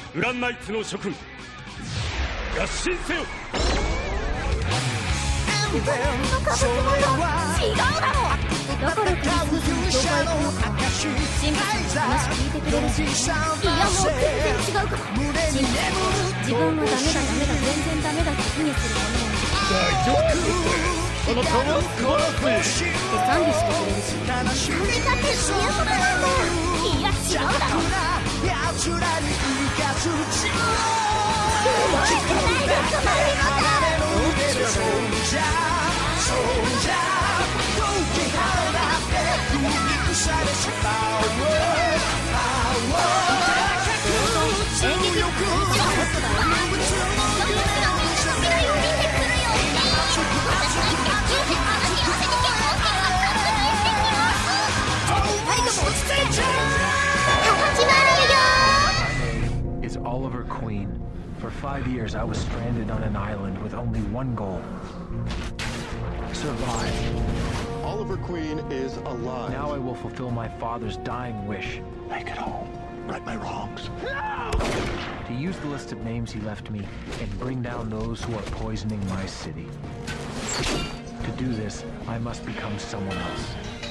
ウランナイツの諸君、合心せよ。 自分の歌舞伎も違うだろう。だからクリスマスに教会行くのか。神父さんの話聞いてくれるし、いやもう全然違うから。神父自分はダメだ全然ダメだって卑下するものなの。 大丈夫。あなたは変わらずって賛美してくれるし、なんでかってそういうことなんだ。いや違うだろ。奴らに行かず自分を許してないで止まりまた。そうじゃどけ払って踏み腐れしまおう演劇の空気はホットだよ。動物がみんなの未来を見てくるよ。私の一脚球話合わせて結婚してるわ。勝手にしてきます。二人とも落ち着け。始まるよ。 Is Oliver Queen. For 5 years I was stranded on an island with only one goal. Survive. Oliver Queen is alive. Now I will fulfill my father's dying wish. Make it home. Right my wrongs. No! To use the list of names he left me and bring down those who are poisoning my city. To do this, I must become someone else.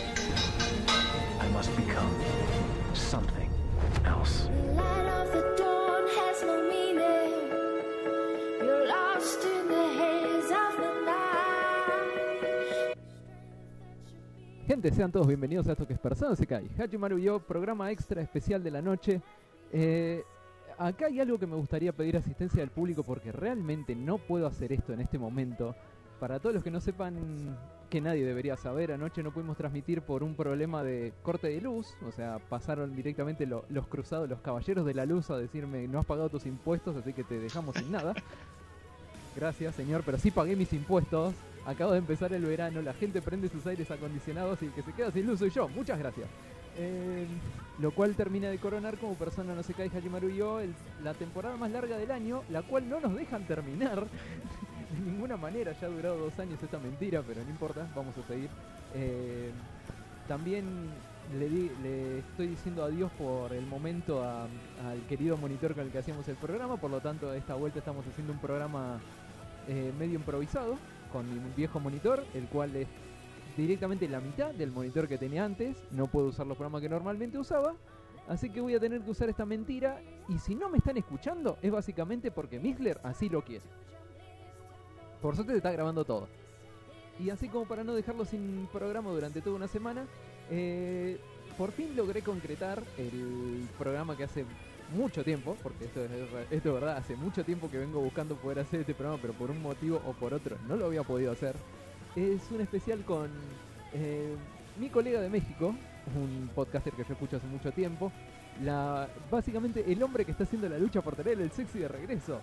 I must become something else. The light of the dawn has no meaning. You're lost in the haze of the night. Gente, sean todos bienvenidos a esto que es Persona Sekai, Hachimaru Yo, programa extra especial de la noche. Acá hay algo que me gustaría pedir asistencia del público porque realmente no puedo hacer esto en este momento. Para todos los que no sepan, que nadie debería saber, anoche no pudimos transmitir por un problema de corte de luz. O sea, pasaron directamente los cruzados, los caballeros de la luz a decirme: no has pagado tus impuestos, así que te dejamos sin nada. Gracias, señor, pero sí pagué mis impuestos. Acabo de empezar el verano, la gente prende sus aires acondicionados y el que se queda sin luz soy yo. Muchas gracias. Lo cual termina de coronar como Persona no Sekai Hachimaru Yo la temporada más larga del año, la cual no nos dejan terminar de ninguna manera. Ya ha durado 2 años esta mentira, pero no importa, vamos a seguir. También le estoy diciendo adiós por el momento al querido monitor con el que hacíamos el programa. Por lo tanto, esta vuelta estamos haciendo un programa medio improvisado con mi viejo monitor, el cual es directamente la mitad del monitor que tenía antes. No puedo usar los programas que normalmente usaba, así que voy a tener que usar esta mentira. Y si no me están escuchando es básicamente porque Mixler así lo quiere. Por suerte se está grabando todo. Y así como para no dejarlo sin programa durante toda una semana, por fin logré concretar el programa que hace mucho tiempo, porque esto es verdad, hace mucho tiempo que vengo buscando poder hacer este programa, pero por un motivo o por otro no lo había podido hacer. Es un especial con mi colega de México, un podcaster que yo escucho hace mucho tiempo. Básicamente el hombre que está haciendo la lucha por traer el sexy de regreso.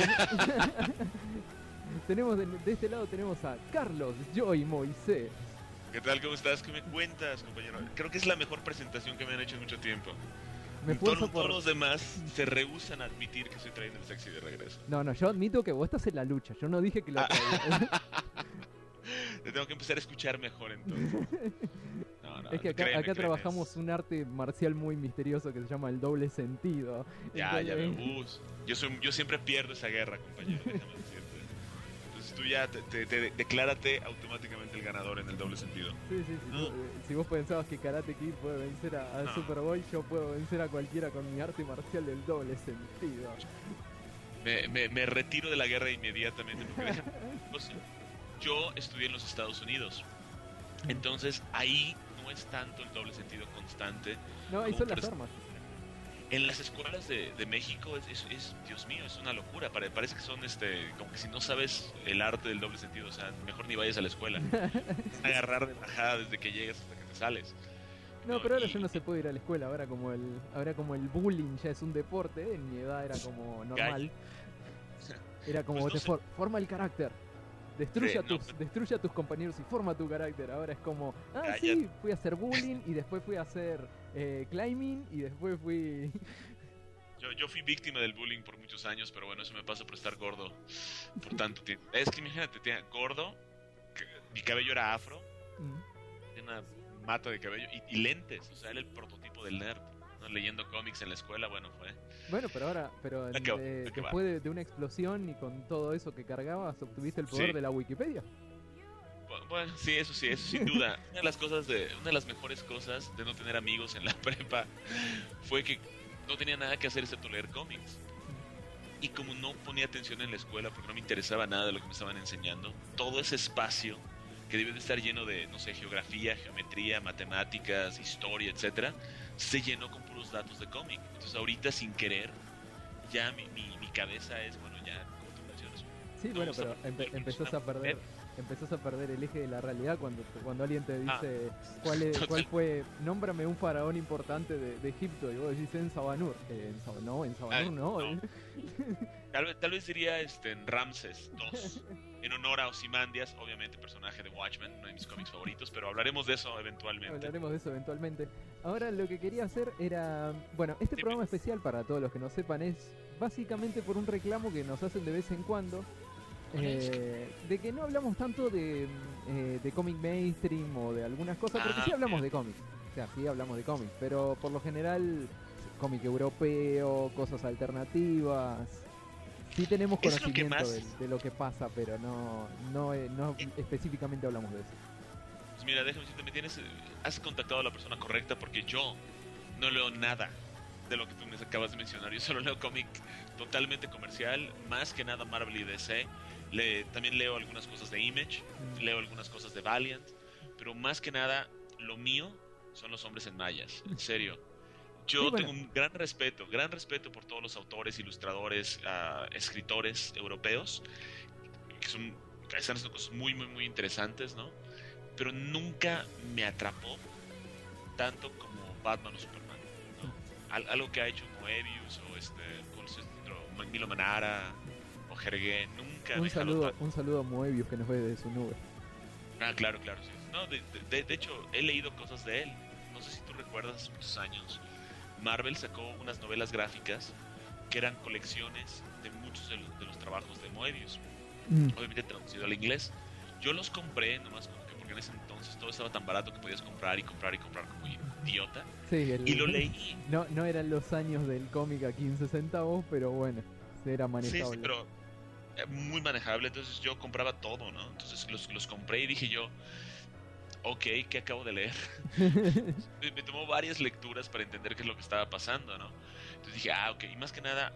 Tenemos de este lado tenemos a Carlos Joy Moisés. ¿Qué tal? ¿Cómo estás? ¿Qué me cuentas, compañero? Creo que es la mejor presentación que me han hecho en mucho tiempo. Todos los demás se rehúsan a admitir que estoy trayendo el sexy de regreso. No, yo admito que vos estás en la lucha. Yo no dije que lo traía. Te tengo que empezar a escuchar mejor entonces. No, es que acá trabajamos un arte marcial muy misterioso que se llama el doble sentido. Ya me yo siempre pierdo esa guerra, compañero, déjame decirte. Entonces tú ya declárate automáticamente el ganador en el doble sentido. Sí. Si vos pensabas que Karate Kid puede vencer a Superboy, yo puedo vencer a cualquiera con mi arte marcial del doble sentido. Me retiro de la guerra inmediatamente porque yo estudié en los Estados Unidos. Entonces ahí no es tanto el doble sentido constante. No, ahí son las armas. En las escuelas de México es Dios mío, es una locura. Parece que son como que si no sabes el arte del doble sentido, o sea, mejor ni vayas a la escuela. Agarrar de bajada desde que llegas hasta que te sales. No, pero ahora ya no se puede ir a la escuela. Ahora como el bullying ya es un deporte. En mi edad era como normal. Era como pues no forma el carácter. Destruye a tus compañeros y forma tu carácter. Ahora es como, sí, fui a hacer bullying y después fui a hacer climbing y después fui... Yo fui víctima del bullying por muchos años, pero bueno, eso me pasa por estar gordo por tanto tiempo. Es que imagínate, gordo, mi cabello era afro, tenía una mata de cabello y lentes, o sea, era el prototipo del nerd. ¿no? Leyendo cómics en la escuela, bueno, fue... Bueno, pero ahora, ¿A qué va? después de una explosión y con todo eso que cargabas, obtuviste el poder Sí. de la Wikipedia. Bueno, sí, eso sin duda. Una de las mejores cosas de no tener amigos en la prepa fue que no tenía nada que hacer excepto leer cómics. Y como no ponía atención en la escuela porque no me interesaba nada de lo que me estaban enseñando, todo ese espacio que debe de estar lleno de, no sé, geografía, geometría, matemáticas, historia, etcétera, se llenó con puros datos de cómic. Entonces ahorita sin querer, ya mi cabeza es, bueno, ya, como tú mencionas. Sí, bueno, pero empezás a perder el eje de la realidad cuando alguien te dice cuál fue, nómbrame un faraón importante de Egipto, y vos decís Ensabanur. Ensabanur no. Tal vez diría en Ramses II, en honor a Ozymandias, obviamente personaje de Watchmen, uno de mis cómics favoritos, pero hablaremos de eso eventualmente. Ahora lo que quería hacer era, bueno, este programa especial, para todos los que no sepan, es básicamente por un reclamo que nos hacen de vez en cuando, de que no hablamos tanto de cómic mainstream o de algunas cosas, porque sí hablamos de cómics, o sea, sí hablamos de cómics, pero por lo general cómic europeo, cosas alternativas. Sí tenemos conocimiento de lo que pasa, pero no específicamente hablamos de eso. Pues mira, déjame decirte, has contactado a la persona correcta, porque yo no leo nada de lo que tú me acabas de mencionar. Yo solo leo cómic totalmente comercial, más que nada Marvel y DC. También leo algunas cosas de Image, leo algunas cosas de Valiant, pero más que nada lo mío son los hombres en mallas, en serio. Yo tengo un gran respeto por todos los autores, ilustradores, escritores europeos que están haciendo cosas muy, muy, muy interesantes, ¿no? Pero nunca me atrapó tanto como Batman o Superman, ¿no? Algo que ha hecho Moebius o Milo Manara o Jergué, nunca me jaló tanto. Un saludo a Moebius, que nos ve desde su nube. Ah, claro, sí. No, de hecho, he leído cosas de él. No sé si tú recuerdas, hace muchos años Marvel sacó unas novelas gráficas que eran colecciones de muchos de los trabajos de Moebius, obviamente traducido al inglés. Yo los compré nomás porque en ese entonces todo estaba tan barato que podías comprar como idiota. Sí, y lo leí. No eran los años del cómic a 15 centavos, pero bueno, era manejable. Sí, pero muy manejable. Entonces yo compraba todo, ¿no? Entonces los compré y dije yo, ok, ¿qué acabo de leer? Me tomó varias lecturas para entender qué es lo que estaba pasando, ¿no? Entonces dije, ok. Y más que nada,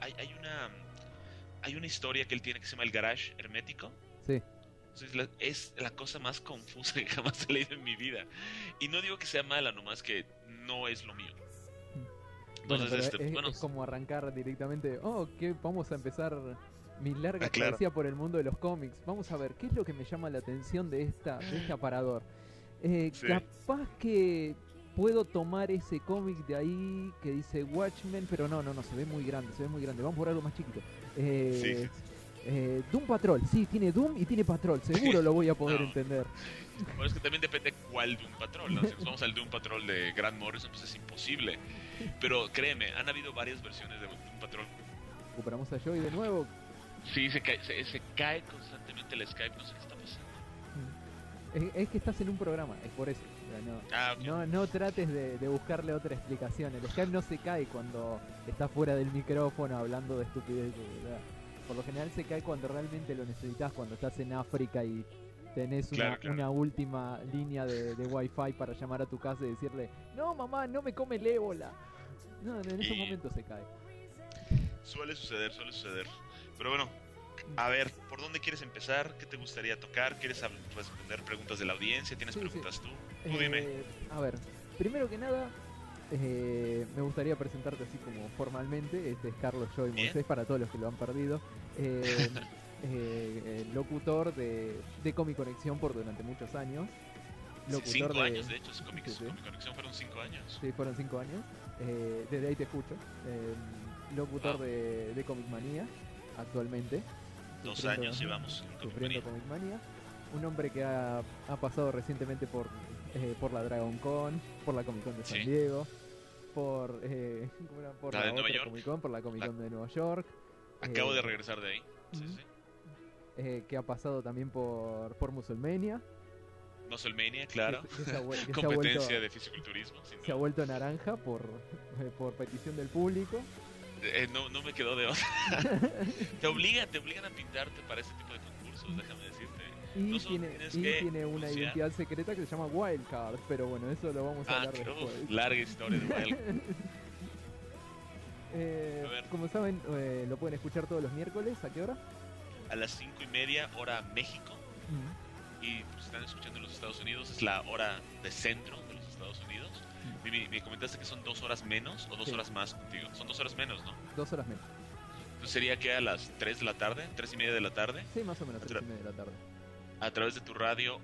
hay una historia que él tiene que se llama El Garage Hermético. Sí. Entonces es la cosa más confusa que jamás he leído en mi vida. Y no digo que sea mala, nomás que no es lo mío. Entonces, es como arrancar directamente, que vamos a empezar mi larga travesía por el mundo de los cómics. Vamos a ver, ¿qué es lo que me llama la atención de este aparador? Sí. Capaz que puedo tomar ese cómic de ahí que dice Watchmen, pero no, se ve muy grande. Vamos por algo más chiquito. Sí. Doom Patrol, sí, tiene Doom y tiene Patrol, seguro lo voy a poder entender. Bueno, es que también depende cuál Doom Patrol, ¿no? Si nos vamos al Doom Patrol de Grant Morrison, pues es imposible. Pero créeme, han habido varias versiones de Doom Patrol. Recuperamos a Joey de nuevo. Sí, se cae constantemente el Skype, no sé qué está pasando. Es que estás en un programa, es por eso. Okay. No trates de buscarle otra explicación. El Skype no se cae cuando estás fuera del micrófono hablando de estupidez. Por lo general se cae cuando realmente lo necesitas, cuando estás en África y tenés una última línea de Wi-Fi para llamar a tu casa y decirle, no mamá, no me come el ébola. No, en esos momentos se cae. Suele suceder. Pero bueno, a ver, ¿por dónde quieres empezar? ¿Qué te gustaría tocar? ¿Quieres responder preguntas de la audiencia? ¿Tienes preguntas tú? Tú dime. A ver, primero que nada, me gustaría presentarte así como formalmente. Este es Carlos Joy Moisés, para todos los que lo han perdido. Locutor de Comic Conexión durante muchos años. Locutor 5 años, de hecho, Comic Conexión fueron 5 años. Sí, fueron 5 años. Desde ahí te escucho. Locutor de Comic Manía, actualmente. 2 años llevamos sufriendo Comic Manía. Un hombre que ha pasado recientemente por la Dragon Con, por la Comic Con de San Diego, por la de Nueva York. Comic Con, por la Comic Con de Nueva York. Acabo de regresar de ahí. Sí. Que ha pasado también por Musulmania. Musclemania, claro. Que se ha Competencia vuelto- de fisiculturismo, sin Se ha duda. vuelto naranja por petición del público. No me quedó de otra. te obligan a pintarte para ese tipo de concursos, déjame decirte. Y No solo tiene, tienes y que tiene una bucear. identidad secreta que se llama Wildcard, pero bueno, eso lo vamos a hablar después. Larga historia de Wild. A ver. Como saben, lo pueden escuchar todos los miércoles. ¿A qué hora? A las 5:30 hora México. Y pues, están escuchando en los Estados Unidos, es la hora de centro de los Estados Unidos. Me comentaste que son 2 horas menos o 2 Sí. horas más contigo. Son 2 horas menos, ¿no? 2 horas menos. Entonces sería que a las 3 de la tarde, 3:30 de la tarde, Sí, más o menos, 3:30 de la tarde. a través de tu radio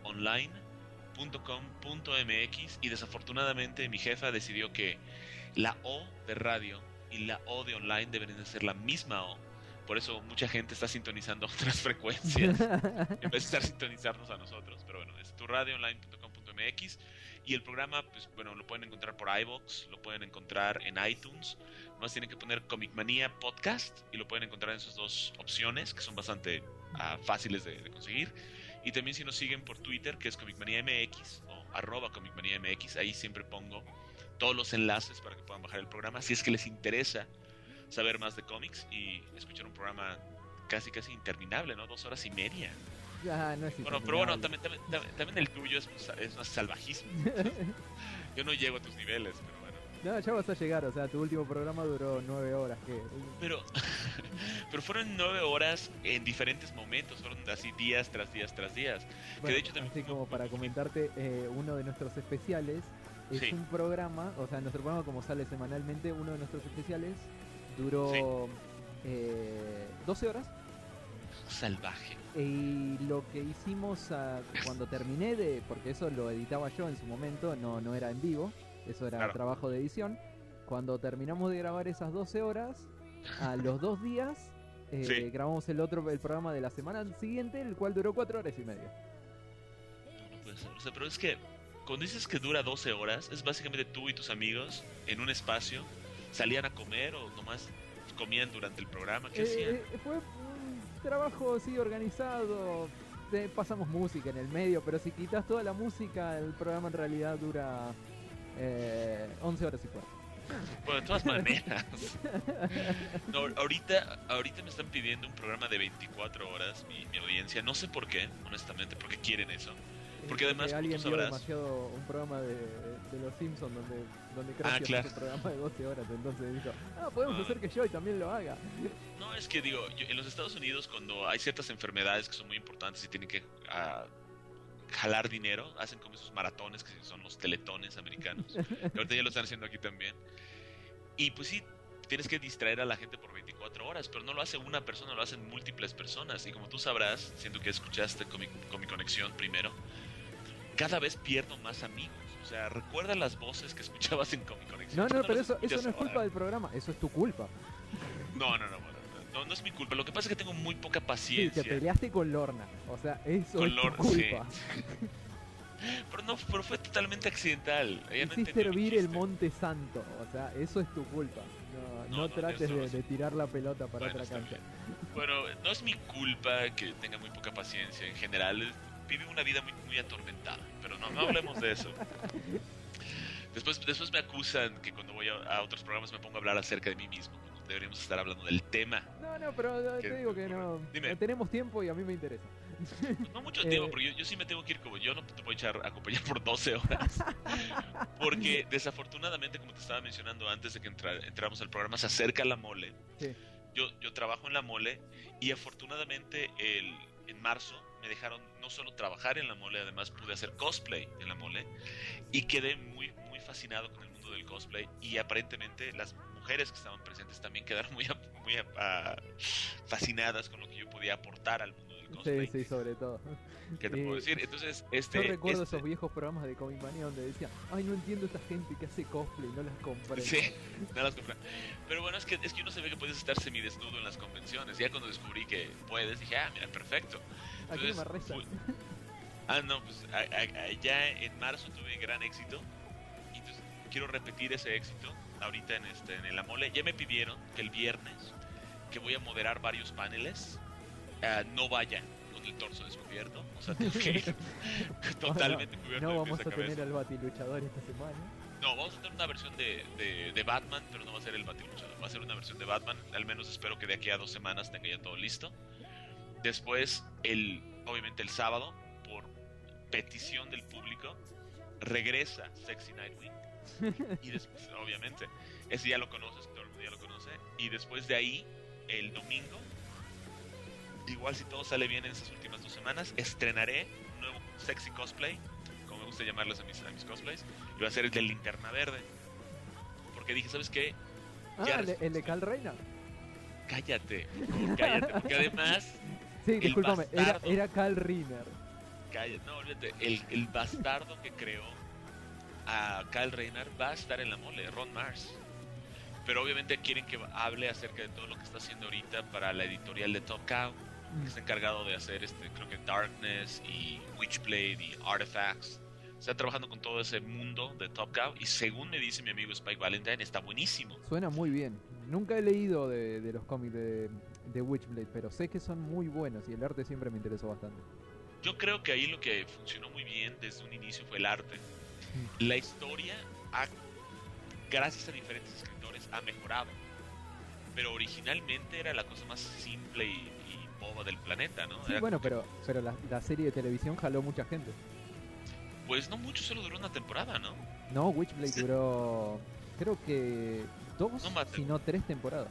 online.com.mx. Y desafortunadamente mi jefa decidió que la O de radio y la O de online deberían de ser la misma O. Por eso mucha gente está sintonizando otras frecuencias en vez de estar sintonizarnos a nosotros. Pero bueno, es turradioonline.com.mx. Y el programa, pues bueno, lo pueden encontrar por iVoox, lo pueden encontrar en iTunes. Más tienen que poner Comic Manía Podcast y lo pueden encontrar en esas 2 opciones que son bastante fáciles de conseguir. Y también si nos siguen por Twitter, que es Comic Manía MX o @Comic Manía MX, ahí siempre pongo todos los enlaces para que puedan bajar el programa si es que les interesa saber más de cómics y escuchar un programa casi interminable, ¿no? 2 horas y media. Ya, no es Bueno, pero bueno, interminable. también el tuyo es más salvajismo. Yo no llego a tus niveles, pero bueno. No, ya vas a llegar, o sea, tu último programa duró 9 horas. Pero fueron 9 horas en diferentes momentos, fueron así días tras días tras días. Bueno, que de hecho también así como para comentarte, uno de nuestros especiales es Sí. un programa, o sea, nuestro programa como sale semanalmente, uno de nuestros especiales duró 12 horas. salvaje. Y lo que hicimos cuando terminé porque eso lo editaba yo en su momento, no era en vivo, eso era Claro. trabajo de edición. Cuando terminamos de grabar esas 12 horas, a los 2 días Sí. grabamos el programa de la semana siguiente, el cual duró 4 horas y media. No puede ser. O sea, pero es que cuando dices que dura 12 horas, es básicamente tú y tus amigos en un espacio, salían a comer o nomás comían durante el programa. ¿Qué hacían? Fue un trabajo así organizado. Pasamos música en el medio, pero si quitas toda la música, el programa en realidad dura 11 horas y cuarto. Bueno, de todas maneras. No, ahorita me están pidiendo un programa de 24 horas, mi audiencia. No sé por qué, honestamente, porque quieren eso. Porque además, como alguien tú vio sabrás... demasiado un programa de los Simpsons donde Krusty claro. hace un programa de 12 horas, entonces dijo, podemos hacer que Joey también lo haga. No, es que digo, en los Estados Unidos cuando hay ciertas enfermedades que son muy importantes y tienen que jalar dinero, hacen como esos maratones que son los teletones americanos. Y ahorita ya lo están haciendo aquí también. Y pues sí, tienes que distraer a la gente por 24 horas, pero no lo hace una persona, lo hacen múltiples personas. Y como tú sabrás, siento que escuchaste con mi conexión primero, cada vez pierdo más amigos. O sea, recuerda las voces que escuchabas en Comic Conexión. No, Ya pero las eso no escuchas es culpa ahora. del programa, eso es tu culpa. No es mi culpa. Lo que pasa es que tengo muy poca Sí, paciencia. te peleaste con Lorna, o sea, eso Con es tu Lorna, culpa. Pero fue totalmente accidental. Ella no Hiciste entendió mi hervir el chiste. Monte Santo, o sea, eso es tu culpa. No trates eso no de tirar la pelota para Bueno, otra está cancha. bien. Bueno, no es mi culpa que tenga muy poca paciencia. En general, vive una vida muy atormentada. Pero no hablemos de eso. Después me acusan que cuando voy a otros programas me pongo a hablar acerca de mí mismo, cuando deberíamos estar hablando del tema. No, pero ¿Qué te digo te que ocurre? no. Dime. Tenemos tiempo y a mí me interesa. No mucho tiempo, porque yo sí me tengo que ir, como yo no te voy a acompañar por 12 horas. Porque desafortunadamente, como te estaba mencionando antes de que entramos al programa, se acerca la mole. Sí. Yo trabajo en la mole y afortunadamente en marzo me dejaron no solo trabajar en la mole, además pude hacer cosplay en la mole y quedé muy fascinado con el mundo del cosplay y aparentemente las mujeres que estaban presentes también quedaron muy fascinadas con lo que yo podía aportar al mundo del cosplay. Sí, sobre todo. ¿Qué te puedo decir? Entonces, Yo recuerdo esos viejos programas de Comic Manía donde decía, ay, no entiendo esta gente que hace cosplay, no las compré. Sí, no las compré. Pero bueno, es que uno se ve que puedes estar semidesnudo en las convenciones. Ya cuando descubrí que puedes, dije, mira, perfecto. Aquí no me rezan. No, pues ya en marzo tuve gran éxito. Y entonces quiero repetir ese éxito ahorita en la mole. Ya me pidieron que el viernes, que voy a moderar varios paneles, no vaya. con el torso descubierto. O sea, tengo que ir totalmente cubierto. No de vamos pies a cabeza. tener al Batiluchador esta semana. No, vamos a tener una versión de Batman, pero no va a ser el Batiluchador. Va a ser una versión de Batman. Al menos espero que de aquí a 2 semanas tenga ya todo listo. Después, obviamente el sábado, por petición del público, regresa Sexy Nightwing. Y después, obviamente, ese ya lo conoces, todo el mundo ya lo conoce. Y después de ahí, el domingo, igual si todo sale bien en esas últimas 2 semanas, estrenaré un nuevo sexy cosplay, como me gusta llamarlos a mis cosplays, y va a ser el de Linterna Verde. Porque dije, ¿sabes qué? Ya el de Carl Reiner. Cállate, porque además... Sí, discúlpame, bastardo. era Carl Reiner. Cállate, no, olvídate, el bastardo que creó a Kyle Rayner va a estar en la mole, Ron Mars. Pero obviamente quieren que hable acerca de todo lo que está haciendo ahorita para la editorial de Top Cow, que está encargado de hacer creo que Darkness y Witchblade y Artifacts. Está trabajando con todo ese mundo de Top Cow y según me dice mi amigo Spike Valentine, está buenísimo. Suena muy bien. Nunca he leído de los cómics de Witchblade, pero sé que son muy buenos y el arte siempre me interesó bastante. Yo creo que ahí lo que funcionó muy bien desde un inicio fue el arte. La historia, gracias a diferentes escritores, ha mejorado. Pero originalmente era la cosa más simple y boba del planeta, ¿no? Sí, Era bueno, como pero la serie de televisión jaló mucha gente. pues no mucho, solo duró una temporada, ¿no? No, Witchblade Sí. duró, creo que 2, No mate. si no 3 temporadas.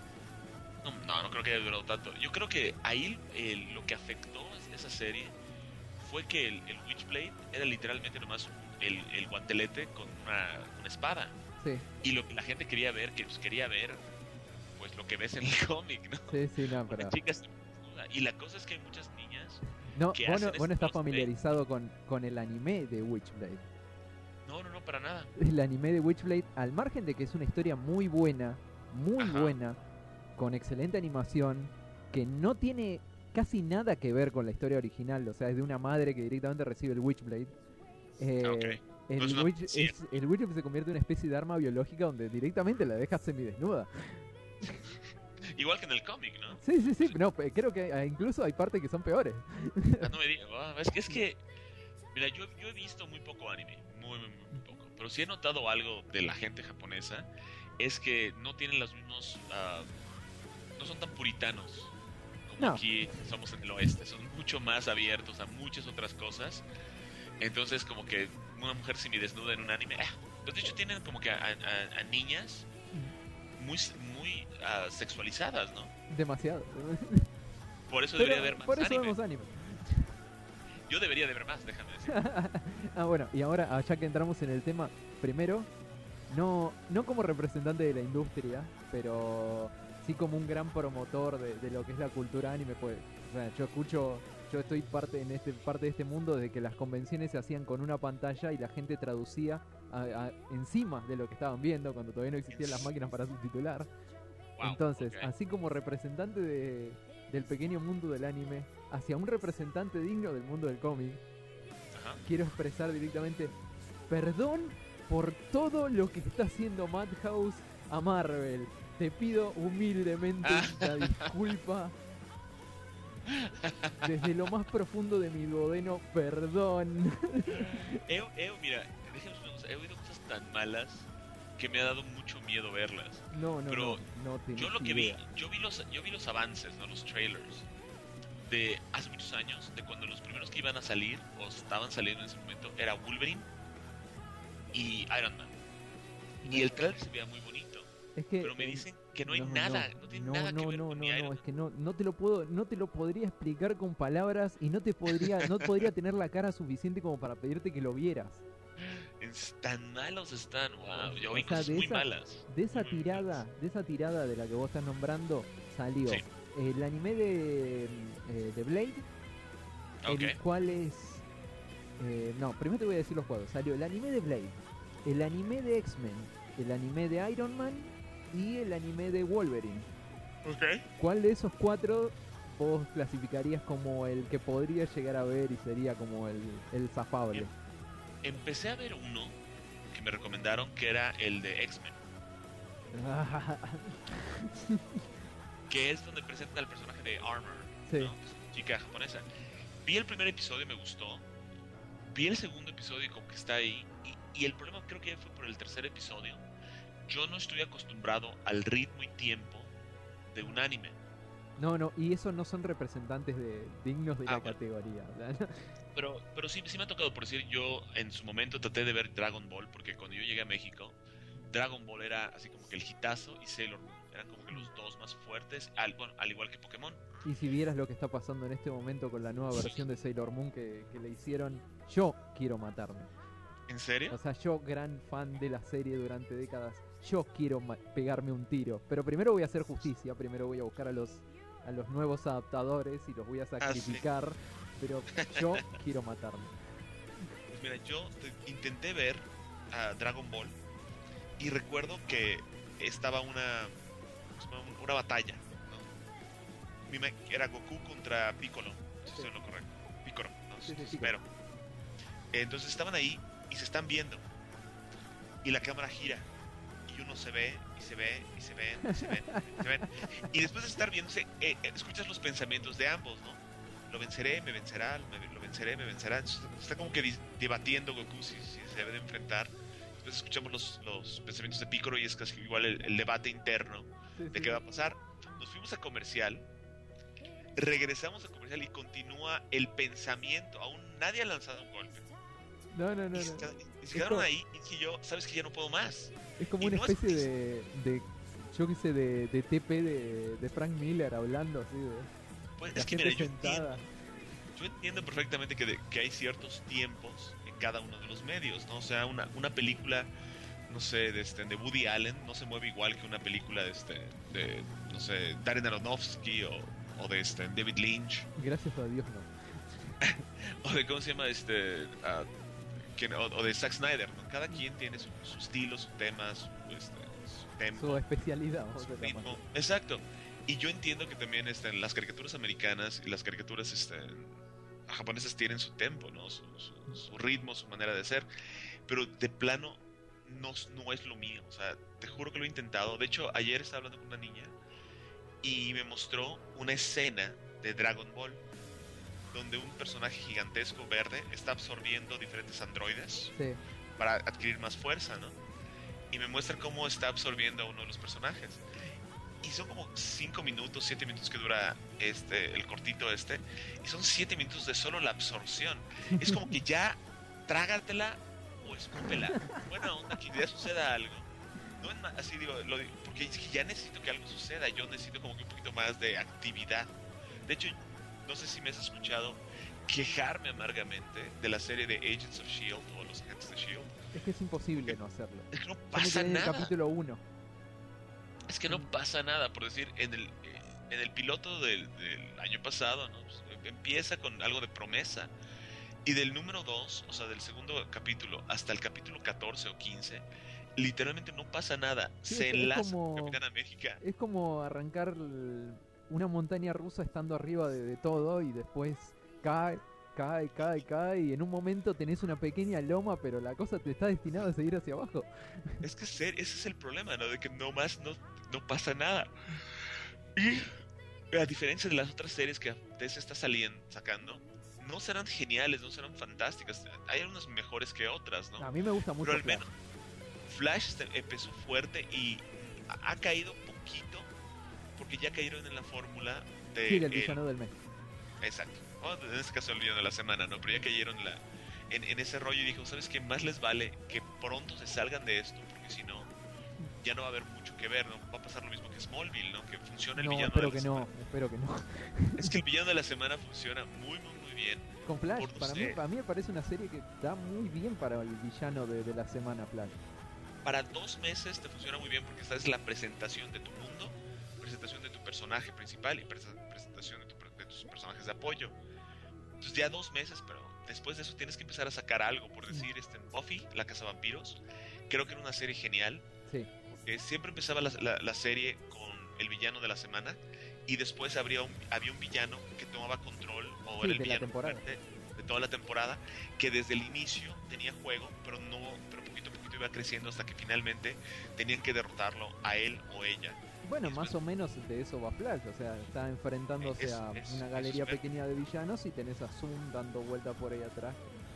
No creo que haya durado tanto. Yo creo que ahí lo que afectó a esa serie fue que el Witchblade era literalmente nomás el guantelete con una espada. Sí, Y lo que la gente quería ver, quería ver pues lo que ves en el cómic, ¿no? sí, no, Una pero... chica se desnuda. Y la cosa es que hay muchas niñas. No, que vos no, hacen vos no este estás cosplay. familiarizado con el anime de Witchblade. No, para nada. El anime de Witchblade, al margen de que es una historia muy buena, Ajá. buena, con excelente animación, que no tiene casi nada que ver con la historia original, o sea, es de una madre que directamente recibe el Witchblade. Ok. El, No es una- Witch, sí. el Witchblade se convierte en una especie de arma biológica donde directamente la deja semidesnuda. Igual que en el cómic, ¿no? Sí, no, creo que incluso hay partes que son peores. No me digas. Es que mira, yo he visto muy poco anime, muy poco. Pero sí he notado algo de la gente japonesa, es que no tienen los mismos, no son tan puritanos como No. aquí somos en el oeste. Son mucho más abiertos a muchas otras cosas. Entonces como que una mujer semidesnuda en un anime, pues de hecho tienen como que a niñas muy sexualizadas, ¿no? Demasiado. Por eso Pero debería haber más por eso anime. vemos anime. Yo debería de ver más, déjame decir. Bueno, y ahora, ya que entramos en el tema, primero, no como representante de la industria, pero sí como un gran promotor de lo que es la cultura anime, pues, o sea, yo estoy parte de este mundo desde que las convenciones se hacían con una pantalla y la gente traducía encima de lo que estaban viendo cuando todavía no existían las máquinas para subtitular. Wow, Entonces, ok. así como representante del pequeño mundo del anime, hacia un representante digno del mundo del cómic, Ajá. quiero expresar directamente perdón por todo lo que está haciendo Madhouse a Marvel. Te pido humildemente una disculpa. Desde lo más profundo de mi duodeno, perdón. Mira, déjame decir una cosa, he oído cosas tan malas que me ha dado mucho miedo verlas. No Pero no tenés Yo lo que vi, idea. yo vi los avances, ¿no? Los trailers de hace muchos años, de cuando los primeros que iban a salir o estaban saliendo en ese momento era Wolverine y Iron Man. Y el trailer se veía muy bonito, Es que pero me dicen que no hay nada, no tiene nada que ver con ni Iron es Man. que no te lo podría explicar con palabras y no podría tener la cara suficiente como para pedirte que lo vieras. Tan malos están, wow. Yo O oí sea, cosas de muy esa- malas. De esa Muy malas. tirada de la que vos estás nombrando salió Sí. el anime de Blade, Ok. el cual es no, primero te voy a decir los juegos. Salió el anime de Blade, el anime de X-Men, el anime de Iron Man y el anime de Wolverine. Ok. ¿Cuál de esos 4 vos clasificarías como el que podría llegar a ver y sería como el zafable? Empecé a ver uno que me recomendaron que era el de X-Men, que es donde presenta el personaje de Armor, Sí. ¿no? Que es una chica japonesa. vi el primer episodio y me gustó. Vi el segundo episodio y como que está ahí. Y el problema creo que fue por el tercer episodio. Yo no estoy acostumbrado al ritmo y tiempo de un anime. No, y esos no son representantes dignos de la bueno. categoría. ¿Verdad? Pero sí me ha tocado, por decir, yo en su momento traté de ver Dragon Ball, porque cuando yo llegué a México, Dragon Ball era así como que el hitazo y Sailor Moon eran como que los dos más fuertes, al igual que Pokémon. Y si vieras lo que está pasando en este momento con la nueva versión de Sailor Moon que le hicieron, yo quiero matarme. ¿En serio? O sea, yo, gran fan de la serie durante décadas, yo quiero pegarme un tiro. Pero primero voy a hacer justicia, primero voy a buscar a los nuevos adaptadores y los voy a sacrificar. Pero yo quiero matarme. Pues mira, yo intenté ver a Dragon Ball y recuerdo que estaba una batalla, ¿no? Era Goku contra Piccolo, si estoy en lo correcto. Piccolo, ¿no? Sí, Espero. Entonces estaban ahí y se están viendo. Y la cámara gira. Y uno se ve, y se ve, y se ven, y se ven, y se ven. Y después de estar viéndose, escuchas los pensamientos de ambos, ¿no? Lo venceré, me vencerá, lo venceré, me vencerá. Entonces, está como que debatiendo Goku si se debe de enfrentar. Después escuchamos los pensamientos de Piccolo y es casi igual el debate interno de qué va a pasar. Nos fuimos a comercial, regresamos a comercial y continúa el pensamiento. Aún nadie ha lanzado un golpe. No. Y se quedaron ahí y dije yo, sabes que ya no puedo más. Es como una especie de yo qué sé, de TP de Frank Miller hablando así de... Pues, la es que gente mira, sentada. yo entiendo perfectamente que hay ciertos tiempos en cada uno de los medios, ¿no? O sea, una película, no sé, de Woody Allen no se mueve igual que una película de no sé, Darren Aronofsky o de David Lynch. Gracias a Dios no. O de, ¿cómo se llama? O de Zack Snyder, ¿no? Cada quien tiene su estilo, su tema, su tempo, Su especialidad, vamos su a ritmo. llamarlo. Exacto. Y yo entiendo que también las caricaturas americanas y las caricaturas japonesas tienen su tempo, ¿no? Su ritmo, su manera de ser. Pero de plano no es lo mío. O sea, te juro que lo he intentado. De hecho, ayer estaba hablando con una niña y me mostró una escena de Dragon Ball donde un personaje gigantesco verde está absorbiendo diferentes androides Sí. para adquirir más fuerza, ¿no? Y me muestra cómo está absorbiendo a uno de los personajes. Y son como 5 minutos, 7 minutos que dura el cortito y son 7 minutos de solo la absorción. Es como que ya trágatela o escúpela. Buena onda, que ya suceda algo. No es así, digo, porque es que ya necesito que algo suceda. Yo necesito como que un poquito más de actividad. De hecho, no sé si me has escuchado quejarme amargamente de la serie de Agents of S.H.I.E.L.D. o Los Agentes de S.H.I.E.L.D. Es que es imposible no hacerlo. Es que no Yo me pasa quedé en el nada. capítulo 1. Es que no pasa nada, por decir, en el piloto del año pasado, ¿no? Pues, empieza con algo de promesa. Y del número 2, o sea, del segundo capítulo hasta el capítulo 14 o 15, literalmente no pasa nada. Sí, Se es enlaza como- con Capitán América. Es como arrancar una montaña rusa estando arriba de todo y después cae y en un momento tenés una pequeña loma, pero la cosa te está destinada a seguir hacia abajo. Es que ese es el problema, ¿no? De que no pasa nada. Y a diferencia de las otras series que DC está sacando, no serán geniales, no serán fantásticas. Hay unas mejores que otras, ¿no? A mí me gusta mucho Pero al Flash. menos Flash empezó fuerte y ha caído poquito porque ya cayeron en la fórmula de... Sí, del villano del mes. Exacto. O en este caso el villano de la semana, ¿no? Pero ya cayeron en ese rollo y dijo, ¿sabes qué? Más les vale que pronto se salgan de esto, porque si no, ya no va a haber mucho que ver, ¿no? Va a pasar lo mismo que Smallville, ¿no? Que funciona el No, villano espero de la que no, semana. espero que no. Es que el villano de la semana funciona muy bien. Con Flash, Por no para sé. mí me parece una serie que da muy bien para el villano de la semana, Flash. Para 2 meses te funciona muy bien porque esta es la presentación de tu mundo, presentación de tu personaje principal y presentación de tus personajes de apoyo. Entonces ya 2 meses, pero después de eso tienes que empezar a sacar algo. Por decir, Buffy, la Cazavampiros, creo que era una serie genial. Sí. Siempre empezaba la serie con el villano de la semana y después había un villano que tomaba control o Sí, era el de la villano temporada. fuerte de toda la temporada, que desde el inicio tenía juego, pero poquito a poquito iba creciendo hasta que finalmente tenían que derrotarlo a él o ella. Bueno, Y más o menos de eso va Flash, o sea, está enfrentándose a una galería eso espero. pequeña de villanos y tenés a Zoom dando vuelta por ahí atrás.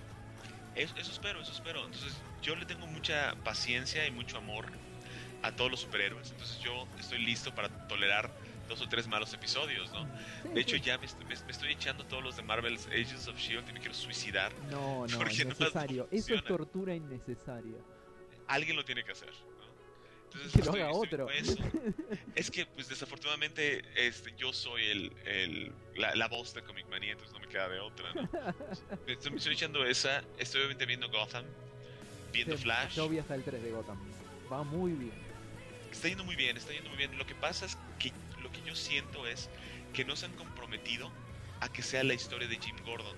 Eso espero, eso espero. Entonces, yo le tengo mucha paciencia y mucho amor a todos los superhéroes. Entonces, yo estoy listo para tolerar 2 o 3 malos episodios, ¿no? Sí, De hecho, sí. ya me estoy echando todos los de Marvel's Agents of S.H.I.E.L.D. y me quiero suicidar. No, Porque no innecesario. Eso es funciona. tortura innecesaria. Alguien lo tiene que hacer, ¿no? Entonces, Que lo haga otro. con eso. Es que, pues, desafortunadamente, yo soy la voz de Comic Manía, entonces no me queda de otra, ¿no? Me estoy echando esa, estoy obviamente viendo Gotham, viendo Sí, Flash. Yo vi hasta el 3 de Gotham. Va muy bien. Está yendo muy bien, está yendo muy bien. Lo que pasa es que lo que yo siento es que no se han comprometido a que sea la historia de Jim Gordon.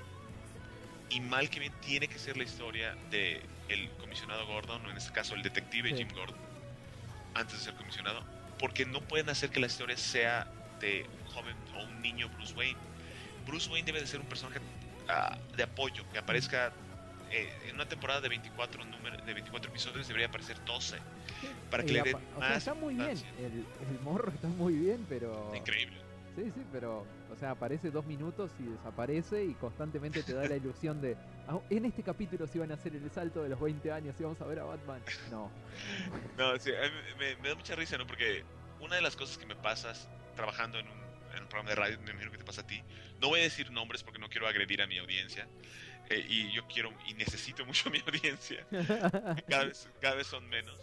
Y mal que bien tiene que ser la historia de el comisionado Gordon, o en este caso el detective Sí. Jim Gordon, antes de ser comisionado, porque no pueden hacer que la historia sea de un joven o un niño Bruce Wayne. Bruce Wayne debe de ser un personaje de apoyo, que aparezca en una temporada de 24 episodios, debería aparecer 12, para que Y le apa- den o sea, más está muy bien. importancia. El morro está muy bien, pero... Increíble. Sí, sí, pero, o sea, aparece 2 minutos y desaparece y constantemente te da la ilusión de, en este capítulo se iban a hacer el salto de los 20 años y vamos a ver a Batman. No. No, sí, a mí me da mucha risa, ¿no? Porque una de las cosas que me pasas trabajando en un programa de radio, me imagino que te pasa a ti, no voy a decir nombres porque no quiero agredir a mi audiencia, y yo quiero y necesito mucho a mi audiencia, cada vez son menos.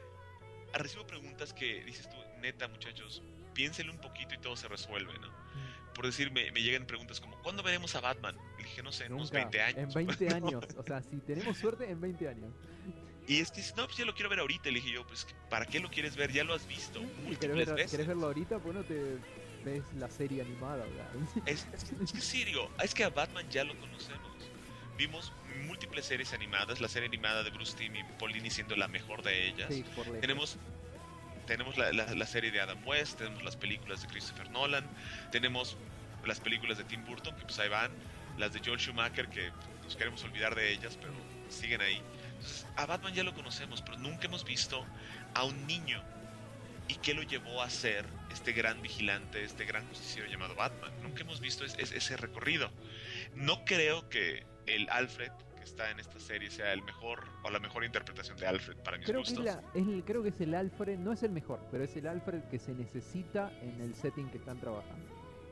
Recibo preguntas que dices tú, neta, muchachos, piénsenle un poquito y todo se resuelve, ¿no? Por decir, me llegan preguntas como, ¿cuándo veremos a Batman? Le dije, no sé, en unos Nunca. 20 años. En 20 años. O sea, si tenemos suerte, en 20 años. Y es que dice, no, pues ya lo quiero ver ahorita. Le dije yo, pues, ¿para qué lo quieres ver? Ya lo has visto ¿Y múltiples veces. querés verlo ahorita? Pues no te ves la serie animada, ¿verdad? Es que sí, digo, es que a Batman ya lo conocemos. Vimos múltiples series animadas, la serie animada de Bruce Timm y Paul Dini siendo la mejor de ellas. Sí, por lejos. Tenemos la serie de Adam West, tenemos las películas de Christopher Nolan, tenemos las películas de Tim Burton, que pues ahí van, las de Joel Schumacher, que nos queremos olvidar de ellas, pero siguen ahí. Entonces, a Batman ya lo conocemos, pero nunca hemos visto a un niño y qué lo llevó a ser este gran vigilante, este gran justiciero llamado Batman. Nunca hemos visto ese recorrido. No creo que el Alfred que está en esta serie sea el mejor o la mejor interpretación de Alfred para mis Creo que, gustos. creo que es el Alfred, no es el mejor, pero es el Alfred que se necesita en el setting que están trabajando.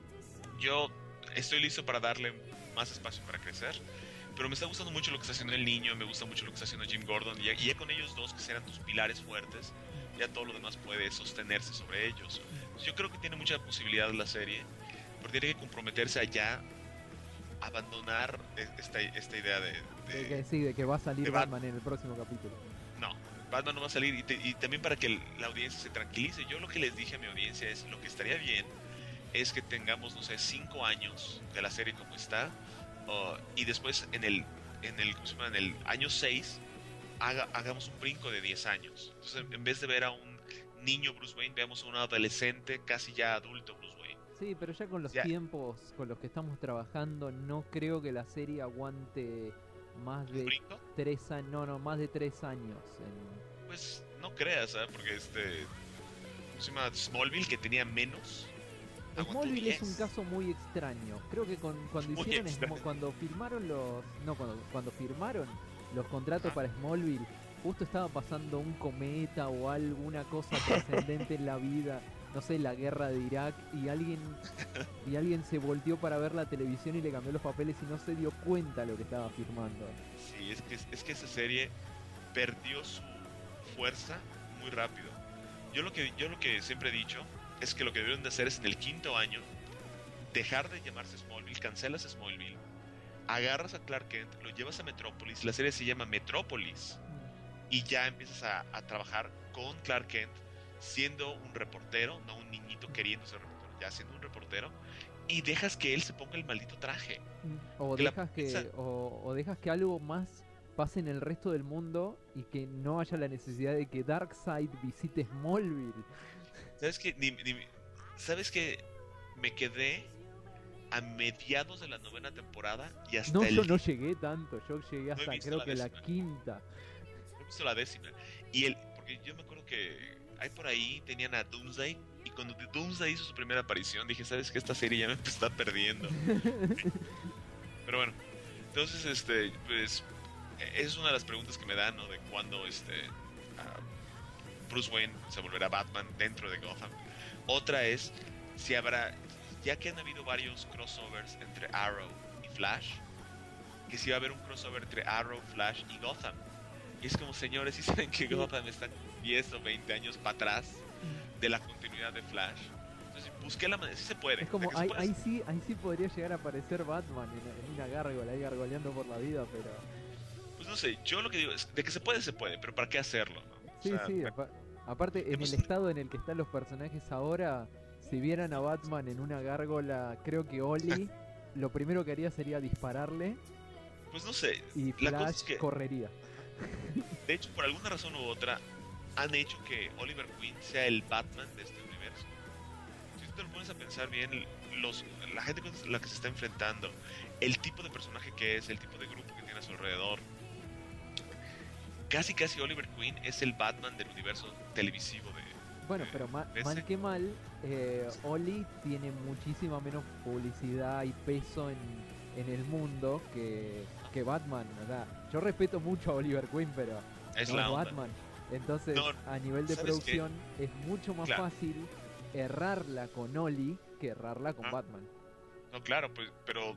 Yo estoy listo para darle más espacio para crecer, pero me está gustando mucho lo que está haciendo el niño, me gusta mucho lo que está haciendo Jim Gordon, y ya con ellos dos que serán tus pilares fuertes, ya todo lo demás puede sostenerse sobre ellos. Entonces, yo creo que tiene mucha posibilidad la serie, pero tiene que comprometerse a ya abandonar esta idea de que va a salir de Batman en el próximo capítulo. No, Batman no va a salir, y también para que la audiencia se tranquilice. Yo lo que les dije a mi audiencia es, lo que estaría bien es que tengamos, no sé, 5 años de la serie como está, y después en el año 6 hagamos un brinco de 10 años. Entonces, en vez de ver a un niño Bruce Wayne, veamos a un adolescente casi ya adulto Bruce Wayne. Sí, pero ya con los Ya. tiempos con los que estamos trabajando, no creo que la serie aguante más ¿Un de brinco? 3 años. No, más de 3 años. Pues no creas, porque ¿cómo se llama? Smallville, que tenía menos. aguantó Smallville es 10. un caso muy extraño. Creo que cuando Muy hicieron extraño. cuando firmaron cuando firmaron los contratos Ajá. para Smallville, justo estaba pasando un cometa o alguna cosa trascendente en la vida, no sé, la guerra de Irak, y alguien se volteó para ver la televisión y le cambió los papeles y no se dio cuenta lo que estaba firmando. Sí, es que esa serie perdió su fuerza muy rápido. Yo lo que siempre he dicho es que lo que debieron de hacer es en el 5.º año dejar de llamarse Smallville, cancelas Smallville, agarras a Clark Kent, lo llevas a Metrópolis, la serie se llama Metrópolis, y ya empiezas a trabajar con Clark Kent siendo un reportero, no un niñito queriendo ser reportero, ya siendo un reportero, y dejas que él se ponga el maldito traje. O Que la dejas pizza- o dejas que algo más pase en el resto del mundo y que no haya la necesidad de que Darkseid visite Smallville. ¿Sabes qué? ¿Sabes que me quedé a mediados de la 9ª temporada y hasta No, el yo no llegué tanto, yo llegué he hasta visto creo la que la 10ª. 5ª. he visto la 10ª? Porque yo me acuerdo que hay por ahí tenían a Doomsday y cuando Doomsday hizo su primera aparición, dije, ¿sabes qué? Esta serie ya me está perdiendo. Pero bueno, entonces, pues, es una de las preguntas que me dan, ¿no? De cuándo, Bruce Wayne se volverá Batman dentro de Gotham. Otra es si habrá, ya que han habido varios crossovers entre Arrow y Flash, que si va a haber un crossover entre Arrow, Flash y Gotham. Y es como, señores, si saben que Gotham está 10 o 20 años para atrás de la continuidad de Flash. Entonces busqué la manera, sí se puede. Es como, o sea, ahí sí podría llegar a aparecer Batman en una gárgola, ahí gargoleando por la vida, pero... Pues no sé, yo lo que digo es, de que se puede, pero ¿para qué hacerlo? ¿No? Sí, o sea, sí, aparte en el estado en el que están los personajes ahora, si vieran a Batman en una gárgola, creo que Oli lo primero que haría sería dispararle. Pues no sé, y la cosa Flash es que, correría. de hecho, por alguna razón u otra, han hecho que Oliver Queen sea el Batman de este universo. Si tú te lo pones a pensar bien, la gente con la que se está enfrentando, el tipo de personaje que es, el tipo de grupo que tiene a su alrededor, casi Oliver Queen es el Batman del universo televisivo de... Bueno, pero mal que mal, Oli tiene muchísima menos publicidad y peso en el mundo que Batman, ¿verdad? Yo respeto mucho a Oliver Queen, pero Es no la es onda. Batman. Entonces, No, a nivel de ¿sabes producción, es mucho más Claro. fácil errarla con Oli que errarla con Batman. No, claro, pues, pero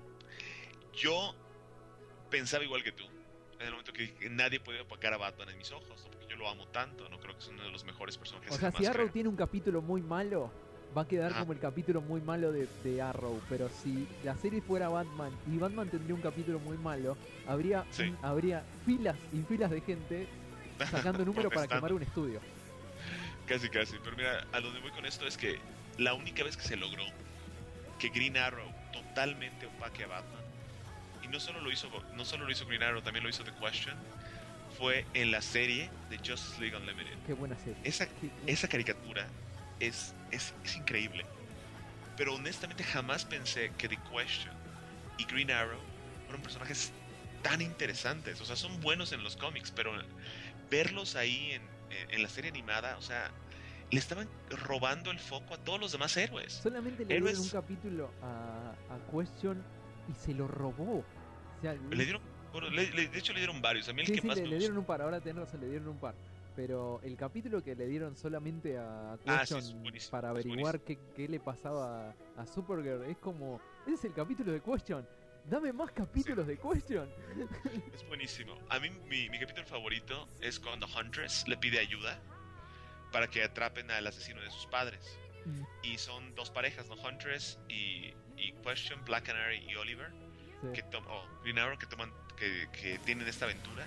yo pensaba igual que tú. En el momento que nadie puede opacar a Batman en mis ojos, ¿no? Porque yo lo amo tanto, no creo que es uno de los mejores personajes. O sea, jamás si Arrow creados. tiene un capítulo muy malo, va a quedar Ajá. como el capítulo muy malo de Arrow. Pero si la serie fuera Batman y Batman tendría un capítulo muy malo, habría filas y filas de gente sacando números para Protestando. quemar un estudio. Casi, pero mira, a donde voy con esto es que la única vez que se logró que Green Arrow totalmente opaque a Batman, y no solo lo hizo Green Arrow, también lo hizo The Question, fue en la serie de Justice League Unlimited. Qué buena serie. Esa caricatura es increíble. Pero honestamente jamás pensé que The Question y Green Arrow fueron personajes tan interesantes. O sea, son buenos en los cómics, pero verlos ahí en la serie animada, o sea, le estaban robando el foco a todos los demás héroes. Solamente le dieron un capítulo a Question y se lo robó. O sea, Le dieron, bueno, de hecho le dieron varios. A mí el que más me le dieron un par, ahora tenés razón, le dieron un par. Pero el capítulo que le dieron solamente a Question para averiguar qué le pasaba a Supergirl es como... Ese es el capítulo de Question. Dame más capítulos de Question. Es buenísimo. A mí mi capítulo favorito es cuando Huntress le pide ayuda para que atrapen al asesino de sus padres. Y son dos parejas, ¿no? Huntress y Question, Black Canary y Oliver, Sí. Green Arrow, que tienen esta aventura.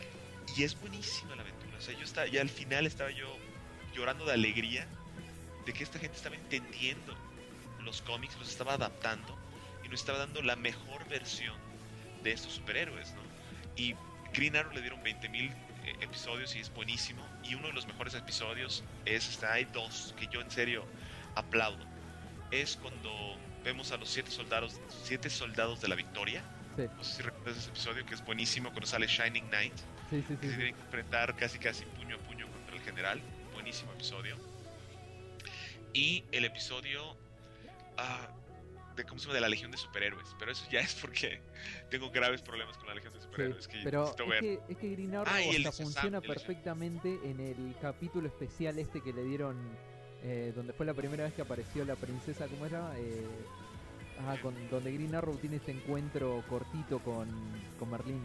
Y es buenísima la aventura. O sea, ya al final estaba yo llorando de alegría de que esta gente estaba entendiendo los cómics, los estaba adaptando y nos estaba dando la mejor versión de estos superhéroes, ¿no? Y Green Arrow le dieron 20,000 episodios y es buenísimo. Y uno de los mejores episodios hay dos que yo en serio aplaudo. Es cuando vemos a los 7 soldados de la victoria. Sí. No sé si recuerdas ese episodio que es buenísimo cuando sale Shining Knight. Sí. Que se tienen que enfrentar casi puño a puño contra el general. Buenísimo episodio. Y el episodio de la Legión de Superhéroes. Pero eso ya es porque tengo graves problemas con la Legión de Superhéroes. Sí, que pero necesito ver. es que Green Arrow funciona perfectamente en el capítulo especial que le dieron, donde fue la primera vez que apareció la princesa, ¿cómo era? Donde Green Arrow tiene este encuentro cortito con Merlín.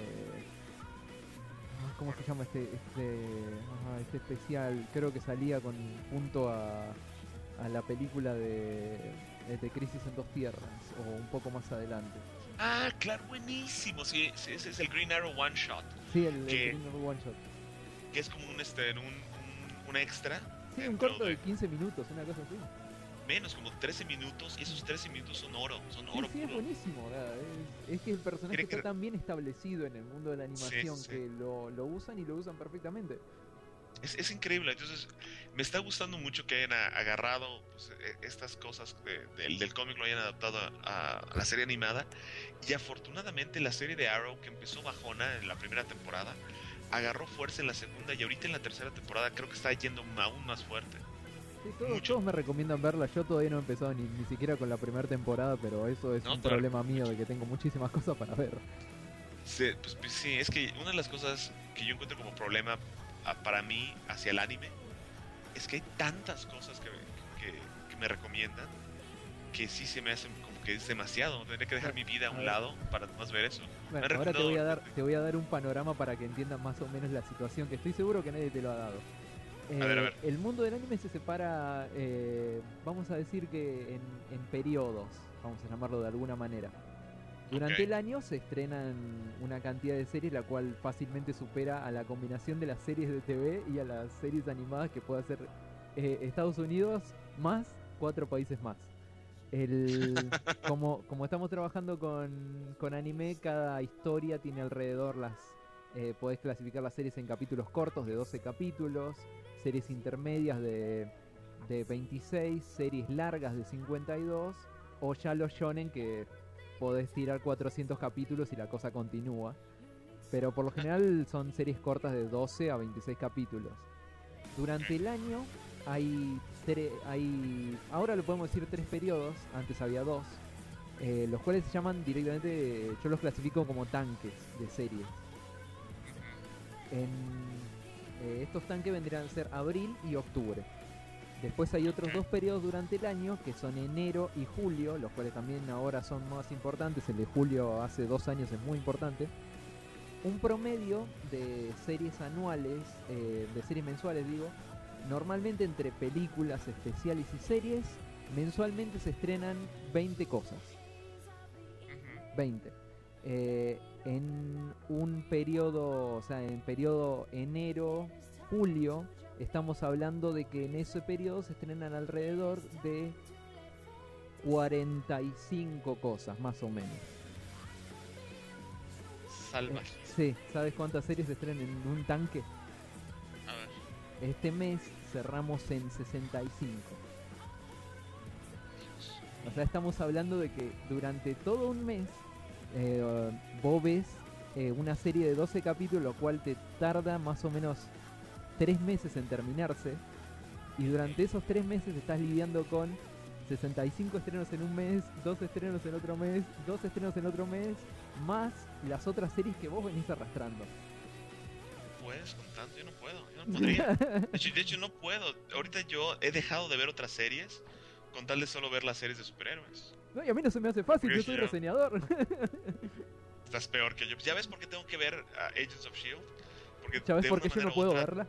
¿Cómo se llama este especial? Creo que salía junto a la película de Crisis en Dos Tierras, o un poco más adelante. Ah, claro, buenísimo. Sí, ese es el Green Arrow One Shot. Sí, el Green Arrow One Shot. Que es como un extra. Sí, un corto de 15 minutos, una cosa así. Menos, como 13 minutos, y esos 13 minutos son oro Sí, puro. es buenísimo, ¿verdad? Es que el personaje está tan bien establecido en el mundo de la animación que lo usan y lo usan perfectamente. Es increíble. Entonces me está gustando mucho que hayan agarrado pues, estas cosas del cómic, lo hayan adaptado a la serie animada. Y afortunadamente la serie de Arrow, que empezó bajona en la primera temporada, agarró fuerza en la segunda, y ahorita en la tercera temporada creo que está yendo aún más fuerte. Sí, todos me recomiendan verla. Yo todavía no he empezado ni siquiera con la primera temporada, pero eso es un problema mío de que tengo muchísimas cosas para ver. Sí, pues sí, es que una de las cosas que yo encuentro como problema para mí hacia el anime es que hay tantas cosas que me recomiendan que sí se me hacen como que es demasiado. Tendría que dejar mi vida a un lado para más ver eso. Bueno, ahora te voy a dar un panorama para que entiendas más o menos la situación, que estoy seguro que nadie te lo ha dado. A ver. El mundo del anime se separa, vamos a decir que en periodos, vamos a llamarlo de alguna manera. Durante el año se estrenan una cantidad de series la cual fácilmente supera a la combinación de las series de TV y a las series animadas que puede hacer Estados Unidos más 4 países más. Como estamos trabajando con anime, cada historia tiene alrededor podés clasificar las series en capítulos cortos de 12 capítulos, series intermedias de 26, series largas de 52, o ya los shonen que podés tirar 400 capítulos y la cosa continúa. Pero por lo general son series cortas de 12 a 26 capítulos. Durante el año hay ahora lo podemos decir 3 periodos, antes había 2, los cuales se llaman directamente, yo los clasifico como tanques de series. Estos tanques vendrían a ser abril y octubre. Después hay otros 2 periodos durante el año, que son enero y julio, los cuales también ahora son más importantes. El de julio hace 2 años es muy importante. Un promedio de series anuales, de series mensuales digo, normalmente entre películas, especiales y series, mensualmente se estrenan 20 cosas. 20. En un periodo, o sea, en periodo enero-julio, estamos hablando de que en ese periodo se estrenan alrededor de 45 cosas, más o menos. Salvaje. Sí, ¿sabes cuántas series se estrenan en un tanque? A ver. Este mes cerramos en 65. O sea, estamos hablando de que durante todo un mes vos ves una serie de 12 capítulos, lo cual te tarda más o menos 3 meses en terminarse, y durante esos 3 meses estás lidiando con 65 estrenos en un mes, 2 estrenos en otro mes, 2 estrenos en otro mes, más las otras series que vos venís arrastrando. Puedes con tanto, yo no puedo, yo no podría. De hecho no puedo. Ahorita yo he dejado de ver otras series con tal de solo ver las series de superhéroes. No, y a mí no se me hace fácil, yo soy reseñador. Estás peor que yo. ¿Ya ves por qué tengo que ver Agents of S.H.I.E.L.D.? Porque ¿Ya ves por qué yo no puedo verla?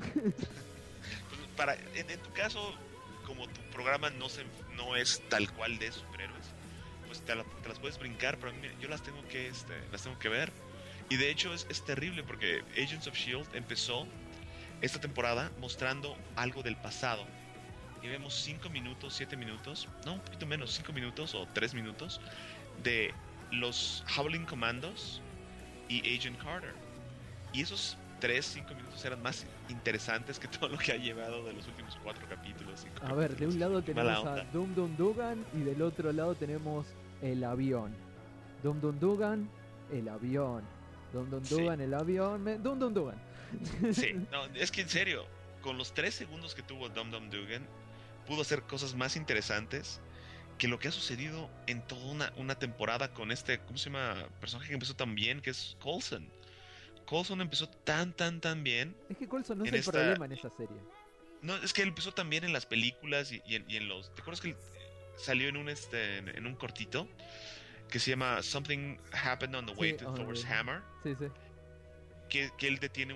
Pues en tu caso, como tu programa no es tal cual de superhéroes, pues te las puedes brincar, pero a mí, yo las tengo que ver. Y de hecho es terrible porque Agents of S.H.I.E.L.D. empezó esta temporada mostrando algo del pasado. Y vemos 5 minutos, 7 minutos, no, un poquito menos, 5 minutos o 3 minutos de los Howling Commandos y Agent Carter. Y esos 3-5 minutos eran más interesantes que todo lo que ha llevado de los últimos 4 capítulos. A ver, de un lado tenemos a Dum Dum Dugan y del otro lado tenemos el avión. Dum Dum Dugan, el avión. Dum Dum Dugan, el avión. Dum Dum Dugan. Sí, no, es que en serio, con los 3 segundos que tuvo Dum Dum Dugan, pudo hacer cosas más interesantes que lo que ha sucedido en toda una temporada con ¿cómo se llama? Personaje que empezó tan bien, que es Coulson. Coulson empezó tan bien. Es que Coulson no es el problema en esa serie. No, es que él empezó también en las películas y en los... ¿Te acuerdas que él salió en un cortito que se llama Something Happened on the Way to Thor's Hammer? Sí, sí. Que él detiene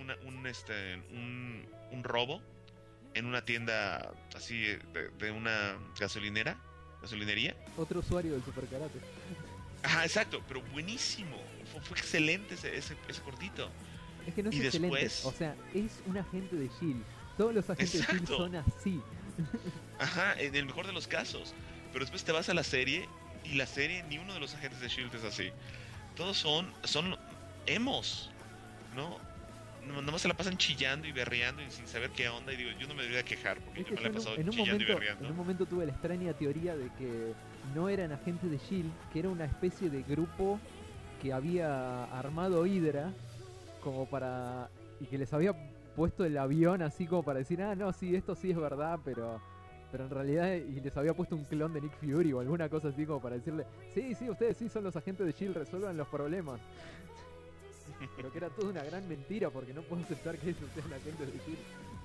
un robo en una tienda así de una gasolinería. Otro usuario del Super Karate. Ajá, exacto, pero buenísimo. Fue excelente ese cortito. Es que no es y excelente, después... o sea, es un agente de S.H.I.E.L.D. Todos los agentes de S.H.I.E.L.D. son así. Ajá, en el mejor de los casos. Pero después te vas a la serie y la serie ni uno de los agentes de S.H.I.E.L.D. es así. Todos son emos, ¿no? Nomás se la pasan chillando y berreando y sin saber qué onda. Y digo, yo no me debería quejar porque yo me la he pasado chillando y berreando. En un momento tuve la extraña teoría de que no eran agentes de S.H.I.E.L.D., que era una especie de grupo que había armado Hydra como para... y que les había puesto el avión así como para decir, no, sí, esto sí es verdad, pero Pero en realidad, y les había puesto un clon de Nick Fury o alguna cosa así como para decirle, sí, ustedes sí son los agentes de S.H.I.E.L.D., resuelvan los problemas. Pero que era toda una gran mentira porque no puedo aceptar que ellos sean agentes de S.H.I.E.L.D.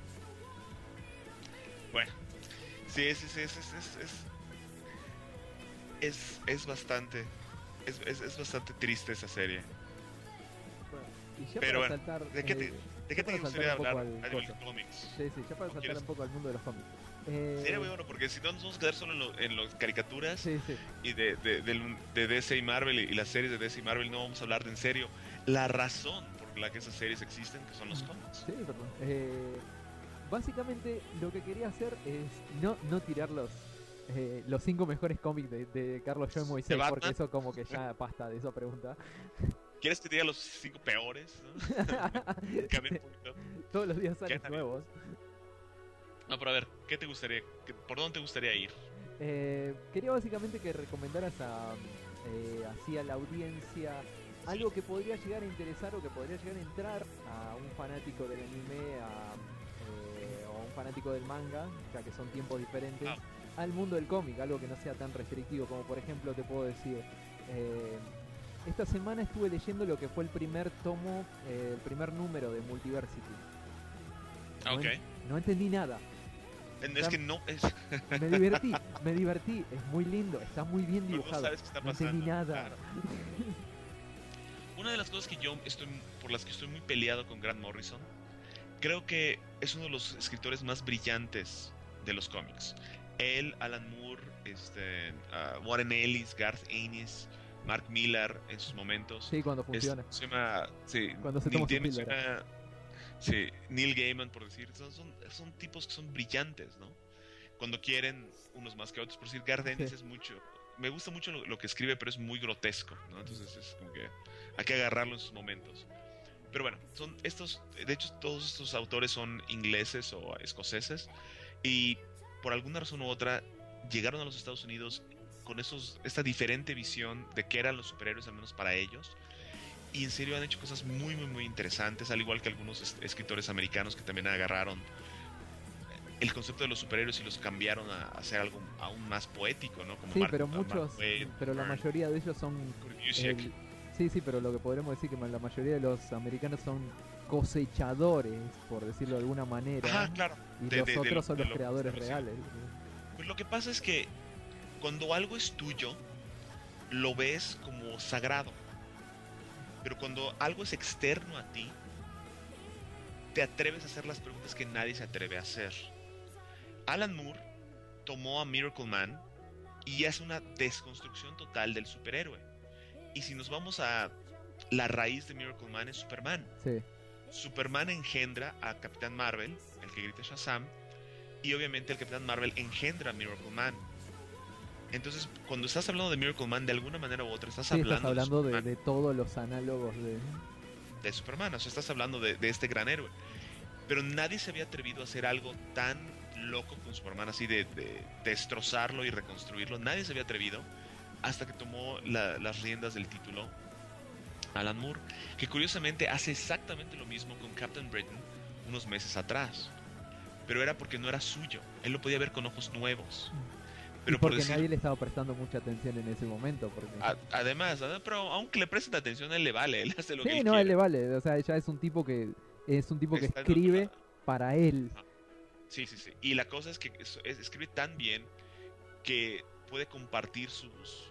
Bueno, sí, es bastante triste esa serie. Bueno, y ya Pero para bueno, saltar, ¿de qué te para gustaría saltar un poco hablar al a nivel coso. cómics? Sí, ya para ¿O saltar quieres? un poco al mundo de los cómics. Sería muy bueno, porque si no nos vamos a quedar solo en las caricaturas Sí. y de DC y Marvel y las series de DC y Marvel. No vamos a hablar de en serio la razón por la que esas series existen, que son los cómics. Sí, perdón. Básicamente lo que quería hacer es no tirar los 5 mejores cómics de Carlos Joe Moisés, Batman? porque eso como que ya basta de esa pregunta. ¿Quieres que te diga los 5 peores? ¿No? Cambia un poquito. Todos los días salen ¿Qué? nuevos. No, pero a ver, ¿qué te gustaría? ¿Por dónde te gustaría ir? Quería básicamente que recomendaras así a la audiencia algo que podría llegar a interesar o que podría llegar a entrar a un fanático del anime o a un fanático del manga, ya que son tiempos diferentes, al mundo del cómic, algo que no sea tan restrictivo, como por ejemplo te puedo decir, esta semana estuve leyendo lo que fue el primer tomo, el primer número de Multiversity. No entendí nada. Es que no es. Me divertí, es muy lindo, está muy bien Pero no dibujado. sabes qué está No entendí pasando, nada. claro. Una de las cosas que por las que estoy muy peleado con Grant Morrison, creo que es uno de los escritores más brillantes de los cómics. Él, Alan Moore, Warren Ellis, Garth Ennis, Mark Millar en sus momentos. Sí, cuando funciona. Cuando se toma su píldora. Sí, Neil Gaiman, por decir, son tipos que son brillantes, ¿no? Cuando quieren, unos más que otros. Por decir, Garth Ennis es mucho. Me gusta mucho lo que escribe, pero es muy grotesco, ¿no? Entonces es como que hay que agarrarlo en sus momentos. Pero bueno, de hecho, todos estos autores son ingleses o escoceses y por alguna razón u otra llegaron a los Estados Unidos con esta diferente visión de qué eran los superhéroes, al menos para ellos. Y en serio han hecho cosas muy, muy, muy interesantes, al igual que algunos escritores americanos que también agarraron el concepto de los superhéroes y los cambiaron a hacer algo aún más poético, ¿no? Como sí, pero la mayoría de ellos son... Sí, pero lo que podremos decir que la mayoría de los americanos son cosechadores, por decirlo de alguna manera. Claro. Y los otros son los creadores reales. Pues lo que pasa es que cuando algo es tuyo, lo ves como sagrado. Pero cuando algo es externo a ti, te atreves a hacer las preguntas que nadie se atreve a hacer. Alan Moore tomó a Miracle Man y hace una desconstrucción total del superhéroe. Y si nos vamos a la raíz de Miracle Man, es Superman. Sí. Superman engendra a Capitán Marvel, el que grita Shazam, y obviamente el Capitán Marvel engendra a Miracle Man. Entonces, cuando estás hablando de Miracle Man, de alguna manera u otra, estás hablando de todos los análogos de Superman. O sea, estás hablando de este gran héroe. Pero nadie se había atrevido a hacer algo tan loco con Superman, así de destrozarlo y reconstruirlo. Nadie se había atrevido hasta que tomó las riendas del título Alan Moore, que curiosamente hace exactamente lo mismo con Captain Britain unos meses atrás. Pero era porque no era suyo. Él lo podía ver con ojos nuevos. Pero y porque nadie le estaba prestando mucha atención en ese momento. Porque... Además, pero aunque le presten atención, él le vale. Él hace lo que él quiere. A él le vale. O sea, ya es un tipo que escribe para él. Sí. Y la cosa es que escribe tan bien que puede compartir sus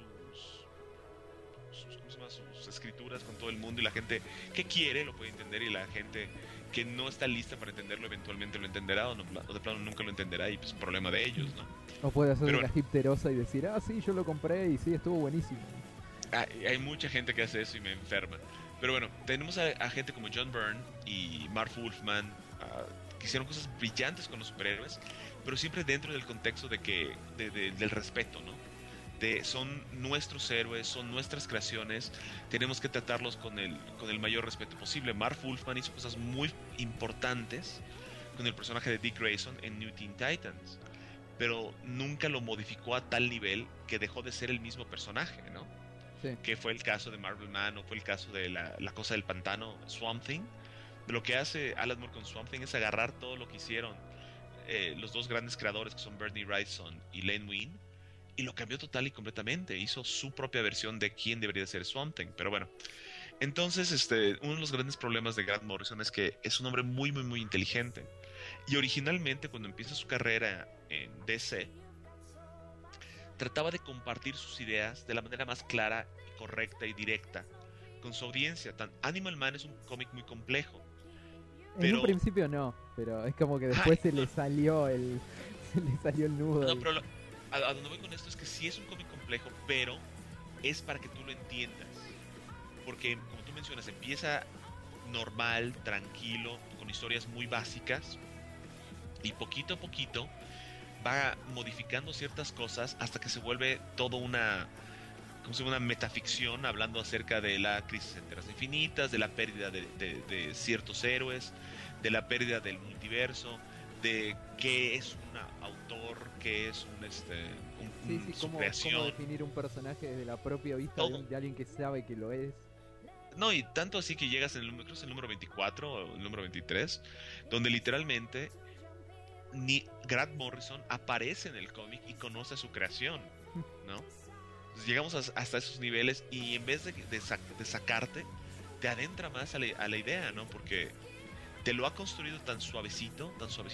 escrituras con todo el mundo, y la gente que quiere lo puede entender, y la gente que no está lista para entenderlo eventualmente lo entenderá, o de plano nunca lo entenderá, y pues es problema de ellos, ¿no? O puede hacer la hipterosa y decir, sí, yo lo compré y sí, estuvo buenísimo. Hay mucha gente que hace eso y me enferma. Pero bueno, tenemos a gente como John Byrne y Marv Wolfman, que hicieron cosas brillantes con los superhéroes, pero siempre dentro del contexto del respeto, ¿no? Son nuestros héroes, son nuestras creaciones, tenemos que tratarlos con el mayor respeto posible. Marv Wolfman hizo cosas muy importantes con el personaje de Dick Grayson en New Teen Titans, pero nunca lo modificó a tal nivel que dejó de ser el mismo personaje, ¿no? Sí. Que fue el caso de Marvel Man, o fue el caso de la cosa del pantano, Swamp Thing. Lo que hace Alan Moore con Swamp Thing es agarrar todo lo que hicieron los dos grandes creadores que son Bernie Wrightson y Len Wein y lo cambió total y completamente. Hizo su propia versión de quién debería ser Swamp Thing. Pero bueno, entonces uno de los grandes problemas de Grant Morrison es que es un hombre muy, muy, muy inteligente. Y originalmente cuando empieza su carrera en DC, trataba de compartir sus ideas de la manera más clara, correcta y directa con su audiencia. Animal Man es un cómic muy complejo. En un principio no, pero es como que después se le salió el nudo. No, pero a donde voy con esto es que sí es un cómic complejo, pero es para que tú lo entiendas. Porque, como tú mencionas, empieza normal, tranquilo, con historias muy básicas, y poquito a poquito va modificando ciertas cosas hasta que se vuelve todo una metaficción, hablando acerca de la crisis en Tierras Infinitas, de la pérdida de ciertos héroes, de la pérdida del multiverso, de qué es un autor, qué es su creación. Cómo definir un personaje desde la propia vista de alguien que sabe que lo es. No, y tanto así que llegas creo que es el número 24 o el número 23, donde literalmente Grant Morrison aparece en el cómic y conoce su creación, ¿no? Entonces llegamos hasta esos niveles y en vez de sacarte, te adentra más a la idea, ¿no? Porque te lo ha construido tan suavecito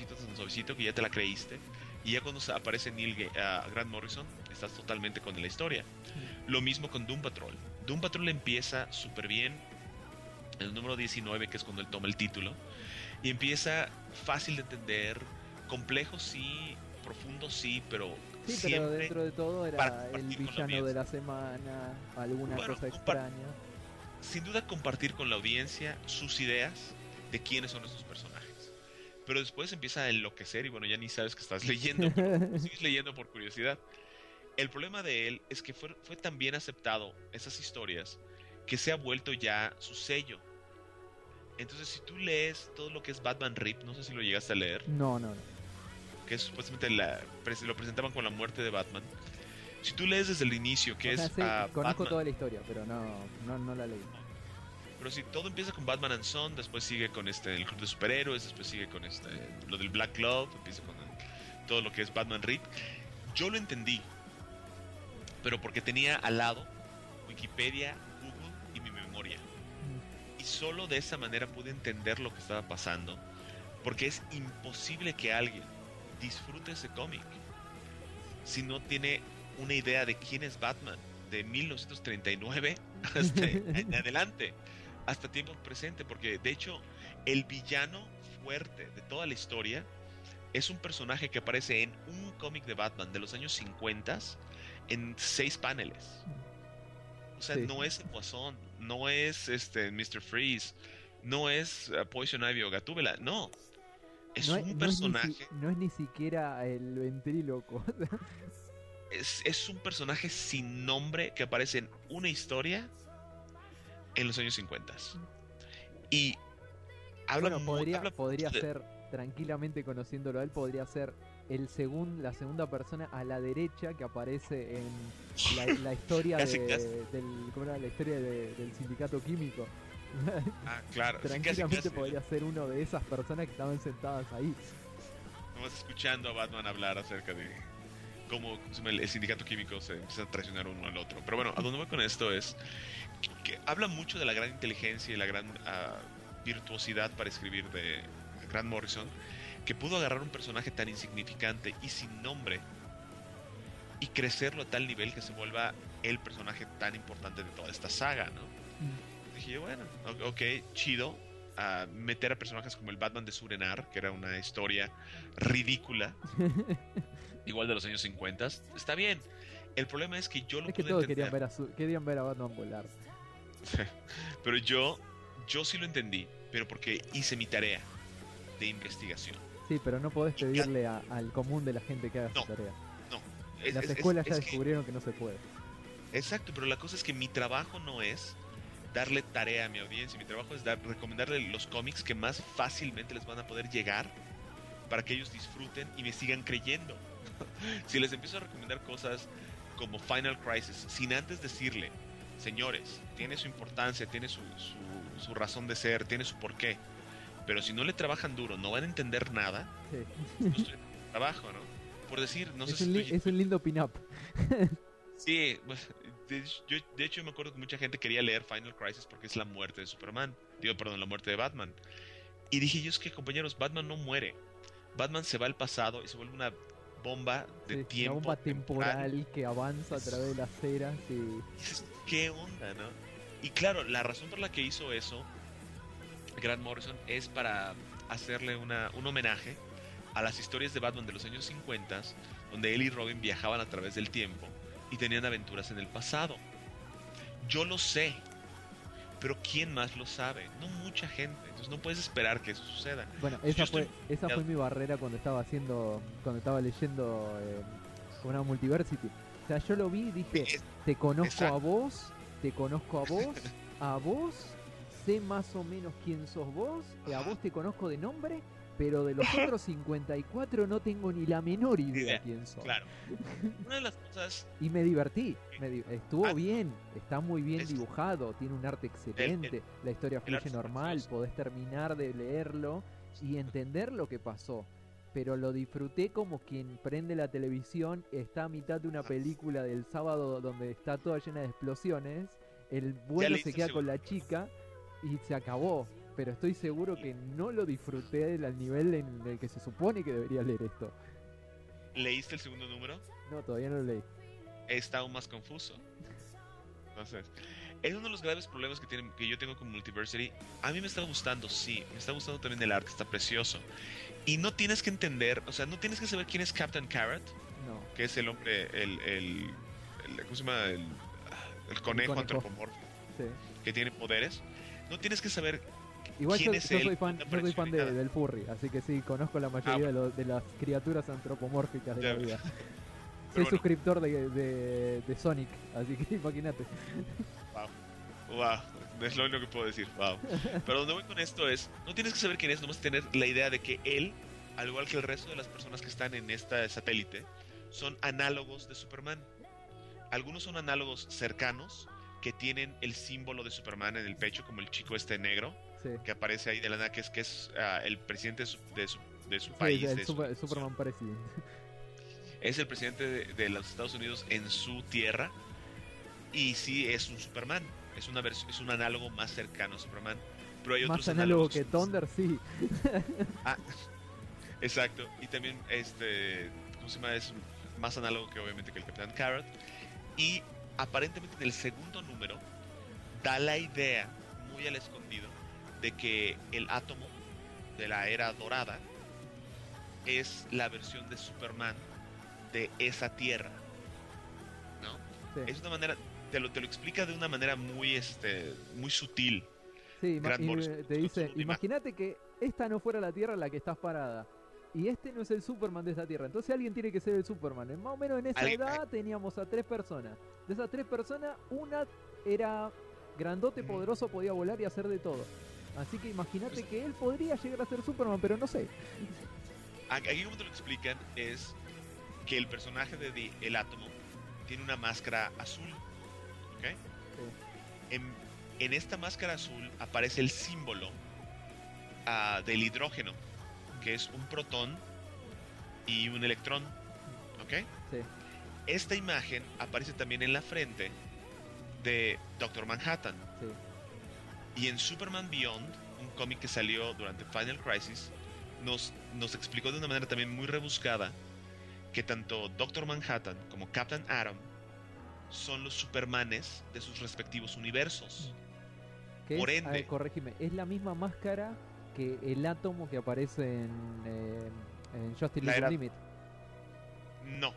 que ya te la creíste. Y ya cuando aparece Grant Morrison, estás totalmente con la historia. Lo mismo con Doom Patrol. Doom Patrol empieza súper bien en el número 19, que es cuando él toma el título. Y empieza fácil de entender, complejo sí, profundo sí, pero sí, siempre pero dentro de todo era el villano de la semana, alguna cosa extraña. Sin duda compartir con la audiencia sus ideas de quiénes son esos personajes. Pero después empieza a enloquecer y bueno, ya ni sabes que estás leyendo, pero sigues leyendo por curiosidad. El problema de él es que fue tan bien aceptado esas historias que se ha vuelto ya su sello. Entonces, si tú lees todo lo que es Batman Rip, no sé si lo llegaste a leer. No. Que supuestamente lo presentaban con la muerte de Batman. Si tú lees desde el inicio, que es conozco Batman, toda la historia, pero no la leí. Pero si todo empieza con Batman and Son, después sigue con el Club de Superhéroes, después sigue con lo del Black Glove, empieza con todo lo que es Batman Rip. Yo lo entendí, pero porque tenía al lado Wikipedia, Google y mi memoria. Y solo de esa manera pude entender lo que estaba pasando, porque es imposible que alguien disfrute ese cómic si no tiene una idea de quién es Batman de 1939 hasta en adelante, hasta tiempo presente, porque de hecho el villano fuerte de toda la historia es un personaje que aparece en un cómic de Batman de los años 50 en 6 paneles. O sea, sí. No es el Guasón, no es Mr. Freeze, no es Poison Ivy o Gatúbela, no. Es un personaje. No es ni siquiera el ventríloco. Es un personaje sin nombre que aparece en una historia en los años 50. Y podría ser, tranquilamente conociéndolo a él, podría ser la segunda persona a la derecha que aparece en la historia ¿cómo era la historia del sindicato químico? Claro. Tranquilamente podría ser uno de esas personas que estaban sentadas ahí. Estamos escuchando a Batman hablar acerca de cómo el sindicato químico se empieza a traicionar uno al otro. Pero bueno, a donde voy con esto es que habla mucho de la gran inteligencia y la gran virtuosidad para escribir de Grant Morrison, que pudo agarrar un personaje tan insignificante y sin nombre y crecerlo a tal nivel que se vuelva el personaje tan importante de toda esta saga, ¿no? Dije yo, bueno, ok, chido. Meter a personajes como el Batman de Surenar, que era una historia ridícula, igual de los años 50, está bien. El problema es que yo lo pude todos entender. querían ver a Batman volar. Pero yo sí lo entendí, pero porque hice mi tarea de investigación. Sí, pero no podés pedirle al común de la gente que haga su tarea. No. Las escuelas ya descubrieron que no se puede. Exacto, pero la cosa es que mi trabajo no es darle tarea a mi audiencia. Mi trabajo es recomendarle los cómics que más fácilmente les van a poder llegar para que ellos disfruten y me sigan creyendo. Si les empiezo a recomendar cosas como Final Crisis sin antes decirle, señores, tiene su importancia, tiene su razón de ser, tiene su porqué, pero si no le trabajan duro, no van a entender nada. Sí. Pues, trabajo, ¿no? Por decir, no sé Es un, si es un lindo pin-up. Sí, pues, de hecho me acuerdo que mucha gente quería leer Final Crisis porque es la muerte de Superman. Digo, perdón, la muerte de Batman. Y dije yo, es que compañeros, Batman no muere. Batman se va al pasado y se vuelve una bomba de Sí, tiempo. una bomba temporal que avanza a través de las eras. Y... Y dices, ¿qué onda, no? Y claro, la razón por la que hizo eso Grant Morrison es para hacerle un homenaje a las historias de Batman de los años 50, donde él y Robin viajaban a través del tiempo y tenían aventuras en el pasado. Yo lo sé, pero ¿quién más lo sabe? No mucha gente. Entonces no puedes esperar que eso suceda. Bueno, Yo esa fue mi barrera cuando estaba leyendo una Multiversity. O sea, yo lo vi y dije, te conozco exacto. a vos, sé más o menos quién sos vos, a vos te conozco de nombre, pero de los otros 54 no tengo ni la menor idea quién sos. Claro. Una de las cosas... Y me divertí, estuvo bien, está muy bien es- dibujado, tiene un arte excelente, la historia el arte fluye es normal, maravilloso. podés terminar de leerlo y entender lo que pasó. Pero lo disfruté como quien prende la televisión, está a mitad de una película del sábado donde está toda llena de explosiones, el bueno leíste se queda el con la chica y se acabó. Pero estoy seguro que no lo disfruté al nivel en el que se supone que debería leer esto. ¿Leíste el segundo número? No, todavía no lo leí. Está aún más confuso. Entonces, es uno de los graves problemas que yo tengo con Multiversity. A mí me está gustando, sí. Me está gustando también el arte, está precioso. Y no tienes que entender, o sea, no tienes que saber quién es Captain Carrot, No. que es el hombre, ¿cómo se llama? El conejo antropomórfico Sí. que tiene poderes. No tienes que saber Igual quién yo es soy él, fan, no yo soy fan apareció ni nada. del furry, así que sí, conozco la mayoría de las criaturas antropomórficas de Ya. la vida. Soy bueno. suscriptor de Sonic, así que imagínate. Wow, es lo único que puedo decir, wow. Pero donde voy con esto es, no tienes que saber quién es, nomás tener la idea de que él, al igual que el resto de las personas que están en esta satélite, son análogos de Superman. Algunos son análogos cercanos, que tienen el símbolo de Superman en el pecho, como el chico este negro, Sí. que aparece ahí de la nada, que es el presidente de su Sí, país. el de su- Superman President. Es el presidente de los Estados Unidos en su tierra. Y sí, es un Superman. Es un análogo más cercano a Superman. Pero hay Más otros análogo análogos. que Thunder, sí. Ah, exacto. Y también, ¿cómo se llama? Es más análogo que obviamente que el Capitán Carrot. Y aparentemente en el segundo número da la idea, muy al escondido, de que el átomo de la era dorada es la versión de Superman de esa tierra, ¿no? Sí. Es una manera, te lo explica de una manera muy sutil. Sí, Grant y Morrison, te dice, solo una imagínate que esta no fuera la Tierra en la que estás parada. Y este no es el Superman de esta Tierra. Entonces alguien tiene que ser el Superman. Más o menos en esa Alguien- edad teníamos a 3 personas. De esas 3 personas, una era grandote, poderoso, podía volar y hacer de todo. Así que imagínate que él podría llegar a ser Superman, pero no sé. Aquí como te lo explican es que el personaje de el átomo tiene una máscara azul, ¿ok? En esta máscara azul aparece el símbolo del hidrógeno, que es un protón y un electrón, ¿ok? Sí. Esta imagen aparece también en la frente de Doctor Manhattan. Sí. Y en Superman Beyond, un cómic que salió durante Final Crisis, nos explicó de una manera también muy rebuscada que tanto Doctor Manhattan como Captain Atom son los Supermanes de sus respectivos universos. Que Por es, ende- a ver, corregime, es la misma máscara que el átomo que aparece en Justice La League era- Unlimited. No.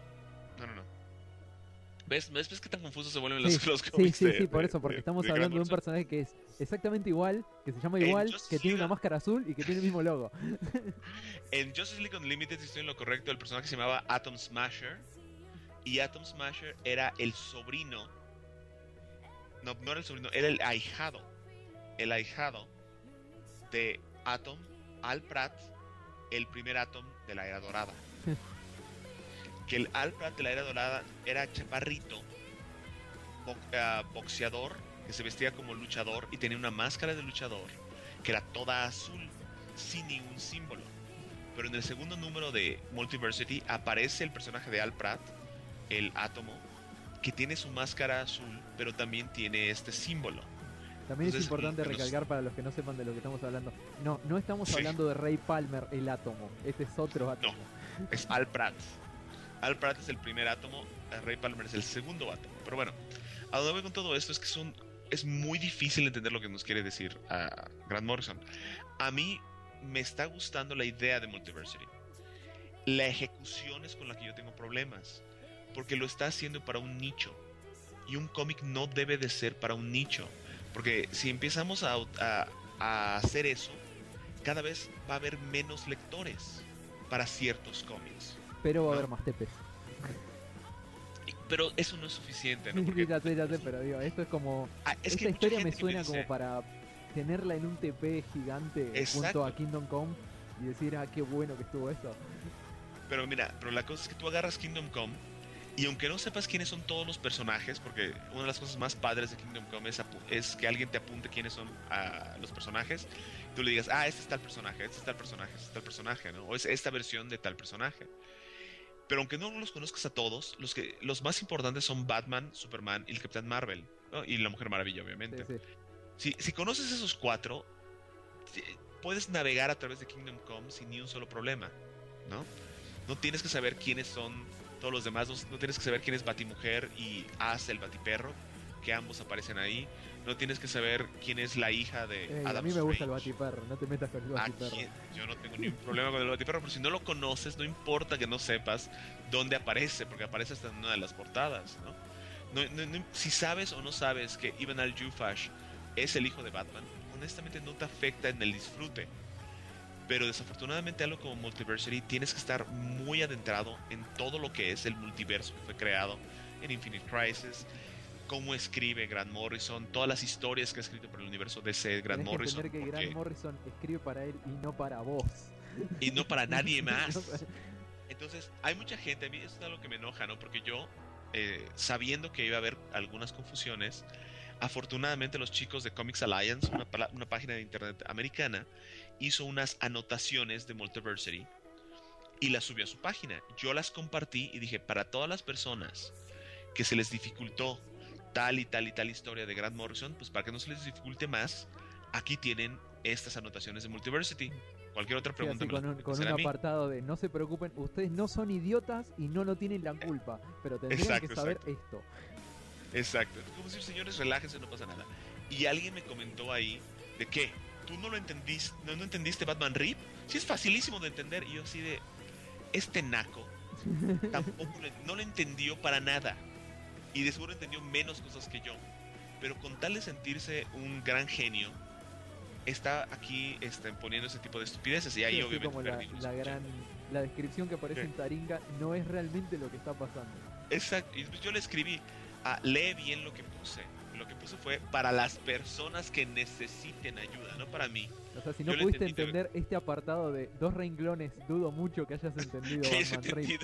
¿Ves qué tan confusos se vuelven Sí, los sí, cómics? sí, por eso, porque estamos Grant hablando de un Morrison? personaje que es exactamente igual, que se llama En igual, Justice que tiene League- una máscara azul y que tiene el mismo logo. En Justice League Unlimited, si estoy en lo correcto, el personaje se llamaba Atom Smasher. Y Atom Smasher era el sobrino. No era el sobrino, era el ahijado. El ahijado de Atom, Al Pratt, el primer Atom de la Era Dorada. Que el Al Pratt de la Era Dorada era chaparrito, boxeador, que se vestía como luchador y tenía una máscara de luchador que era toda azul. sin ningún símbolo. Pero en el segundo número de Multiversity aparece el personaje de Al Pratt, el Átomo, que tiene su máscara azul, pero también tiene este símbolo. También Entonces, es importante recalcar para los que no sepan de lo que estamos hablando. No estamos hablando de Ray Palmer, el átomo. Este es otro átomo. No, es Al Pratt. Al Pratt es el primer átomo, Ray Palmer es el segundo átomo. Pero bueno, a donde voy con todo esto es que es muy difícil entender lo que nos quiere decir a Grant Morrison. A mí me está gustando la idea de Multiversity. La ejecución es con la que yo tengo problemas, porque lo está haciendo para un nicho, y un cómic no debe de ser para un nicho, porque si empezamos a hacer eso, cada vez va a haber menos lectores para ciertos cómics. Pero va a haber más tepes. Pero eso no es suficiente, ¿no? Porque, ya sé, pero digo, esto es como... es que esta hay mucha historia me gente que suena dice, como para tenerla en un TP gigante Exacto. junto a Kingdom Come y decir, qué bueno que estuvo esto. Pero mira, la cosa es que tú agarras Kingdom Come y aunque no sepas quiénes son todos los personajes, porque una de las cosas más padres de Kingdom Come es que alguien te apunte quiénes son los personajes, tú le digas, este es tal personaje, este es tal personaje, este es tal personaje, ¿no? O es esta versión de tal personaje. Pero aunque no los conozcas a todos, los más importantes son Batman, Superman y el Capitán Marvel, ¿no? Y la Mujer Maravilla, obviamente. Sí. Si conoces esos 4, puedes navegar a través de Kingdom Come sin ni un solo problema, ¿no? No tienes que saber quiénes son todos los demás, no tienes que saber quién es Batimujer y As el Batiperro, que ambos aparecen ahí. No tienes que saber quién es la hija de Adam a mí me gusta el Strange. Batiperro, no te metas con el Batiperro. Yo no tengo ningún problema con el Batiperro, pero si no lo conoces, no importa que no sepas dónde aparece, porque aparece hasta en una de las portadas, ¿no? Si sabes o no sabes que Ibn al-Jufash es el hijo de Batman, honestamente no te afecta en el disfrute. Pero desafortunadamente algo como Multiversity tienes que estar muy adentrado en todo lo que es el multiverso que fue creado en Infinite Crisis, cómo escribe Grant Morrison, todas las historias que ha escrito para el universo DC Grant Morrison. Tenés que entender que Grant Morrison escribe para él y no para vos. Y no para nadie más. Entonces, hay mucha gente, a mí eso es algo que me enoja, ¿no? Porque yo, sabiendo que iba a haber algunas confusiones, afortunadamente los chicos de Comics Alliance, una página de internet americana, hizo unas anotaciones de Multiversity y las subió a su página. Yo las compartí y dije, para todas las personas que se les dificultó tal y tal y tal historia de Grant Morrison, pues para que no se les dificulte más, aquí tienen estas anotaciones de Multiversity. Cualquier otra pregunta con un apartado de no se preocupen, ustedes no son idiotas y no tienen la culpa, pero tendrían que saber esto. Exacto. Es como decir, señores, relájense, no pasa nada. Y alguien me comentó ahí de que tú no lo entendiste, no entendiste Batman Rip. Sí, es facilísimo de entender. Y yo así de, este naco tampoco no lo entendió para nada. Y de seguro entendió menos cosas que yo. Pero con tal de sentirse un gran genio, está aquí poniendo ese tipo de estupideces. Y ahí obviamente como la descripción que aparece en Taringa no es realmente lo que está pasando. Exacto. Y yo le escribí, lee bien lo que puse. Lo que puse fue para las personas que necesiten ayuda, no para mí. O sea, si no pudiste entender este apartado de 2 renglones, dudo mucho que hayas entendido Batman Rip.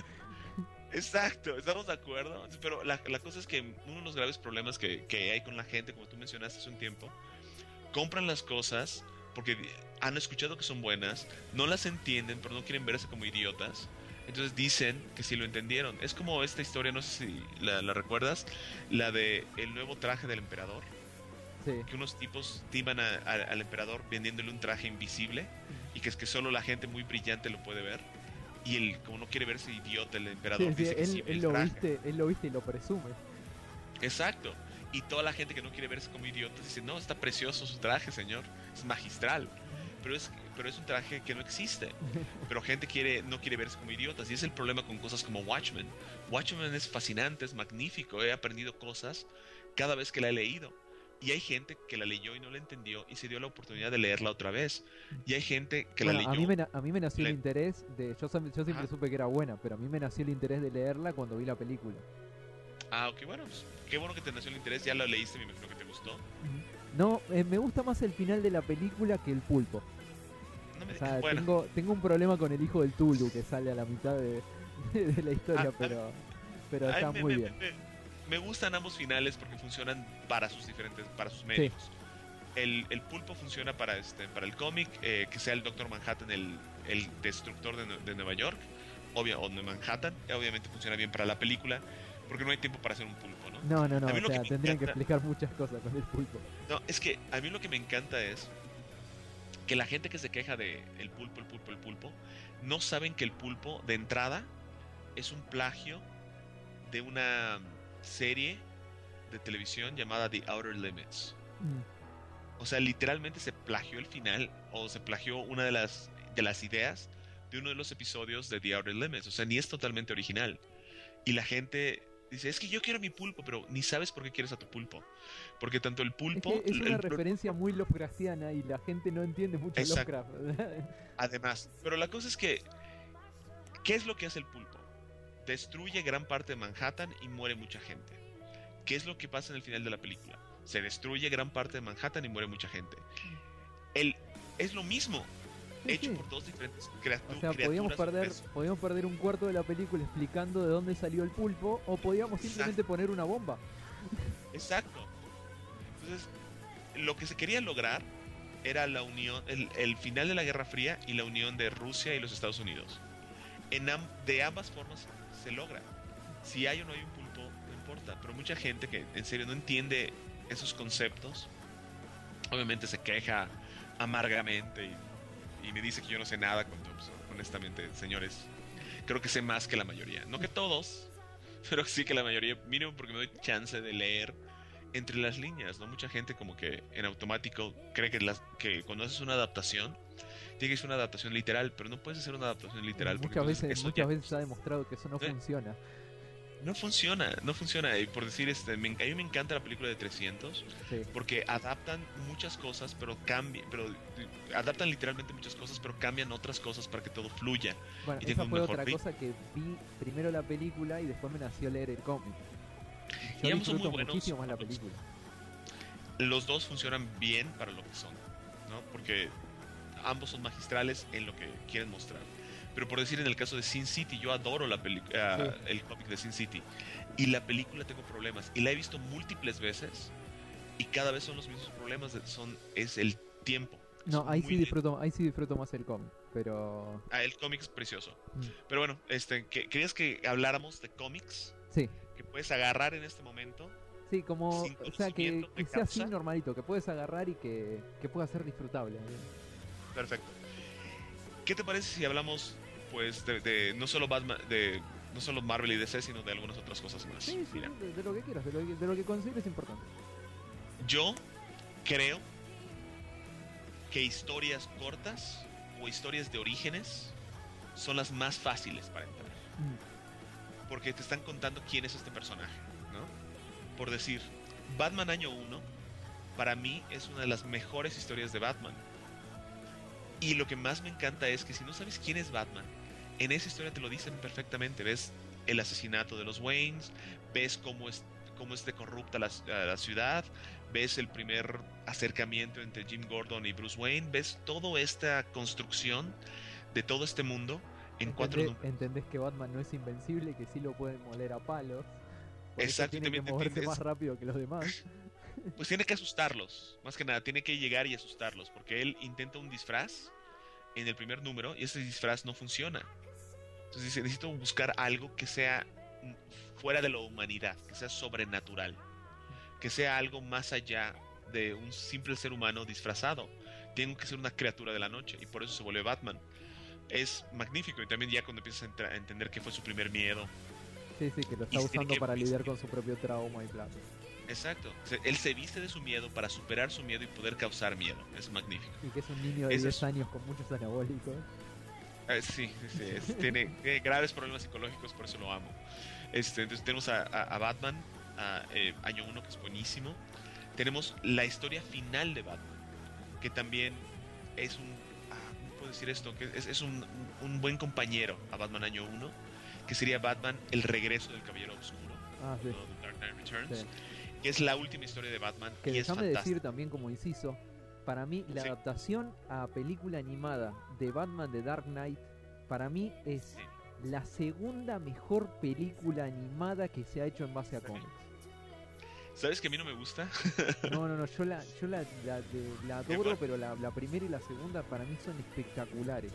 Exacto, estamos de acuerdo. Pero la cosa es que uno de los graves problemas que hay con la gente, como tú mencionaste hace un tiempo, compran las cosas porque han escuchado que son buenas, no las entienden, pero no quieren verse como idiotas. Entonces dicen que sí lo entendieron. Es como esta historia, no sé si la recuerdas, la de el nuevo traje del emperador. Sí. Que unos tipos timan al emperador vendiéndole un traje invisible y que es que solo la gente muy brillante lo puede ver. Y él, como no quiere verse idiota, el emperador dice que sí, él lo viste y lo presume. Exacto. Y toda la gente que no quiere verse como idiota dice, no, está precioso su traje, señor, es magistral. Pero es un traje que no existe. Pero gente no quiere verse como idiotas. Y es el problema con cosas como Watchmen. Watchmen es fascinante, es magnífico. He aprendido cosas cada vez que la he leído. Y hay gente que la leyó y no la entendió y se dio la oportunidad de leerla otra vez. Y hay gente que la leyó. A mí me nació el interés de... Yo siempre supe que era buena, pero a mí me nació el interés de leerla cuando vi la película. Ok, bueno, pues, qué bueno que te nació el interés. Ya la leíste, me imagino que te gustó. No, me gusta más el final de la película que el pulpo. No me o sea, bueno. tengo un problema con el hijo del Tulu que sale a la mitad de la historia, pero está muy bien. Me gustan ambos finales porque funcionan para sus medios. Sí. el pulpo funciona para el cómic, que sea el Doctor Manhattan el destructor de Nueva York, o de Manhattan. Obviamente funciona bien para la película, porque no hay tiempo para hacer un pulpo, ¿no? No, A mí o sea, tendrían que explicar muchas cosas con el pulpo. No, es que a mí lo que me encanta es que la gente que se queja de el pulpo, no saben que el pulpo, de entrada, es un plagio de una serie de televisión llamada The Outer Limits. O sea, literalmente se plagió el final, o se plagió una de las ideas de uno de los episodios de The Outer Limits. O sea, ni es totalmente original. Y la gente dice, es que yo quiero mi pulpo, pero ni sabes por qué quieres a tu pulpo. Porque tanto el pulpo... Es una referencia muy Lovecraftiana y la gente no entiende mucho Lovecraft. Además, pero la cosa es que, ¿qué es lo que hace el pulpo? Destruye gran parte de Manhattan y muere mucha gente. ¿Qué es lo que pasa en el final de la película? Se destruye gran parte de Manhattan y muere mucha gente. Es lo mismo, hecho por dos diferentes criaturas. O sea, podíamos perder un cuarto de la película explicando de dónde salió el pulpo, o podíamos simplemente poner una bomba. Exacto. Entonces, lo que se quería lograr era la unión, el final de la Guerra Fría y la unión de Rusia y los Estados Unidos. De ambas formas se logra. Si hay o no hay un pulpo, no importa. Pero mucha gente que en serio no entiende esos conceptos, obviamente se queja amargamente y me dice que yo no sé nada, cuando pues, honestamente, señores, creo que sé más que la mayoría. No que todos, pero sí que la mayoría, mínimo porque me doy chance de leer entre las líneas, ¿no? Mucha gente como que en automático cree que cuando haces una adaptación tiene que ser una adaptación literal, pero no puedes hacer una adaptación literal. Muchas veces se ha demostrado que eso no funciona. No funciona. Y por decir, a mí me encanta la película de 300, sí, porque adaptan muchas cosas, pero adaptan literalmente muchas cosas, pero cambian otras cosas para que todo fluya. Bueno, esa fue otra cosa que vi primero la película y después me nació leer el cómic. Y ambos son muy buenos. Muchísimo más la película. Los dos funcionan bien para lo que son, ¿no? Porque ambos son magistrales en lo que quieren mostrar. Pero por decir, en el caso de Sin City, yo adoro el cómic de Sin City. Y la película tengo problemas. Y la he visto múltiples veces. Y cada vez son los mismos problemas. Es el tiempo. No, ahí sí disfruto más el cómic. Pero... el cómic es precioso. Pero bueno, ¿querías que habláramos de cómics? Sí. Que puedes agarrar en este momento. Sí, como... O sea, que sea así normalito. Que puedes agarrar y que pueda ser disfrutable. Perfecto. ¿Qué te parece si hablamos, pues, de no solo Batman, no solo Marvel y DC, sino de algunas otras cosas más? Sí, mira, de lo que quieras, de lo que consideres importante. Yo creo que historias cortas o historias de orígenes son las más fáciles para entrar. Porque te están contando quién es este personaje, ¿no? Por decir, Batman Año 1, para mí es una de las mejores historias de Batman. Y lo que más me encanta es que si no sabes quién es Batman, en esa historia te lo dicen perfectamente. Ves el asesinato de los Waynes, ves cómo es de corrupta la ciudad, ves el primer acercamiento entre Jim Gordon y Bruce Wayne, ves toda esta construcción de todo este mundo en 4 números. Entendés que Batman no es invencible, que sí lo pueden moler a palos. Exacto, tiene que moverse más rápido que los demás. Pues tiene que asustarlos, más que nada, tiene que llegar y asustarlos, porque él intenta un disfraz en el primer número y ese disfraz no funciona. Entonces dice, necesito buscar algo que sea fuera de la humanidad, que sea sobrenatural, que sea algo más allá de un simple ser humano disfrazado. Tengo que ser una criatura de la noche, y por eso se vuelve Batman. Es magnífico, y también ya cuando empiezas a entender que fue su primer miedo. Sí, que lo está usando para lidiar con su propio trauma y bla. Exacto. Él se viste de su miedo para superar su miedo y poder causar miedo. Es magnífico. Y que es un niño de 10 años con muchos anabólicos. Sí. Tiene graves problemas psicológicos, por eso lo amo. Entonces tenemos a Batman, Año 1, que es buenísimo. Tenemos la historia final de Batman, que también es ¿cómo puedo decir esto? Que es un buen compañero a Batman Año 1, que sería Batman, el regreso del Caballero Oscuro, sí. The Dark Knight Returns, sí, que es la última historia de Batman. Que y déjame es decir también como inciso, para mí la adaptación a película animada de Batman de Dark Knight, para mí es la segunda mejor película animada que se ha hecho en base a cómics. ¿Sabes que a mí no me gusta? No, la adoro, pero la primera y la segunda para mí son espectaculares.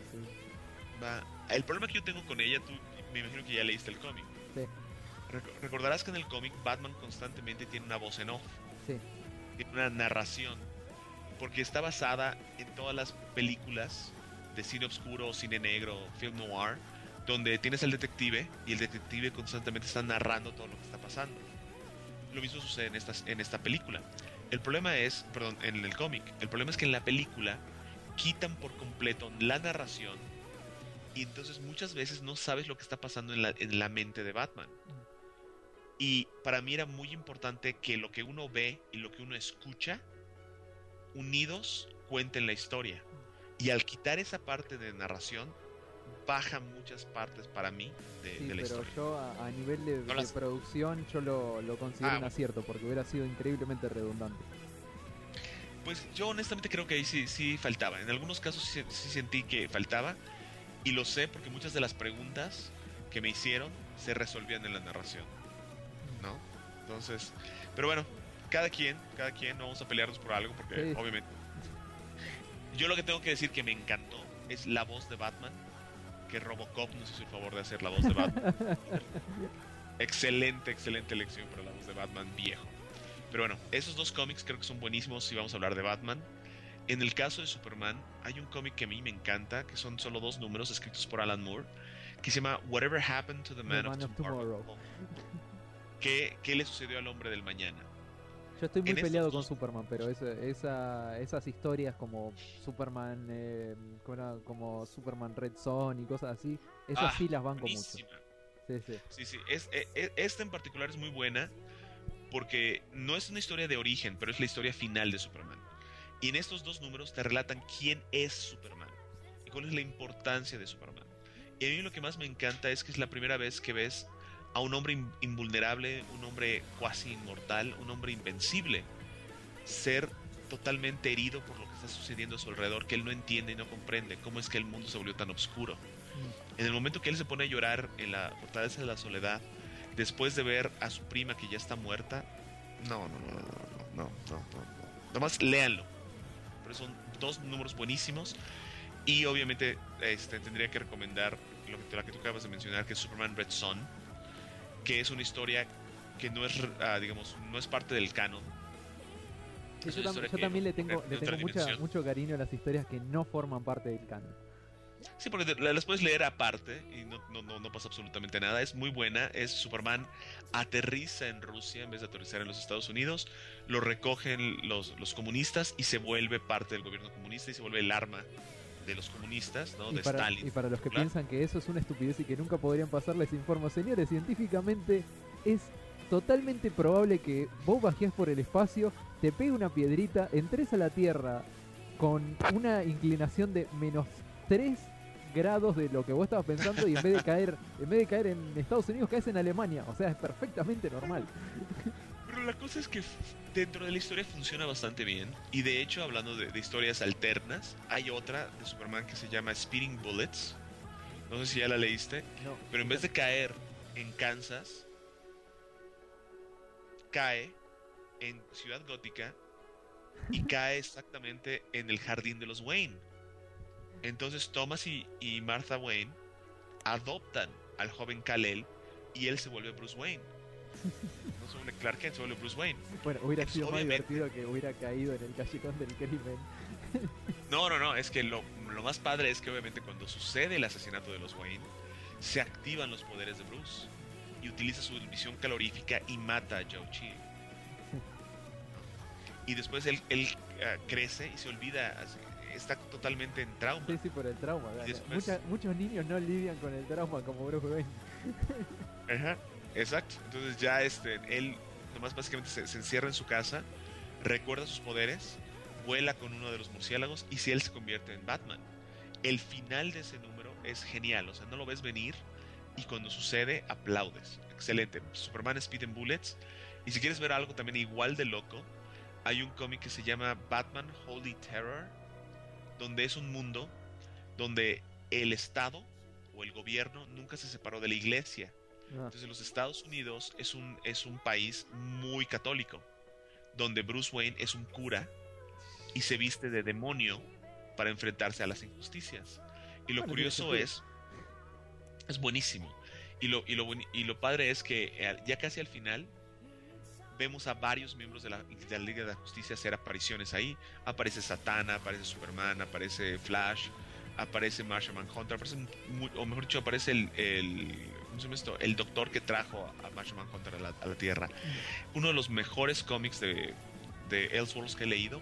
El problema que yo tengo con ella, tú me imagino que ya leíste el cómic. Sí, Recordarás que en el cómic Batman constantemente tiene una voz en off, sí. tiene una narración, porque está basada en todas las películas de cine oscuro, cine negro, film noir, donde tienes al detective y el detective constantemente está narrando todo lo que está pasando. Lo mismo sucede en esta película. El problema es, perdón, en el cómic, el problema es que en la película quitan por completo la narración y entonces muchas veces no sabes lo que está pasando en la mente de Batman. Y para mí era muy importante que lo que uno ve y lo que uno escucha, unidos, cuenten la historia. Y al quitar esa parte de narración, bajan muchas partes para mí de la pero historia. yo a nivel de producción yo lo considero un acierto, porque hubiera sido increíblemente redundante. Pues yo honestamente creo que ahí sí faltaba. En algunos casos sí sentí que faltaba. Y lo sé porque muchas de las preguntas que me hicieron se resolvían en la narración, ¿no? Entonces, pero bueno, cada quien, no vamos a pelearnos por algo porque sí, obviamente. Yo lo que tengo que decir que me encantó es la voz de Batman, que Robocop nos hizo el favor de hacer la voz de Batman. Excelente elección para la voz de Batman viejo. Pero bueno, esos dos cómics creo que son buenísimos si vamos a hablar de Batman. En el caso de Superman, hay un cómic que a mí me encanta, que son solo 2 números escritos por Alan Moore, que se llama Whatever Happened to the Man of Tomorrow. ¿Qué le sucedió al hombre del mañana? Yo estoy muy peleado con Superman, pero esas historias como Superman como Superman Red Son y cosas así, esas sí las banco buenísima. Mucho. Sí. Esta en particular es muy buena porque no es una historia de origen, pero es la historia final de Superman. Y en estos 2 números te relatan quién es Superman y cuál es la importancia de Superman. Y a mí lo que más me encanta es que es la primera vez que ves a un hombre invulnerable, un hombre cuasi inmortal, un hombre invencible, ser totalmente herido por lo que está sucediendo a su alrededor, que él no entiende y no comprende cómo es que el mundo se volvió tan oscuro. En el momento que él se pone a llorar en la fortaleza de la soledad, después de ver a su prima que ya está muerta, no. Nomás léanlo. Pero son 2 números buenísimos. Y obviamente tendría que recomendar la que tú acabas de mencionar, que es Superman Red Son, que es una historia que no es, no es parte del canon. Sí, yo también le tengo mucho cariño a las historias que no forman parte del canon. Sí, porque las puedes leer aparte y no pasa absolutamente nada. Es muy buena. Superman aterriza en Rusia en vez de aterrizar en los Estados Unidos. Lo recogen los comunistas y se vuelve parte del gobierno comunista y se vuelve el arma de los comunistas, ¿no? Stalin. Y para los que piensan que eso es una estupidez y que nunca podrían pasar, les informo, señores, científicamente es totalmente probable que vos bajes por el espacio, te pegue una piedrita, entres a la Tierra con una inclinación de -3 grados de lo que vos estabas pensando y en vez de caer en Estados Unidos caes en Alemania. O sea, es perfectamente normal. Pero la cosa es que dentro de la historia funciona bastante bien. Y de hecho, hablando de historias alternas, hay otra de Superman que se llama Speeding Bullets. No sé si ya la leíste. No, pero en vez de caer en Kansas, cae en Ciudad Gótica y cae exactamente en el jardín de los Wayne. Entonces Thomas y Martha Wayne adoptan al joven Kal-El y él se vuelve Bruce Wayne. No se vuelve Clark Kent, se vuelve Bruce Wayne. Bueno, hubiera sido más divertido que hubiera caído en el callejón del crimen. No, es que lo más padre es que obviamente cuando sucede el asesinato de los Wayne, se activan los poderes de Bruce y utiliza su visión calorífica y mata a Joe Chi. Y después él crece y se olvida, está totalmente en trauma. Sí, por el trauma. Después... Muchos niños no lidian con el trauma como Bruce Wayne. Ajá, exacto. Entonces ya él nomás básicamente se encierra en su casa, recuerda sus poderes, vuela con uno de los murciélagos y si él se convierte en Batman. El final de ese número es genial, o sea, no lo ves venir y cuando sucede aplaudes. Excelente. Superman Speed and Bullets. Y si quieres ver algo también igual de loco, hay un cómic que se llama Batman Holy Terror, donde es un mundo donde el Estado o el gobierno nunca se separó de la iglesia. Entonces los Estados Unidos es un país muy católico. donde Bruce Wayne es un cura y se viste de demonio para enfrentarse a las injusticias. Y lo curioso es buenísimo. Y lo padre es que ya casi al final vemos a varios miembros de la Liga de la Justicia hacer apariciones ahí. Aparece Satana, aparece Superman, aparece Flash, aparece Martian Manhunter, o mejor dicho, aparece ¿cómo se llama esto? El doctor que trajo a Martian Manhunter a la Tierra. Uno de los mejores cómics de Elseworlds que he leído,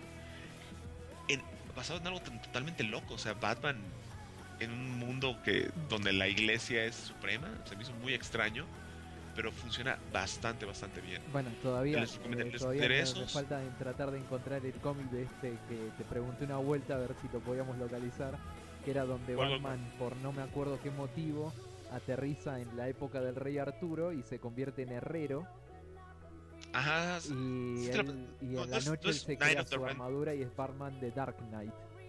basado en algo totalmente loco. O sea, Batman en un mundo donde la iglesia es suprema. Se me hizo muy extraño, pero funciona bastante bien. Bueno, todavía Les me falta tratar de encontrar el cómic de que te pregunté una vuelta a ver si lo podíamos localizar, que era donde Batman, por no me acuerdo qué motivo, aterriza en la época del rey Arturo y se convierte en herrero. Ajá. Y a la noche él se crea su armadura y es Batman de Dark Knight.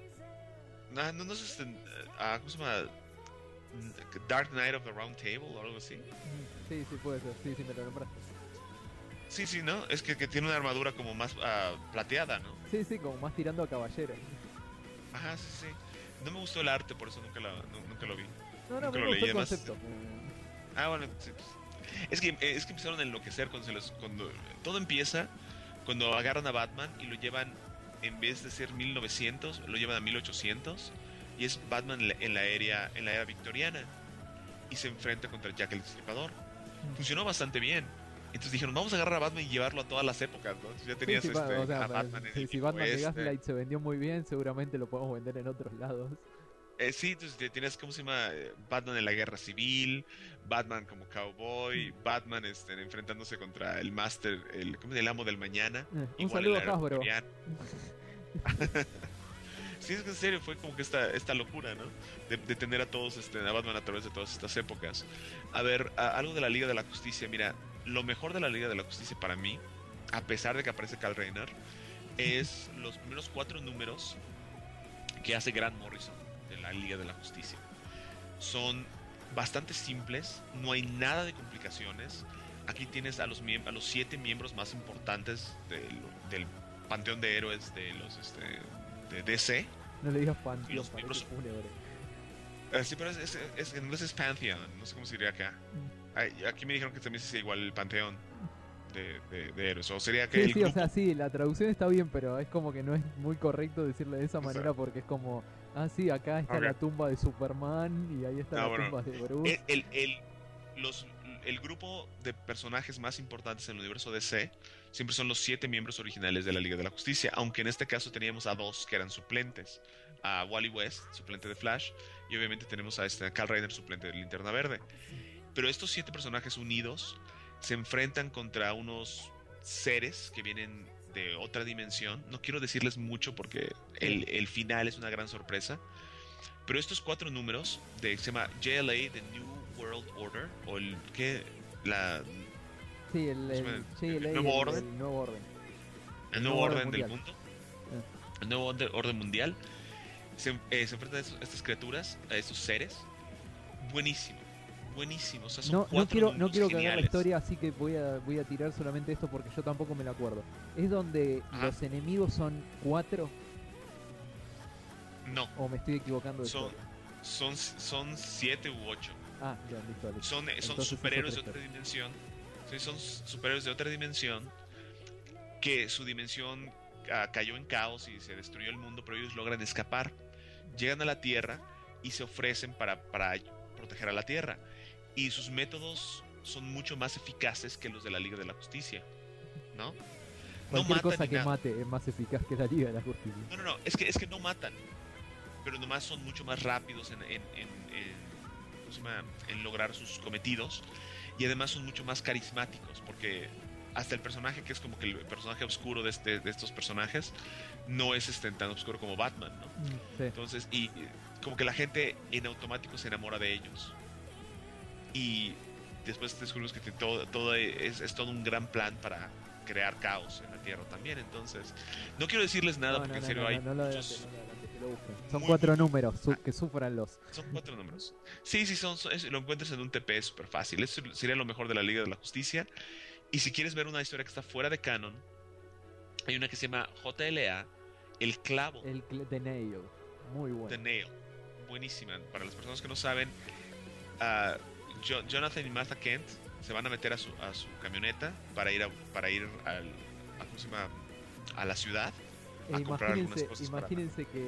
No es ¿cómo se llama? Dark Knight of the Round Table o algo así. Sí, puede ser. Sí, me lo nombraste. Sí, ¿no? Es que tiene una armadura como más plateada, ¿no? Sí, como más tirando a caballero. Ajá, sí. No me gustó el arte, por eso nunca lo vi. No, nunca me lo gustó leí, el concepto. Bueno, sí. Es que empezaron a enloquecer cuando todo empieza cuando agarran a Batman y lo llevan, en vez de ser 1900, lo llevan a 1800 y es Batman en la era victoriana y se enfrenta contra Jack el Destripador. Funcionó bastante bien. Entonces dijeron, vamos a agarrar a Batman y llevarlo a todas las épocas, ¿no? Entonces ya tenías a Batman en el si Batman de Gaslight se vendió muy bien, seguramente lo podemos vender en otros lados. Sí, entonces tienes, ¿cómo se llama? Batman en la guerra civil, Batman como cowboy, Batman enfrentándose contra el Master, el amo del mañana. Un saludo a Hasbro. Sí, es que en serio fue como que esta locura, ¿no? De tener a todos, a Batman a través de todas estas épocas. A ver, algo de la Liga de la Justicia. Mira, lo mejor de la Liga de la Justicia para mí, a pesar de que aparece Kal Rayner, es los primeros 4 números que hace Grant Morrison de la Liga de la Justicia. Son bastante simples, no hay nada de complicaciones. Aquí tienes a los 7 miembros más importantes del panteón de héroes de los de DC. No le digas panteón, los miembros fúnebre. Sí, pero en inglés es Pantheon, no sé cómo se diría acá. Aquí me dijeron que también se dice igual el panteón de héroes, o sería que sí, o sea, sí, la traducción está bien, pero es como que no es muy correcto decirle de esa manera, porque es como, sí, acá está la tumba de Superman y ahí está la tumba de Bruce. El grupo de personajes más importantes en el universo DC siempre son los 7 miembros originales de la Liga de la Justicia, aunque en este caso teníamos a 2 que eran suplentes, a Wally West, suplente de Flash, y obviamente tenemos a Kal Rayner, suplente de Linterna Verde. Pero estos 7 personajes unidos se enfrentan contra unos seres que vienen de otra dimensión. No quiero decirles mucho porque el final es una gran sorpresa. Pero estos 4 números se llama JLA, The New World Order, o el nuevo orden. El nuevo orden. El nuevo orden del mundo. El nuevo orden mundial. Se enfrentan a estas criaturas, a estos seres. Buenísimo. O sea, son no quiero cagar la historia, así que voy a tirar solamente esto porque yo tampoco me lo acuerdo. ¿Es donde los enemigos son 4? No. ¿O me estoy equivocando de son 7 u 8. Ya, listo. Son superhéroes de otra dimensión. Sí, son superhéroes de otra dimensión que su dimensión cayó en caos y se destruyó el mundo, pero ellos logran escapar. Llegan a la Tierra y se ofrecen para proteger a la Tierra. Y sus métodos son mucho más eficaces que los de la Liga de la Justicia, ¿no? Cualquier cosa que mate es más eficaz que la Liga de la Justicia. No, es que no matan, pero nomás son mucho más rápidos en lograr sus cometidos, y además son mucho más carismáticos, porque hasta el personaje que es como que el personaje oscuro de estos personajes no es tan oscuro como Batman, ¿no? Sí. Entonces, y como que la gente en automático se enamora de ellos. Y después descubrimos que todo es todo un gran plan para crear caos en la Tierra también. Entonces, no quiero decirles nada porque en serio hay muchos... Son 4 números, que sufranlos. Son 4 números. Sí, lo encuentras en un TP súper fácil. Eso sería lo mejor de la Liga de la Justicia. Y si quieres ver una historia que está fuera de canon, Hay una que se llama JLA, El Clavo. The Nail. Muy bueno. The Nail. Buenísima. Para las personas que no saben, Jonathan y Martha Kent se van a meter a su camioneta para ir ¿cómo se llama? A la ciudad a comprar algunas cosas. Imagínense que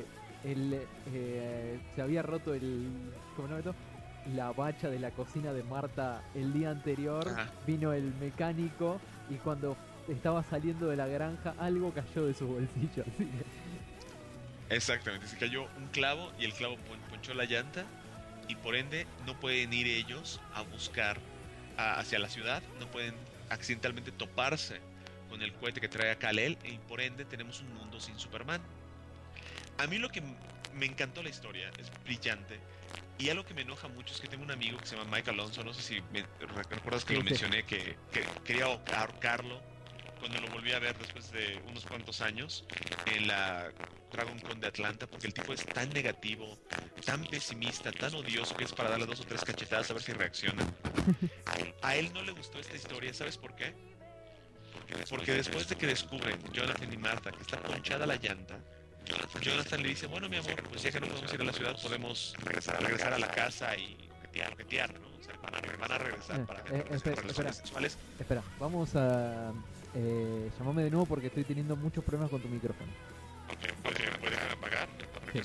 se había roto ¿cómo no? La bacha de la cocina de Marta el día anterior. Ajá. Vino el mecánico y cuando estaba saliendo de la granja algo cayó de su bolsillo. Así que... Exactamente, se cayó un clavo y el clavo ponchó la llanta y por ende no pueden ir ellos a buscar hacia la ciudad, no pueden accidentalmente toparse con el cohete que trae a Kal-El y por ende tenemos un mundo sin Superman. A mí lo que me encantó la historia, es brillante, y algo que me enoja mucho es que tengo un amigo que se llama Mike Alonso, no sé si recuerdas que lo mencioné, que quería ahorcarlo cuando lo volví a ver después de unos cuantos años en la Dragon Con de Atlanta, porque el tipo es tan negativo, tan pesimista, tan odioso, que es para darle 2 o 3 cachetadas a ver si reacciona. A él no le gustó esta historia, ¿sabes por qué? Porque después de que descubren Jonathan y Martha que está ponchada la llanta, Jonathan le dice, bueno mi amor, pues ya que no podemos ir a la ciudad, podemos regresar a la casa y coquetear, ¿no? O sea, van a regresar para relaciones sexuales. Espera, vamos a llamame de nuevo porque estoy teniendo muchos problemas con tu micrófono. Ok, ¿puedes apagar? Sí.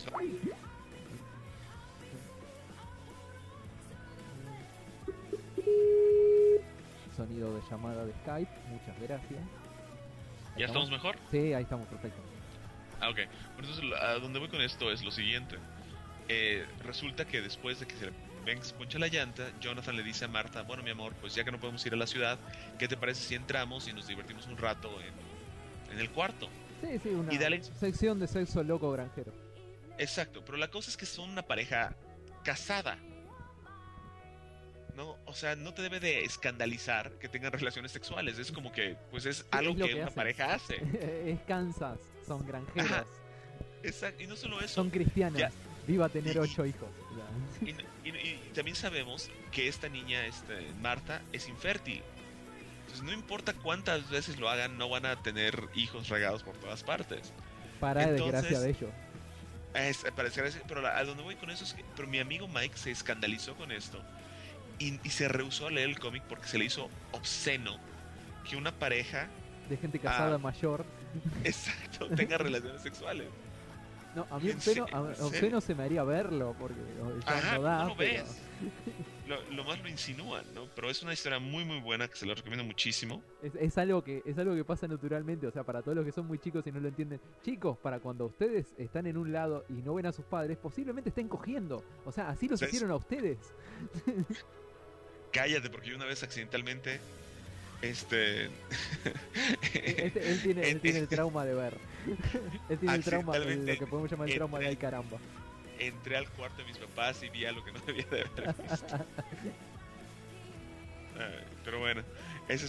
Sonido de llamada de Skype, muchas gracias. ¿Ya estamos mejor? Sí, ahí estamos, perfecto. Ok. Bueno, entonces a donde voy con esto es lo siguiente. Resulta que después de que se poncha la llanta, Jonathan le dice a Martha, bueno mi amor, pues ya que no podemos ir a la ciudad, ¿qué te parece si entramos y nos divertimos un rato en el cuarto? Sí, una y dale... sección de sexo loco granjero. Exacto, pero la cosa es que son una pareja casada. No, o sea, no te debe de escandalizar que tengan relaciones sexuales. Es como que, pues es algo que una pareja hace. Es Kansas, son granjeras. Ajá. Exacto, y no solo eso. Son cristianas. Ya. Viva tener 8 hijos. Y también sabemos que esta niña, Martha, es infértil. Entonces no importa cuántas veces lo hagan, no van a tener hijos regados por todas partes. Para desgracia de ellos. Para desgracia, pero a donde voy con eso es que pero mi amigo Mike se escandalizó con esto. Y se rehusó a leer el cómic porque se le hizo obsceno que una pareja de gente casada mayor exacto tenga relaciones sexuales. No, a mí obsceno se me haría verlo porque ya no da. No lo ves. Lo más lo insinúan, ¿no? Pero es una historia muy muy buena que se la recomiendo muchísimo. Es algo que pasa naturalmente, o sea, para todos los que son muy chicos y no lo entienden. Chicos, para cuando ustedes están en un lado y no ven a sus padres, posiblemente estén cogiendo. O sea, así los hicieron a ustedes. Cállate, porque yo una vez accidentalmente él tiene el trauma de ver. Él tiene el trauma, lo que podemos llamar el trauma de ay caramba. Entré al cuarto de mis papás y vi algo que no debía de haber visto. Pero bueno, esos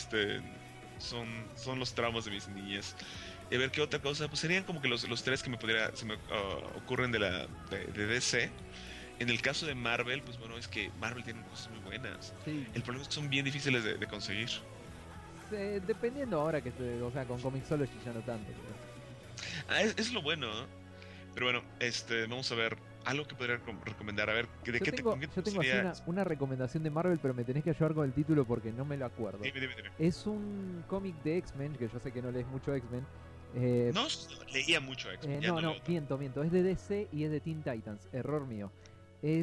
son los traumas de mis niñez. Y a ver qué otra cosa, pues serían como que los 3 que se me ocurren de DC. En el caso de Marvel, pues bueno, es que Marvel tiene cosas muy buenas. Sí. El problema es que son bien difíciles de conseguir. Dependiendo ahora o sea, con Comixology ya no tanto. Es lo bueno, ¿no? Pero bueno, vamos a ver algo que podría recomendar. A ver, yo tengo así una recomendación de Marvel, pero me tenés que ayudar con el título porque no me lo acuerdo. Dime. Es un cómic de X-Men, que yo sé que no lees mucho X-Men. No, leía mucho X-Men. Miento. Es de DC y es de Teen Titans. Error mío. Es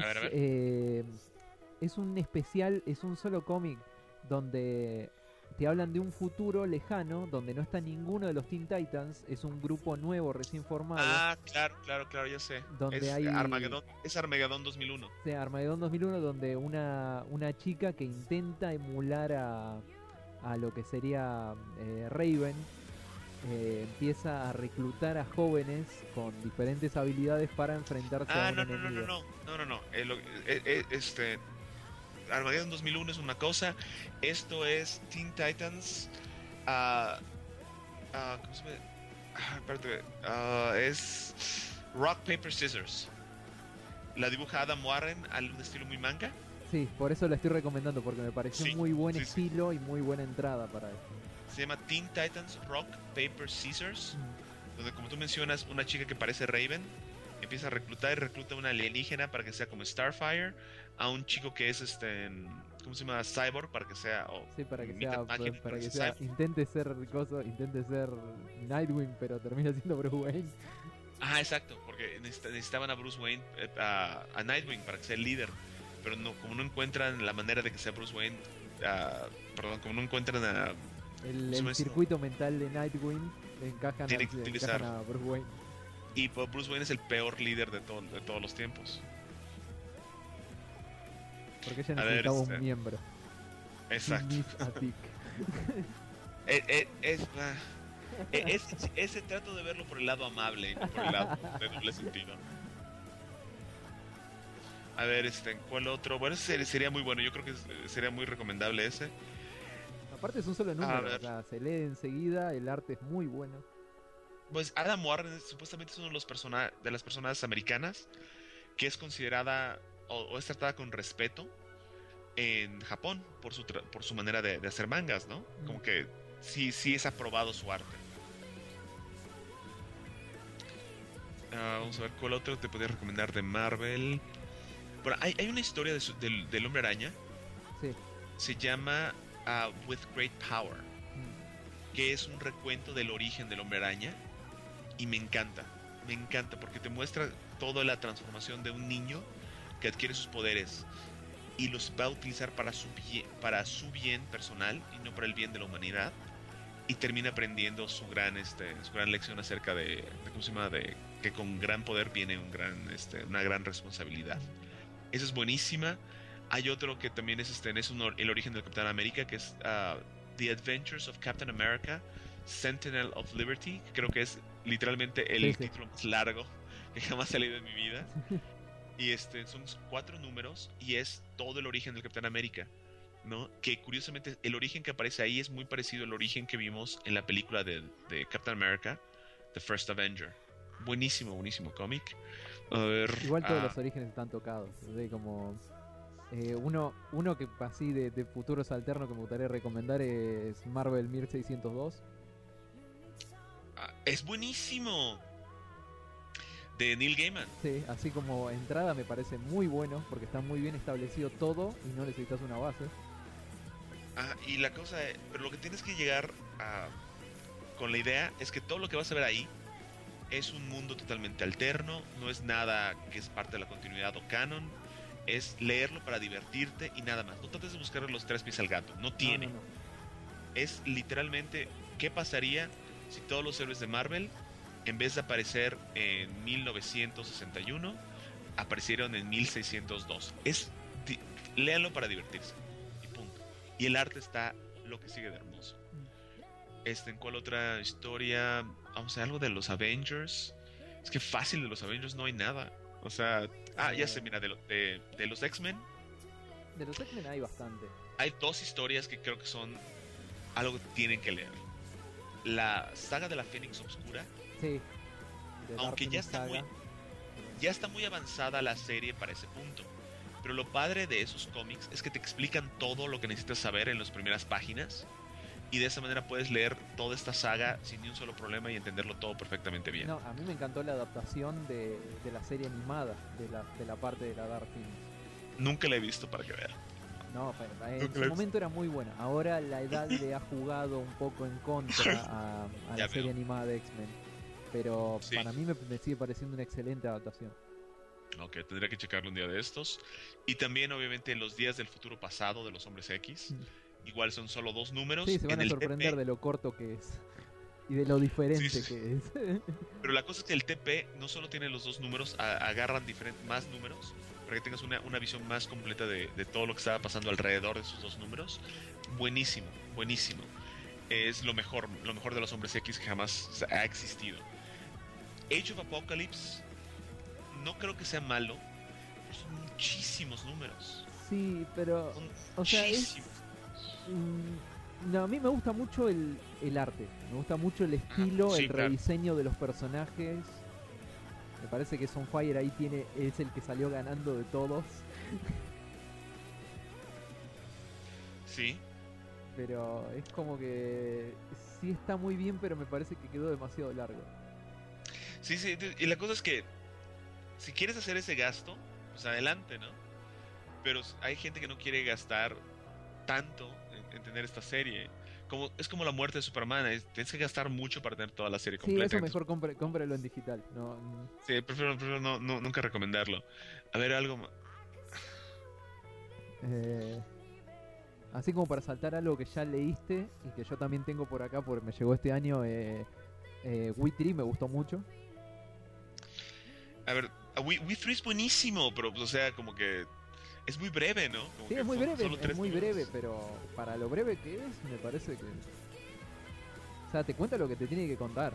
un especial, es un solo cómic donde te hablan de un futuro lejano donde no está ninguno de los Teen Titans, es un grupo nuevo recién formado. Ah, claro, ya sé. Donde hay Armageddon 2001. Sí, Armageddon 2001, donde una chica que intenta emular a lo que sería Raven empieza a reclutar a jóvenes con diferentes habilidades para enfrentarse a un enemigo. No. Armageddon 2001 es una cosa. Esto es Teen Titans. ¿Cómo se llama? Espérate. Es Rock, Paper, Scissors. La dibuja Adam Warren al un estilo muy manga. Sí, por eso la estoy recomendando, porque me pareció muy buen estilo y muy buena entrada para esto. se llama Teen Titans Rock, Paper, Scissors, donde, como tú mencionas, una chica que parece Raven empieza a reclutar y recluta a una alienígena para que sea como Starfire, a un chico que es ¿cómo se llama? Cyborg, para que sea Sí, para que mitad sea, máquina, para que sea sea, intente ser Nightwing, pero termina siendo Bruce Wayne. Ah, exacto, porque necesitaban a Bruce Wayne, a Nightwing para que sea el líder, pero no, como no encuentran la manera de que sea Bruce Wayne, como no encuentran a... El circuito mental de Nightwing encajan Tiene que utilizar. a Bruce Wayne. Y pues, Bruce Wayne es el peor líder de todos los tiempos. Porque ella A ver, necesitaba un miembro. Exacto. He needs a dick. Ese trato de verlo por el lado amable y no por el lado de doble sentido. A ver, ¿cuál otro? Bueno, ese sería muy bueno. Yo creo que sería muy recomendable ese. Aparte es un solo número, o sea, se lee enseguida, el arte es muy bueno. Pues Adam Warren supuestamente es uno de las personas americanas que es considerada o es tratada con respeto en Japón por su manera de hacer mangas, ¿no? Como que sí es aprobado su arte. Vamos a ver cuál otro te podría recomendar de Marvel. Bueno, hay una historia del Hombre Araña. Sí. Se llama With Great Power, que es un recuento del origen del Hombre Araña. Y me encanta porque te muestra toda la transformación de un niño que adquiere sus poderes y los va a utilizar para su bien personal y no para el bien de la humanidad, y termina aprendiendo su gran lección acerca de ¿cómo se llama? De que con gran poder viene una gran responsabilidad. Esa es buenísima. Hay otro que también es el origen del Capitán América, que es The Adventures of Captain America, Sentinel of Liberty, que creo que es literalmente el título más largo que jamás he leído en mi vida. Y son 4 números y es todo el origen del Capitán América, ¿no? Que curiosamente el origen que aparece ahí es muy parecido al origen que vimos en la película de Captain America, The First Avenger. Buenísimo cómic. A ver, igual todos los orígenes están tocados, de como uno que así de futuros alternos que me gustaría recomendar es Marvel 1602. Es buenísimo, de Neil Gaiman. Sí, así como entrada me parece muy bueno porque está muy bien establecido todo y no necesitas una base. Y la cosa pero lo que tienes que llegar con la idea es que todo lo que vas a ver ahí es un mundo totalmente alterno, no es nada que es parte de la continuidad o canon, es leerlo para divertirte y nada más. No trates de buscar los 3 pies al gato, no tiene. No. Es literalmente qué pasaría si todos los héroes de Marvel, en vez de aparecer en 1961, aparecieron en 1602. Léanlo para divertirse y punto. Y el arte está lo que sigue de hermoso. ¿En cuál otra historia? Vamos a ver algo de los Avengers. Es que fácil de los Avengers no hay nada. O sea, ya sé, mira, de los X-Men. De los X-Men hay bastante. Hay 2 historias que creo que son algo que tienen que leer. La saga de la Fénix Obscura. Sí. Aunque ya está muy avanzada la serie para ese punto. Pero lo padre de esos cómics es que te explican todo lo que necesitas saber en las primeras páginas. Y de esa manera puedes leer toda esta saga sin ni un solo problema y entenderlo todo perfectamente bien. No, a mí me encantó la adaptación de la serie animada, de la parte de la Dark Phoenix. Nunca la he visto para que vean. No, pero en su momento era muy buena. Ahora la edad le ha jugado un poco en contra a la serie animada de X-Men. Pero sí, para mí me sigue pareciendo una excelente adaptación. Ok, tendría que checarlo un día de estos. Y también, obviamente, Los Días del Futuro Pasado de los Hombres X. Igual son solo 2 números. Sí, se van a sorprender de lo corto que es. Y de lo diferente que es. Pero la cosa es que el TP no solo tiene los 2 números, agarran más números para que tengas una visión más completa de todo lo que estaba pasando alrededor de esos 2 números. Buenísimo. Es lo mejor de los Hombres X que jamás ha existido. Age of Apocalypse no creo que sea malo, pero son muchísimos números. Sí, pero o sea, no, a mí me gusta mucho el arte, me gusta mucho el estilo, el rediseño de los personajes. Me parece que Sunfire ahí es el que salió ganando de todos. Sí. pero es como que sí está muy bien, pero me parece que quedó demasiado largo. Sí, sí, y la cosa es que si quieres hacer ese gasto, pues adelante, ¿no? Pero hay gente que no quiere gastar tanto en tener esta serie. Es como la muerte de Superman, tienes que gastar mucho para tener toda la serie Sí, completa. eso mejor cómpralo en digital. No. Sí, prefiero nunca recomendarlo. A ver, algo más. Así como para saltar algo que ya leíste y que yo también tengo por acá porque me llegó este año, We 3 me gustó mucho. A ver, We 3 es buenísimo, pero pues, o sea, como que es muy breve, ¿no? Como Sí, que es muy son breve, solo es 3 muy minutos. breve, pero para lo breve que es, me parece que... O sea, te cuenta lo que te tiene que contar.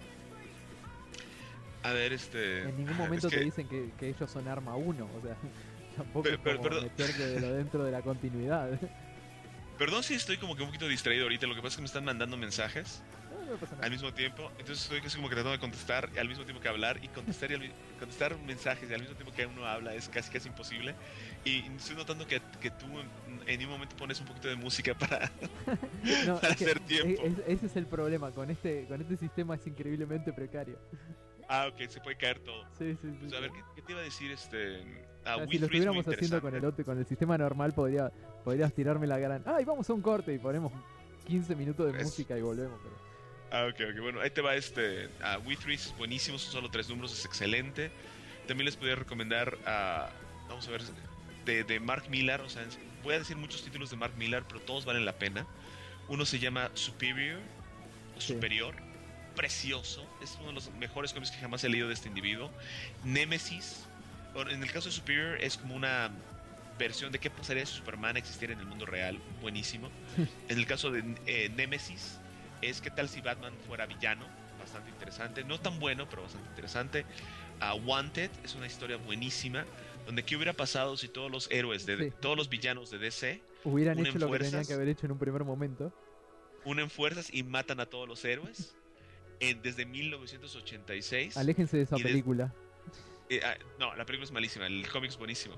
A ver, En ningún momento es te que- dicen que ellos son arma 1, o sea, tampoco es como Perdón. meterte de lo dentro de la continuidad. Perdón si estoy como que un poquito distraído ahorita, lo que pasa es que me están mandando mensajes No pasa nada. al mismo tiempo, entonces estoy casi como que tratando de contestar al mismo tiempo que hablar y contestar mensajes y al mismo tiempo que uno habla es casi imposible y estoy notando que tú en un momento pones un poquito de música para No, para es que hacer tiempo. ese es el problema, con este sistema es increíblemente precario. Ok, se puede caer todo. Sí, sí, sí. Pues, a ver, ¿qué te iba a decir? O sea, We si lo 3 es muy estuviéramos haciendo interesante. con el sistema normal, podrías tirarme la gran... ¡Ay, vamos a un corte! Y ponemos 15 minutos de Es- música y volvemos. Pero... Ok, bueno, ahí te va We 3 es buenísimo, son solo 3 números, es excelente. También les podría recomendar vamos a ver, de Mark Millar, o sea, voy a decir muchos títulos de Mark Millar, pero todos valen la pena. Uno se llama Superior, o Sí. Superior, precioso, es uno de los mejores cómics que jamás he leído de este individuo. Nemesis, bueno, en el caso de Superior es como una versión de qué pasaría si Superman existiera en el mundo real, buenísimo. En el caso de Nemesis es qué tal si Batman fuera villano, bastante interesante, no tan bueno, pero bastante interesante. Wanted es una historia buenísima, donde qué hubiera pasado si todos los héroes, Sí. todos los villanos de DC Hubieran unen hecho lo que tenían fuerzas. que haber hecho en un primer momento. unen fuerzas y matan a todos los héroes desde 1986. Aléjense de esa Y película. No, la película es malísima, el cómic es buenísimo.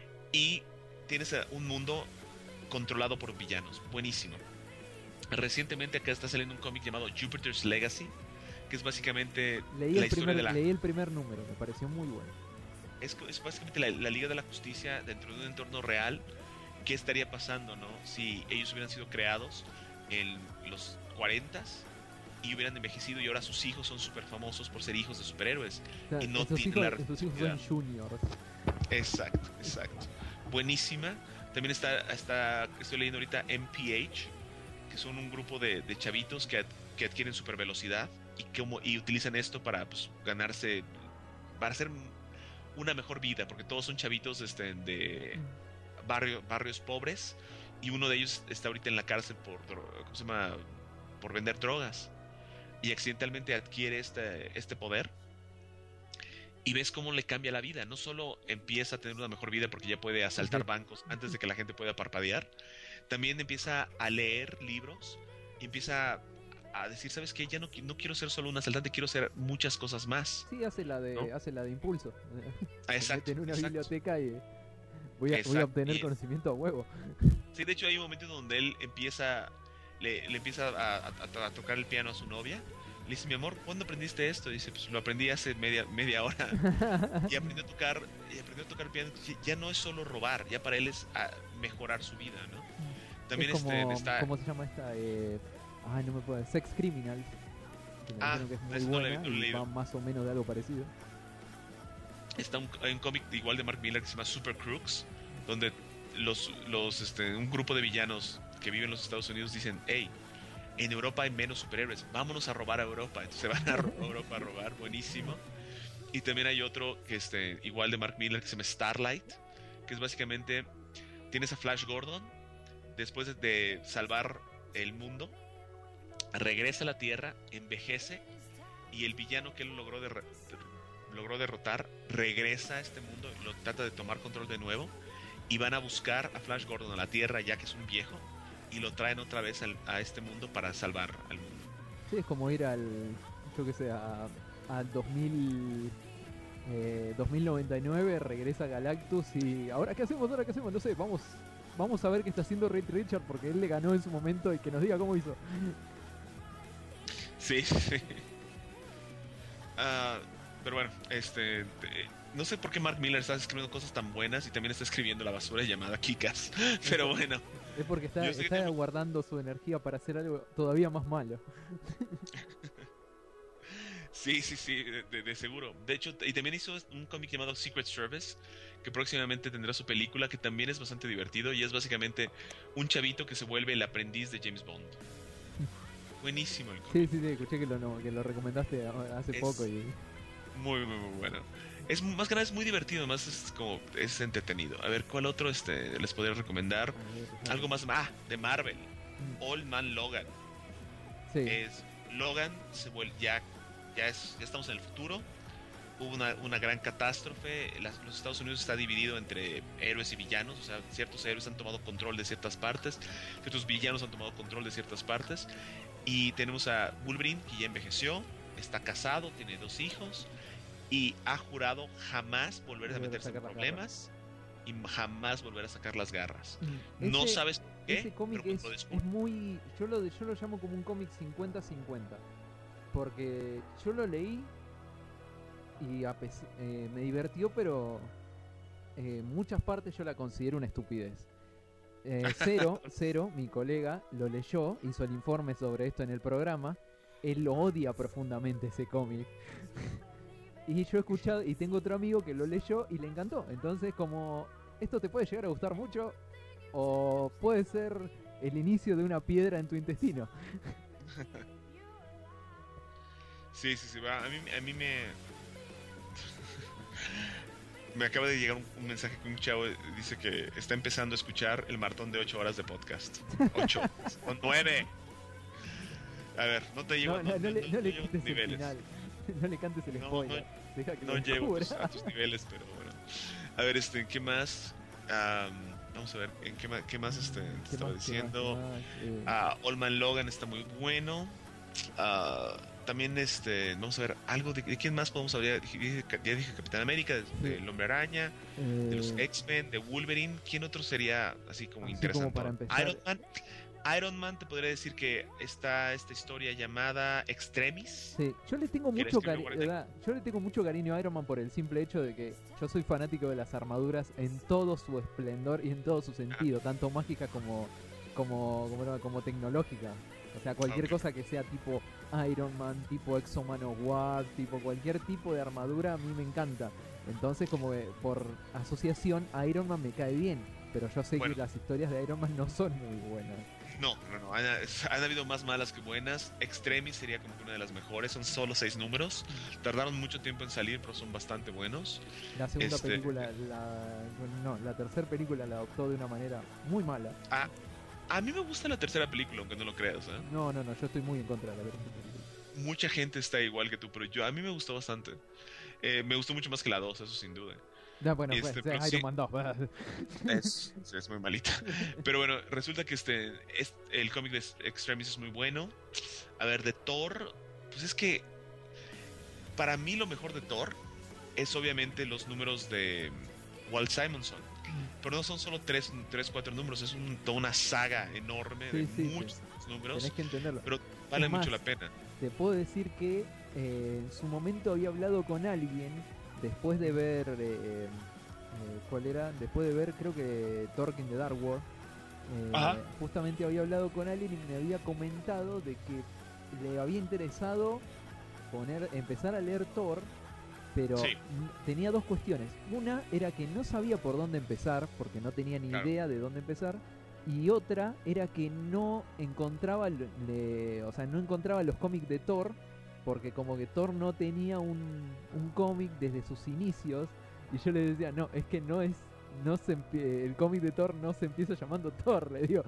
Y tienes un mundo controlado por villanos, buenísimo. Recientemente acá está saliendo un cómic llamado Jupiter's Legacy, que es básicamente Leí la historia de la... leí el primer número, me pareció muy bueno. Es básicamente la Liga de la Justicia dentro de un entorno real. ¿Qué estaría pasando, no? Si ellos hubieran sido creados en los 40s y hubieran envejecido y ahora sus hijos son súper famosos por ser hijos de superhéroes. O sea, Y no esos tienen la hijos son responsabilidad. juniors. Exacto. Buenísima. También estoy leyendo ahorita MPH, que son un grupo de chavitos que adquieren super velocidad y utilizan esto para pues, ganarse, para hacer una mejor vida, porque todos son chavitos de barrios pobres y uno de ellos está ahorita en la cárcel ¿cómo se llama? Por vender drogas y accidentalmente adquiere este poder. Y ves cómo le cambia la vida. No solo empieza a tener una mejor vida porque ya puede asaltar bancos antes de que la gente pueda parpadear. También empieza a leer libros. Y empieza a decir, ¿sabes qué? Ya no quiero ser solo un asaltante, quiero ser muchas cosas más. Sí, hace la de Impulso. Exacto. Se mete en una exacto. biblioteca y voy a Exacto, obtener y- conocimiento a huevo. Sí, de hecho hay un momento donde él le empieza a tocar el piano a su novia. Le dice, mi amor, ¿cuándo aprendiste esto? Dice, pues lo aprendí hace media hora. Y aprendió a tocar el piano. Ya no es solo robar, ya para él es mejorar su vida, ¿no? También es como, está... ¿cómo se llama esta? Ay, no me puedo. Sex Criminals. Que me dijeron que es muy ese no lo he buena y leído. va más o menos de algo parecido. Hay un cómic igual de Mark Millar que se llama Super Crooks, donde un grupo de villanos que viven en los Estados Unidos dicen, hey, en Europa hay menos superhéroes, vámonos a robar a Europa. Entonces se van a Europa a robar, buenísimo. Y también hay otro que igual de Mark Millar que se llama Starlight, que es básicamente, tienes a Flash Gordon, después de salvar el mundo, regresa a la Tierra, envejece, y el villano que él logró derrotar regresa a este mundo, lo trata de tomar control de nuevo, y van a buscar a Flash Gordon a la Tierra ya que es un viejo, y lo traen otra vez a este mundo para salvar al mundo. Sí, es como ir al 2099, regresa Galactus y ¿ahora qué hacemos? No sé, vamos vamos a ver qué está haciendo Reed Richard porque él le ganó en su momento y que nos diga cómo hizo. Sí. Pero bueno, no sé por qué Mark Miller está escribiendo cosas tan buenas y también está escribiendo la basura llamada Kick-Ass. Pero bueno. Es porque Yo sé que está guardando su energía para hacer algo todavía más malo. Sí, de seguro. De hecho, y también hizo un cómic llamado Secret Service, que próximamente tendrá su película, que también es bastante divertido y es básicamente un chavito que se vuelve el aprendiz de James Bond. Buenísimo el cómic. Sí, escuché que lo recomendaste hace poco y... Muy bueno. Es más que nada es muy divertido, más es entretenido. A ver, ¿cuál otro les podría recomendar? Algo más de Marvel. Old Man Logan. Sí. Logan se vuelve ya estamos en el futuro. Hubo una gran catástrofe. Los Estados Unidos está dividido entre héroes y villanos. O sea, ciertos héroes han tomado control de ciertas partes, ciertos villanos han tomado control de ciertas partes. Y tenemos a Wolverine, que ya envejeció, está casado, tiene 2 hijos y ha jurado jamás volver a meterse en problemas y jamás volver a sacar las garras. No sabes qué, ese cómic pero es muy... Yo lo llamo como un cómic 50-50. Porque yo lo leí y me divirtió, pero muchas partes yo la considero una estupidez. Cero, mi colega, lo leyó, hizo el informe sobre esto en el programa. Él lo odia profundamente ese cómic. Y yo he escuchado, y tengo otro amigo que lo leyó y le encantó. Entonces, como esto te puede llegar a gustar mucho, o puede ser el inicio de una piedra en tu intestino. Sí, a mí me acaba de llegar un mensaje que un chavo dice que está empezando a escuchar el maratón de 8 horas de podcast. 8 o 9. A ver, no te llego no le llego a tus cantes el niveles. final. No le cantes el spoiler. Deja que No lo llego descubra. a tus niveles, pero bueno. A ver, ¿qué más? Vamos a ver, ¿qué más estaba diciendo? Old Man Logan está muy bueno. También vamos a ver algo de quién más podemos hablar. Ya dije Capitán América, del Hombre Araña, de los X-Men, de Wolverine. ¿Quién otro sería así como interesante? Como para empezar. Iron Man te podría decir que está esta historia llamada Extremis. Sí, yo le tengo mucho cariño a Iron Man por el simple hecho de que yo soy fanático de las armaduras en todo su esplendor y en todo su sentido, tanto mágica como tecnológica. O sea, cualquier cosa que sea tipo Iron Man, tipo Exo Manowar, tipo cualquier tipo de armadura a mí me encanta. Entonces, como que por asociación, Iron Man me cae bien. Pero yo sé que las historias de Iron Man no son muy buenas. No. Han habido más malas que buenas. Extremis sería como que una de las mejores. Son solo 6 números. Tardaron mucho tiempo en salir, pero son bastante buenos. La segunda película, la tercera película la adoptó de una manera muy mala. A mí me gusta la tercera película, aunque no lo creas. No, yo estoy muy en contra de la tercera película. Mucha gente está igual que tú, pero a mí me gustó bastante. Me gustó mucho más que la 2, eso sin duda. Bueno, Iron Man 2. Es muy malita. Pero bueno, resulta que el cómic de Extremis es muy bueno. A ver, de Thor, pues es que para mí lo mejor de Thor es obviamente los números de Walt Simonson. Pero no son solo 4 números, es toda una saga enorme de muchos números. Tenés que entenderlo. Pero vale mucho la pena. Te puedo decir que en su momento había hablado con alguien después de ver ¿cuál era? Después de ver creo que Thor in the Dark World. Justamente había hablado con alguien y me había comentado de que le había interesado empezar a leer Thor, pero tenía 2 cuestiones. Una era que no sabía por dónde empezar, porque no tenía ni idea de dónde empezar. Y otra era que no encontraba no encontraba los cómics de Thor, porque como que Thor no tenía un cómic desde sus inicios. Y yo le decía, no, es que el cómic de Thor no se empieza llamando Thor, le digo.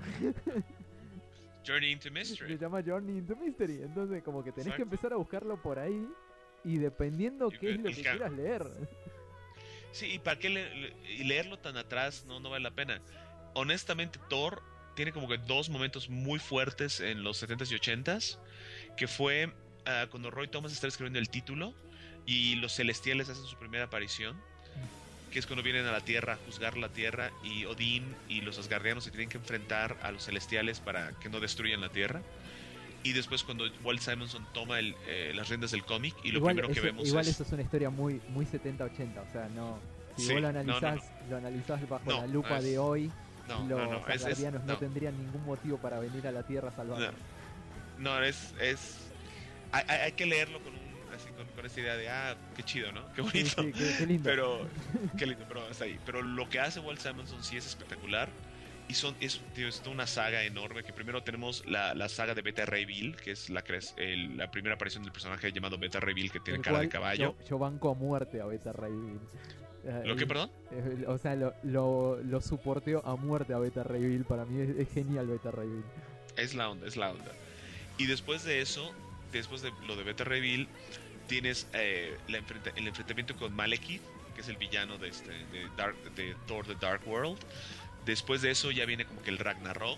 Journey into Mystery. Se llama Journey into Mystery. Entonces como que tenés que empezar a buscarlo por ahí. Y dependiendo qué es lo que quieras leer. Sí, y para qué leerlo tan atrás no vale la pena. Honestamente, Thor tiene como que 2 momentos muy fuertes en los 70s y 80s. Que fue cuando Roy Thomas está escribiendo el título y los Celestiales hacen su primera aparición. que es cuando vienen a la Tierra a juzgar la Tierra, y Odín y los asgardianos se tienen que enfrentar a los celestiales para que no destruyan la Tierra. Y después cuando Walt Simonson toma las riendas del cómic, y lo primero que vemos igual es... eso es una historia muy 70-80, o sea, no... Si Sí, vos lo no, analizás, no. lo analizás bajo No, la lupa es- de hoy, los es- asgardianos no no. tendrían ningún motivo para venir a la Tierra a salvarnos. No, hay que leerlo así, con esta idea de, qué chido, ¿no? Qué Sí, bonito. sí, qué lindo. Pero, qué lindo, pero hasta ahí. Pero lo que hace Walt Simonson sí es espectacular. Y es toda una saga enorme. Que primero tenemos la saga de Beta Ray Bill, que es la primera aparición del personaje llamado Beta Ray Bill, que tiene El cara de cual caballo. Yo banco a muerte a Beta Ray Bill. ¿Lo que, perdón? O sea, lo soporteo a muerte a Beta Ray Bill. Para mí es genial Beta Ray Bill. Es la onda. Y después de eso, después de lo de Beta Ray Bill, tienes el enfrentamiento con Malekith, que es el villano de Thor The Dark World. Después de eso ya viene como que el Ragnarok.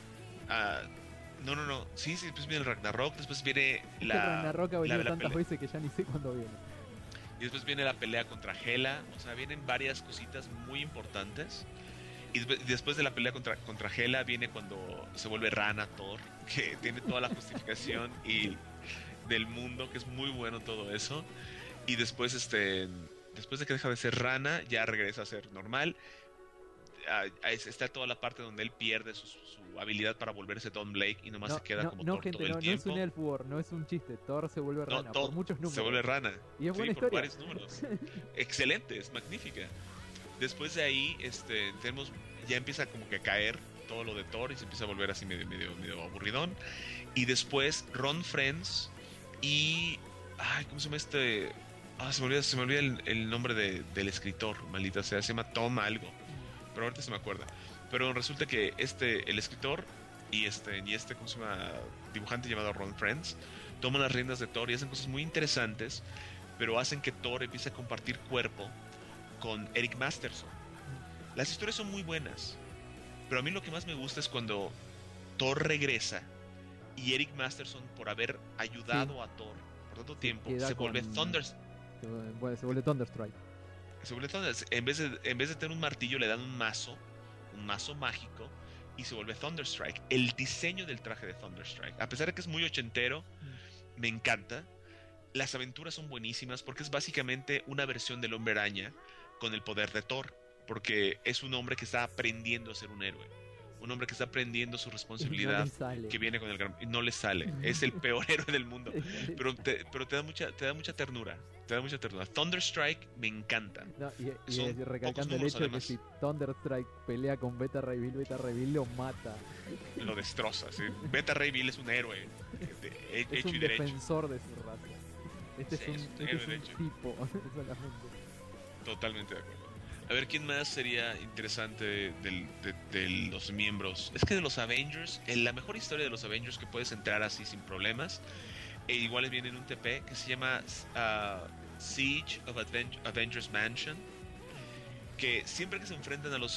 No. Sí, después viene el Ragnarok. Después viene El Ragnarok ha venido tantas pelea. veces que ya ni sé cuándo viene. Y después viene la pelea contra Hela. O sea, vienen varias cositas muy importantes. Y después de la pelea contra Hela viene cuando se vuelve rana Thor, que tiene toda la justificación y del mundo, que es muy bueno todo eso. Y después después de que deja de ser rana, ya regresa a ser normal. Está toda la parte donde él pierde su habilidad para volverse Don Blake y nomás se queda como Thor gente, todo el no tiempo. es un Elfwar, no es un chiste. Thor se vuelve rana por muchos números. Se vuelve rana. Y es buena por historia. varios números. Excelente, es magnífica. Después de ahí, ya empieza como que a caer todo lo de Thor y se empieza a volver así medio aburridón. Y después Ron Friends y... ¿cómo se llama se me olvida el nombre del escritor, maldita sea, se llama Tom algo. Pero ahorita se me acuerda. Pero resulta que el escritor y ¿cómo se llama? Dibujante llamado Ron Friends toman las riendas de Thor y hacen cosas muy interesantes, pero hacen que Thor empiece a compartir cuerpo con Eric Masterson. Las historias son muy buenas, pero a mí lo que más me gusta es cuando Thor regresa y Eric Masterson, por haber ayudado a Thor por tanto tiempo, se vuelve Thunderstrike. Se vuelve Thunderstrike. En vez de tener un martillo, le dan un mazo mágico y se vuelve Thunderstrike. El diseño del traje de Thunderstrike, a pesar de que es muy ochentero, me encanta. Las aventuras son buenísimas porque es básicamente una versión del Hombre Araña con el poder de Thor, porque es un hombre que está aprendiendo a ser un héroe. Un hombre que está aprendiendo su responsabilidad, que viene con el gran... Y no le sale. Es el peor héroe del mundo. Pero te da mucha ternura. Thunderstrike me encanta. No, y recalcando el hecho de que si Thunderstrike pelea con Beta Ray Bill lo mata. Lo destroza. ¿Sí? Beta Ray Bill es un héroe. Es Hecho un y derecho. defensor de su raza. Este Sí, es un tipo, solamente. Totalmente de acuerdo. A ver, ¿quién más sería interesante de los miembros? Es que de los Avengers, la mejor historia de los Avengers que puedes entrar así sin problemas, igual viene en un TP que se llama Siege of Avengers Mansion, que siempre que se enfrentan a los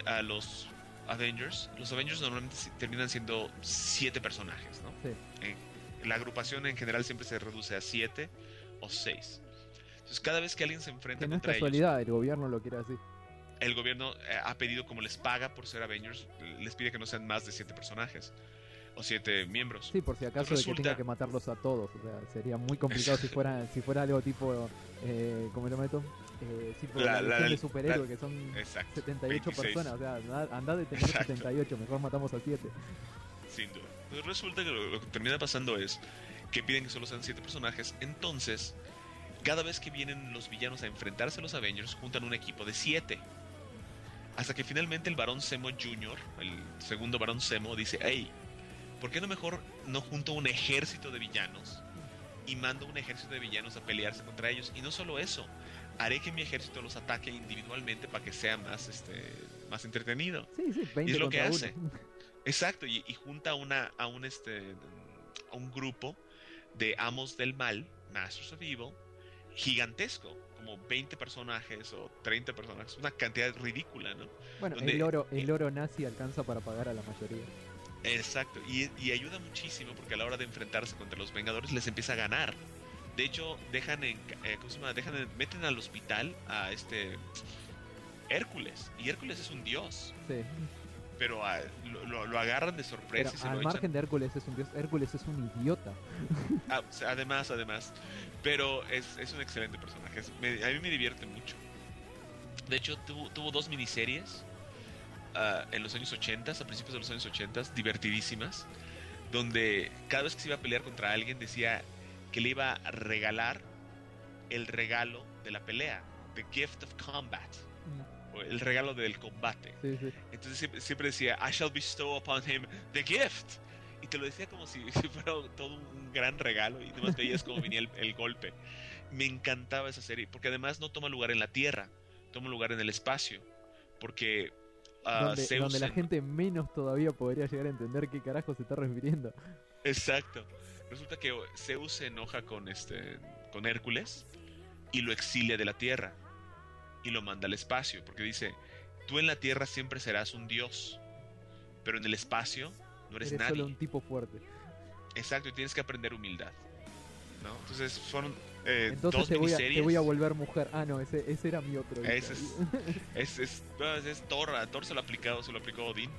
Avengers normalmente terminan siendo 7 personajes, ¿no? Sí. La agrupación en general siempre se reduce a 7 o 6. Entonces cada vez que alguien se enfrenta Que no es contra casualidad, el gobierno lo quiere así. el gobierno ha pedido, como les paga por ser Avengers, les pide que no sean más de 7 personajes o 7 miembros. Sí, por si acaso de que tenga que matarlos a todos. O sea, sería muy complicado si fuera algo tipo, ¿cómo lo meto? Si fuera la de superhéroe, que son 78 26. Personas. O sea, andá de tener 78, mejor matamos a 7. Sin duda. Entonces resulta que lo que termina pasando es que piden que solo sean 7 personajes. Entonces, cada vez que vienen los villanos a enfrentarse a los Avengers, juntan un equipo de 7. Hasta que finalmente el Barón Zemo Jr., el segundo Barón Zemo, dice: hey, ¿por qué no mejor no junto un ejército de villanos y mando un ejército de villanos a pelearse contra ellos? Y no solo eso, haré que mi ejército los ataque individualmente para que sea más entretenido. Sí, 20 y es lo que uno. hace. Exacto, y junta a un grupo de amos del mal, Masters of Evil, gigantesco, como 20 personajes o 30 personajes, una cantidad ridícula, ¿no? Bueno, el oro nazi alcanza para pagar a la mayoría. Exacto, y ayuda muchísimo porque a la hora de enfrentarse contra los Vengadores les empieza a ganar. De hecho, meten al hospital a Hércules. Y Hércules es un dios. Sí. Pero lo agarran de sorpresa Pero y se al lo margen echan. de Hércules es un dios, Hércules es un idiota. Además. Pero es un excelente personaje. A mí me divierte mucho. De hecho, tuvo 2 miniseries en los años 80, a principios de los años 80, divertidísimas, donde cada vez que se iba a pelear contra alguien decía que le iba a regalar el regalo de la pelea, the gift of combat, o el regalo del combate. Sí, sí. Entonces siempre decía, I shall bestow upon him the gift. Y te lo decía como si fuera todo un gran regalo y además veías cómo venía el golpe. Me encantaba esa serie, porque además no toma lugar en la Tierra, toma lugar en el espacio, porque donde la gente menos todavía podría llegar a entender qué carajo se está refiriendo. Exacto. Resulta que Zeus se enoja con Hércules y lo exilia de la Tierra y lo manda al espacio, porque dice, tú en la Tierra siempre serás un dios, pero en el espacio no eres nadie. Solo un tipo fuerte. Exacto, y tienes que aprender humildad, ¿no? Entonces fueron Entonces 2 te miniseries. voy a volver mujer. Ah, no, ese era mi otro. Ese es Thor. A Thor se lo aplicó Odín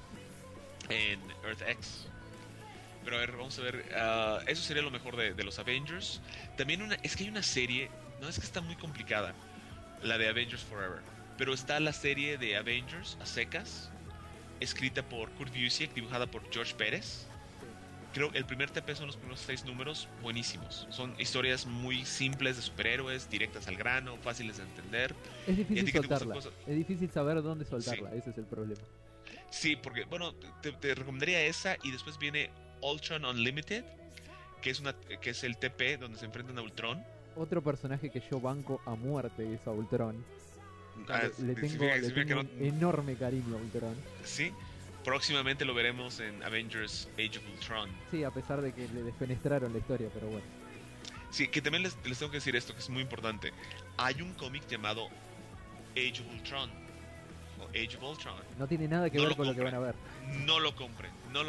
en Earth X. Pero a ver, vamos a ver. Eso sería lo mejor de los Avengers. También es que hay una serie. No, es que está muy complicada. La de Avengers Forever. Pero está la serie de Avengers a secas, escrita por Kurt Busiek, dibujada por George Pérez. Creo que el primer TP son los primeros 6 números, buenísimos. Son historias muy simples de superhéroes, directas al grano, fáciles de entender. Es difícil que soltarla. Es difícil saber dónde soltarla, Sí. Ese es el problema. Sí, porque, bueno, te recomendaría esa, y después viene Ultron Unlimited, que es el TP donde se enfrentan a Ultron. Otro personaje que yo banco a muerte es a Ultron. Le tengo Significa un enorme cariño a Ultron. Sí, próximamente lo veremos en Avengers Age of Ultron. Sí, a pesar de que le desfenestraron la historia, pero bueno. Sí, que también les tengo que decir esto, que es muy importante. Hay un cómic llamado Age of Ultron, o Age of Ultron. No tiene nada que No ver lo con lo que compren. van a ver. No lo compren.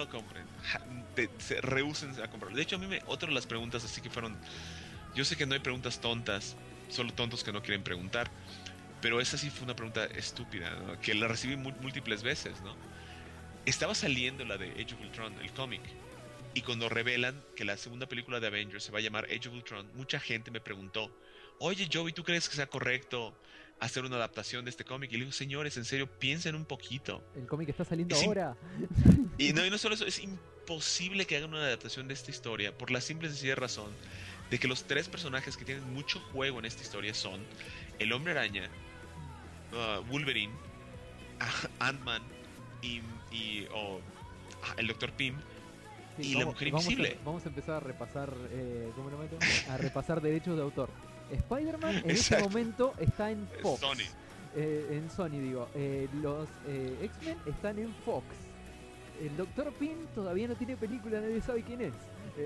Se rehúsen a comprarlo. De hecho, a mí otra de las preguntas así que fueron... Yo sé que no hay preguntas tontas, solo tontos que no quieren preguntar, pero esa sí fue una pregunta estúpida, ¿no? Que la recibí múltiples veces, ¿no? Estaba saliendo la de Age of Ultron, el cómic, y cuando revelan que la segunda película de Avengers se va a llamar Age of Ultron, mucha gente me preguntó, oye Joey, ¿tú crees que sea correcto hacer una adaptación de este cómic? Y le digo, señores, en serio, piensen un poquito. El cómic está saliendo Sí. ahora. Y no solo eso, es imposible que hagan una adaptación de esta historia por la simple y sencilla razón de que los 3 personajes que tienen mucho juego en esta historia son el Hombre Araña, Wolverine, Ant-Man y el Dr. Pym Sí, y la Mujer Invisible. Vamos a empezar a repasar, ¿cómo lo meto? A repasar derechos de autor. Spider-Man en este Exacto. momento está en Fox. Sony. En Sony, digo. Los X-Men están en Fox. El Dr. Pym todavía no tiene película, nadie sabe quién es.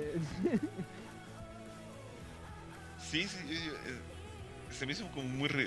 Sí, se me hizo como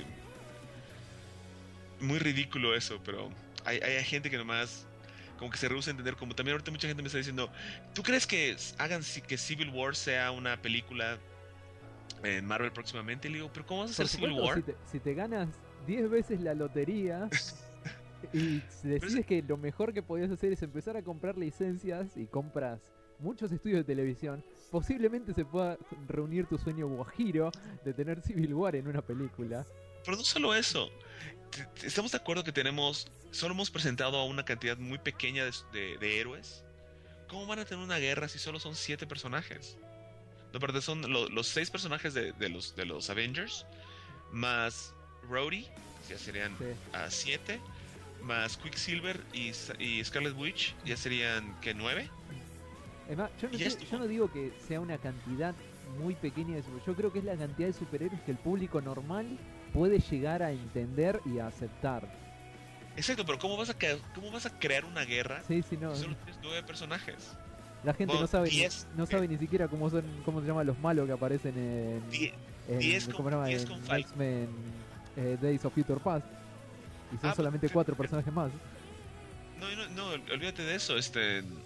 muy ridículo eso, pero hay gente que nomás como que se rehúsa a entender, como también ahorita mucha gente me está diciendo, ¿tú crees que hagan que Civil War sea una película en Marvel próximamente? Y le digo, ¿pero cómo vas a hacer Por Civil supuesto, War? si te ganas 10 veces la lotería y decides que lo mejor que podías hacer es empezar a comprar licencias y compras muchos estudios de televisión, posiblemente se pueda reunir tu sueño guajiro de tener Civil War en una película. Pero no solo eso. Estamos de acuerdo que solo hemos presentado a una cantidad muy pequeña de héroes. ¿Cómo van a tener una guerra si solo son 7 personajes? No, pero son los 6 personajes de los Avengers, más Rhodey, ya serían Sí. 7, más Quicksilver y Scarlet Witch, ya serían, ¿qué? 9. Además, Y ya estuvo. yo no digo que sea una cantidad muy pequeña de superhéroes. Yo creo que es la cantidad de superhéroes que el público normal puede llegar a entender y a aceptar. Exacto, pero ¿cómo vas a crear una guerra Sí, sí, no. si solo tienes 9 personajes? La gente Bueno, no sabe, 10, no sabe ni siquiera cómo se llaman los malos que aparecen en 10 ¿cómo se llama? con En Falcon. X-Men Days of Future Past. Y son solamente 4 personajes más. No, olvídate de eso.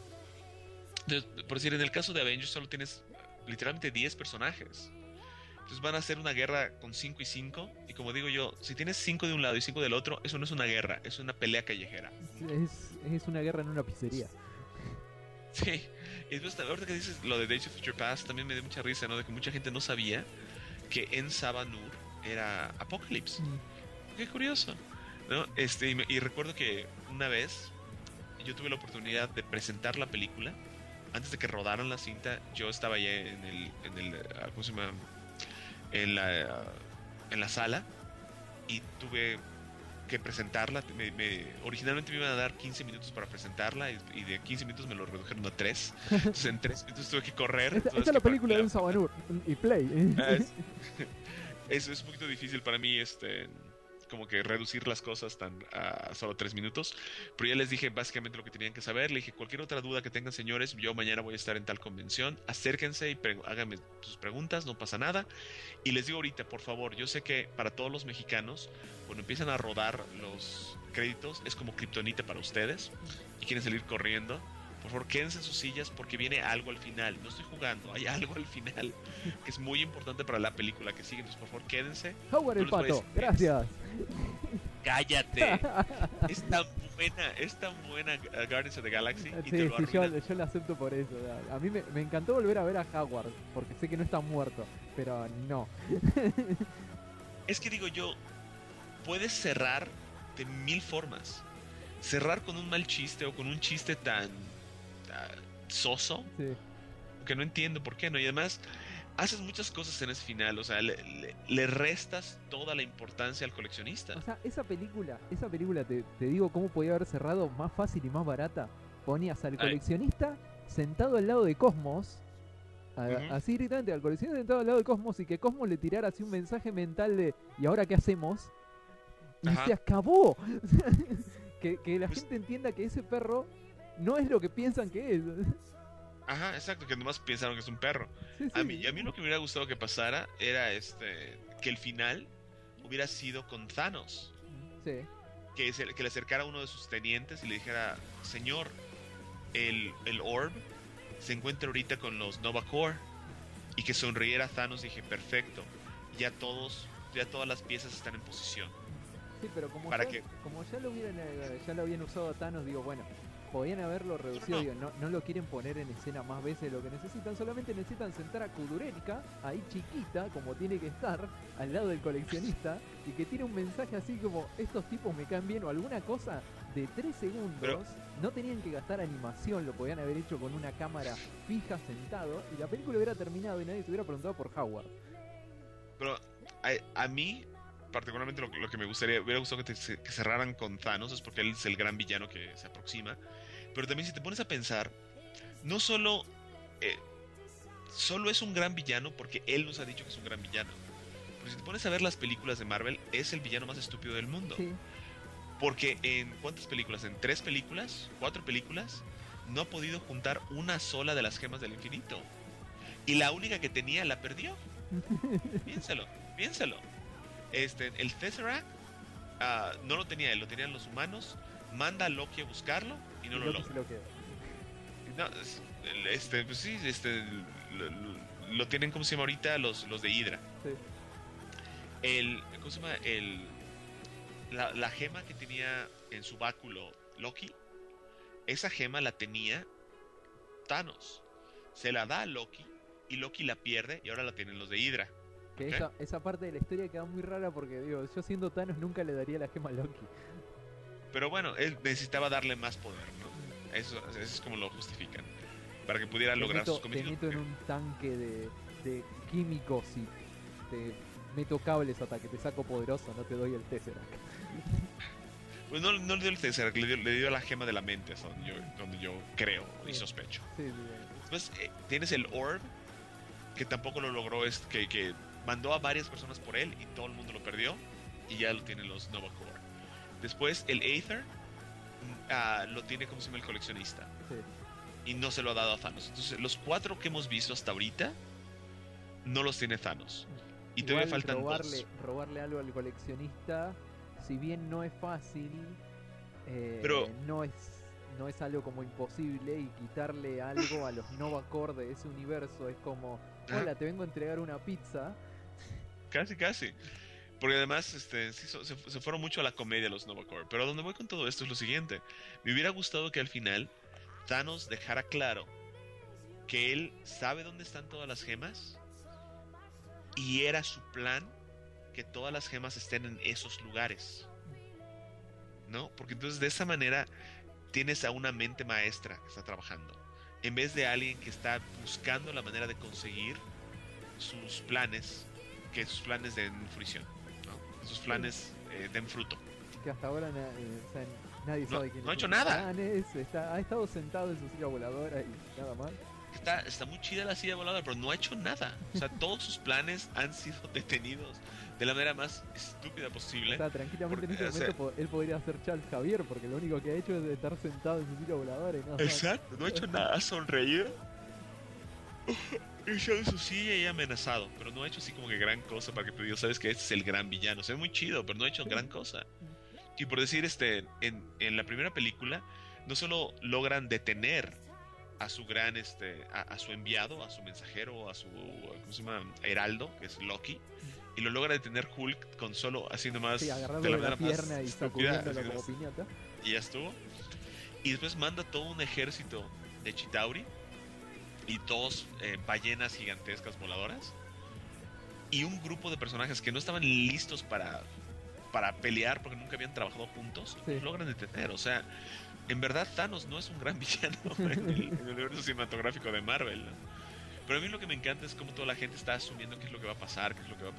Por decir, en el caso de Avengers solo tienes literalmente 10 personajes. Entonces Entonces van a hacer una guerra con 5 y 5. Y como digo yo, si tienes 5 de un lado y 5 del otro, eso no es una guerra, es una pelea callejera. Es una guerra en una pizzería. Sí. Y después, ahorita que dices lo de Days of Future Past, también me dio mucha risa, ¿no? De que mucha gente no sabía que en Sabanur era Apocalypse. Qué curioso, ¿no? Y recuerdo que una vez yo tuve la oportunidad de presentar la película. Antes de que rodaran la cinta, yo estaba allá ¿cómo se llama? En la sala, y tuve que presentarla. Originalmente me iban a dar 15 minutos para presentarla, y de 15 minutos me lo redujeron a 3. Entonces en 3 minutos tuve que correr. Esta es la película de un Sabanur y Play. Eso es un poquito difícil para mí, como que reducir las cosas a solo 3 minutos. Pero ya les dije básicamente lo que tenían que saber. Le dije, cualquier otra duda que tengan, señores, yo mañana voy a estar en tal convención, acérquense y háganme sus preguntas, no pasa nada. Y les digo ahorita, por favor, yo sé que para todos los mexicanos, cuando empiezan a rodar los créditos, es como kriptonita para ustedes y quieren salir corriendo. Por favor, quédense en sus sillas porque viene algo al final. No estoy jugando, hay algo al final que es muy importante para la película que sigue. Entonces, por favor, quédense. Howard el Pato, gracias. Cállate. Es tan buena Guardians of the Galaxy. Y te lo yo la acepto por eso. A mí me encantó volver a ver a Howard, porque sé que no está muerto, pero no. Es que digo yo, puedes cerrar de 1000 formas. Cerrar con un mal chiste o con un chiste tan soso, sí, que no entiendo por qué, ¿no? Y además haces muchas cosas en ese final, o sea, le restas toda la importancia al coleccionista. O sea, esa película te digo cómo podía haber cerrado más fácil y más barata. Ponías al coleccionista sentado al lado de Cosmos, así directamente al coleccionista sentado al lado de Cosmos, y que Cosmos le tirara así un mensaje mental de ¿y ahora qué hacemos? Y se acabó. que la gente entienda que ese perro no es lo que piensan que es. Ajá, exacto, que nomás pensaron que es un perro. Sí. A mí lo que me hubiera gustado que pasara era que el final hubiera sido con Thanos. Sí. Que le acercara a uno de sus tenientes y le dijera, señor, el Orb se encuentra ahorita con los Nova Corps. Y que sonriera a Thanos. Dije, perfecto, ya todas las piezas están en posición. Sí, pero como ya lo habían usado a Thanos, digo, bueno, podían haberlo reducido, no lo quieren poner en escena más veces de lo que necesitan, solamente necesitan sentar a Kudurenica ahí chiquita, como tiene que estar, al lado del coleccionista, y que tire un mensaje así como, estos tipos me caen bien, o alguna cosa de 3 segundos. No tenían que gastar animación, lo podían haber hecho con una cámara fija sentado, y la película hubiera terminado y nadie se hubiera preguntado por Howard. Pero a mí particularmente lo que me hubiera gustado que cerraran con Thanos, es porque él es el gran villano que se aproxima. Pero también si te pones a pensar, no solo es un gran villano porque él nos ha dicho que es un gran villano, pero si te pones a ver las películas de Marvel, es el villano más estúpido del mundo. Sí. Porque en ¿cuántas películas? En 3 películas, 4 películas, no ha podido juntar una sola de las gemas del infinito. Y la única que tenía la perdió. Piénsalo. El Tesseract no lo tenía él, lo tenían los humanos. Manda a Loki a buscarlo y no lo logra. No, pues sí, lo tienen, ¿cómo se llama ahorita? Los de Hydra. Sí. ¿Cómo se llama? La gema que tenía en su báculo Loki, esa gema la tenía Thanos. Se la da a Loki y Loki la pierde y ahora la tienen los de Hydra. Que esa parte de la historia queda muy rara porque, digo, yo siendo Thanos nunca le daría la gema a Loki. Pero bueno, él necesitaba darle más poder, ¿no? Eso es como lo justifican. Para que pudiera lograr sus cometidos. Te meto en un tanque de químicos y te meto cables hasta que te saco poderoso, no te doy el Tesseract. Pues no le dio el Tesseract, le dio la gema de la mente, donde yo creo y sospecho. Sí. Después tienes el Orb, que tampoco lo logró, que mandó a varias personas por él y todo el mundo lo perdió, y ya lo tienen los Nova Corps. Después el Aether lo tiene, como se llama, el coleccionista. Sí. Y no se lo ha dado a Thanos. Entonces los 4 que hemos visto hasta ahorita no los tiene Thanos. Y igual todavía faltan 2. Robarle algo al coleccionista, si bien no es fácil, pero no es algo como imposible, y quitarle algo a los Nova Corps de ese universo es como, hola, te vengo a entregar una pizza. casi. Porque además sí, se fueron mucho a la comedia los Nova Corps. Pero a donde voy con todo esto es lo siguiente. Me hubiera gustado que al final Thanos dejara claro que él sabe dónde están todas las gemas y era su plan que todas las gemas estén en esos lugares, ¿no? Porque entonces de esa manera tienes a una mente maestra que está trabajando, en vez de alguien que está buscando la manera de conseguir sus planes, que sus planes den fruición, ¿no? Sus planes den fruto. Que hasta ahora o sea, nadie sabe quién no ha es. hecho nada. Ha estado sentado en su silla voladora y nada más. Está muy chida la silla voladora, pero no ha hecho nada. O sea, todos sus planes han sido detenidos de la manera más estúpida posible. O sea, tranquilamente en este momento él podría ser Charles Javier, porque lo único que ha hecho es estar sentado en su silla voladora y nada más. Exacto, no ha hecho nada, ha sonreído, echado en su silla y amenazado, pero no ha hecho así como que gran cosa para que tú digas, sabes que este es el gran villano. Se ve muy chido, pero no ha hecho gran cosa. Y por decir, en la primera película, no solo logran detener a su gran, a su enviado, a su mensajero, a su, ¿cómo se llama? Heraldo, que es Loki, y lo logra detener Hulk con solo así nomás, agarrarlo de la de la manera pierna más y estúpida, sacudiéndolo como piñata. y ya estuvo. Y después manda todo un ejército de Chitauri y dos ballenas gigantescas voladoras y un grupo de personajes que no estaban listos para pelear porque nunca habían trabajado juntos, los logran detener. O sea, en verdad Thanos no es un gran villano en el universo cinematográfico de Marvel, ¿no? Pero a mí lo que me encanta es cómo toda la gente está asumiendo qué es lo que va a pasar,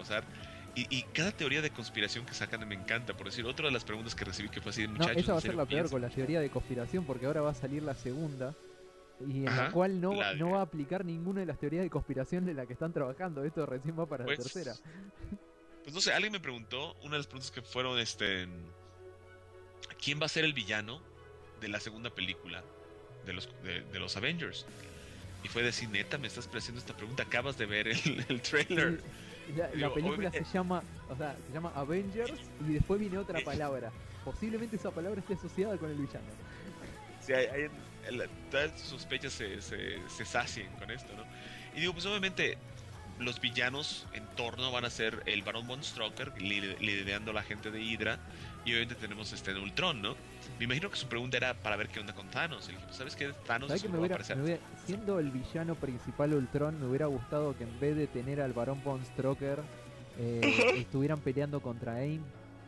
y cada teoría de conspiración que sacan me encanta. Por decir, otra de las preguntas que recibí que fue así de muchachos. No, esa va a ¿en ser serio la peor piensan? con la teoría de conspiración, porque ahora va a salir la segunda y en Ajá, la cual no va a aplicar ninguna de las teorías de conspiración de la que están trabajando. Esto recién va para la tercera. Pues no sé, alguien me preguntó, una de las preguntas que fueron, ¿quién va a ser el villano de la segunda película de los Avengers? Y fue decir, neta, me estás haciendo esta pregunta, acabas de ver el trailer. La película se llama Avengers y después viene otra palabra. Posiblemente esa palabra esté asociada con el villano. Sí, todas tus sospechas se sacien con esto, ¿no? Y digo, pues obviamente los villanos en torno van a ser el Barón Von Strucker liderando a la gente de Hydra, y obviamente tenemos Ultron, ¿no? Me imagino que su pregunta era para ver qué onda con Thanos. Y dije, pues, ¿sabes qué? Thanos ¿Sabes que siendo el villano principal Ultron, me hubiera gustado que en vez de tener al Barón Von Strucker estuvieran peleando contra AIM?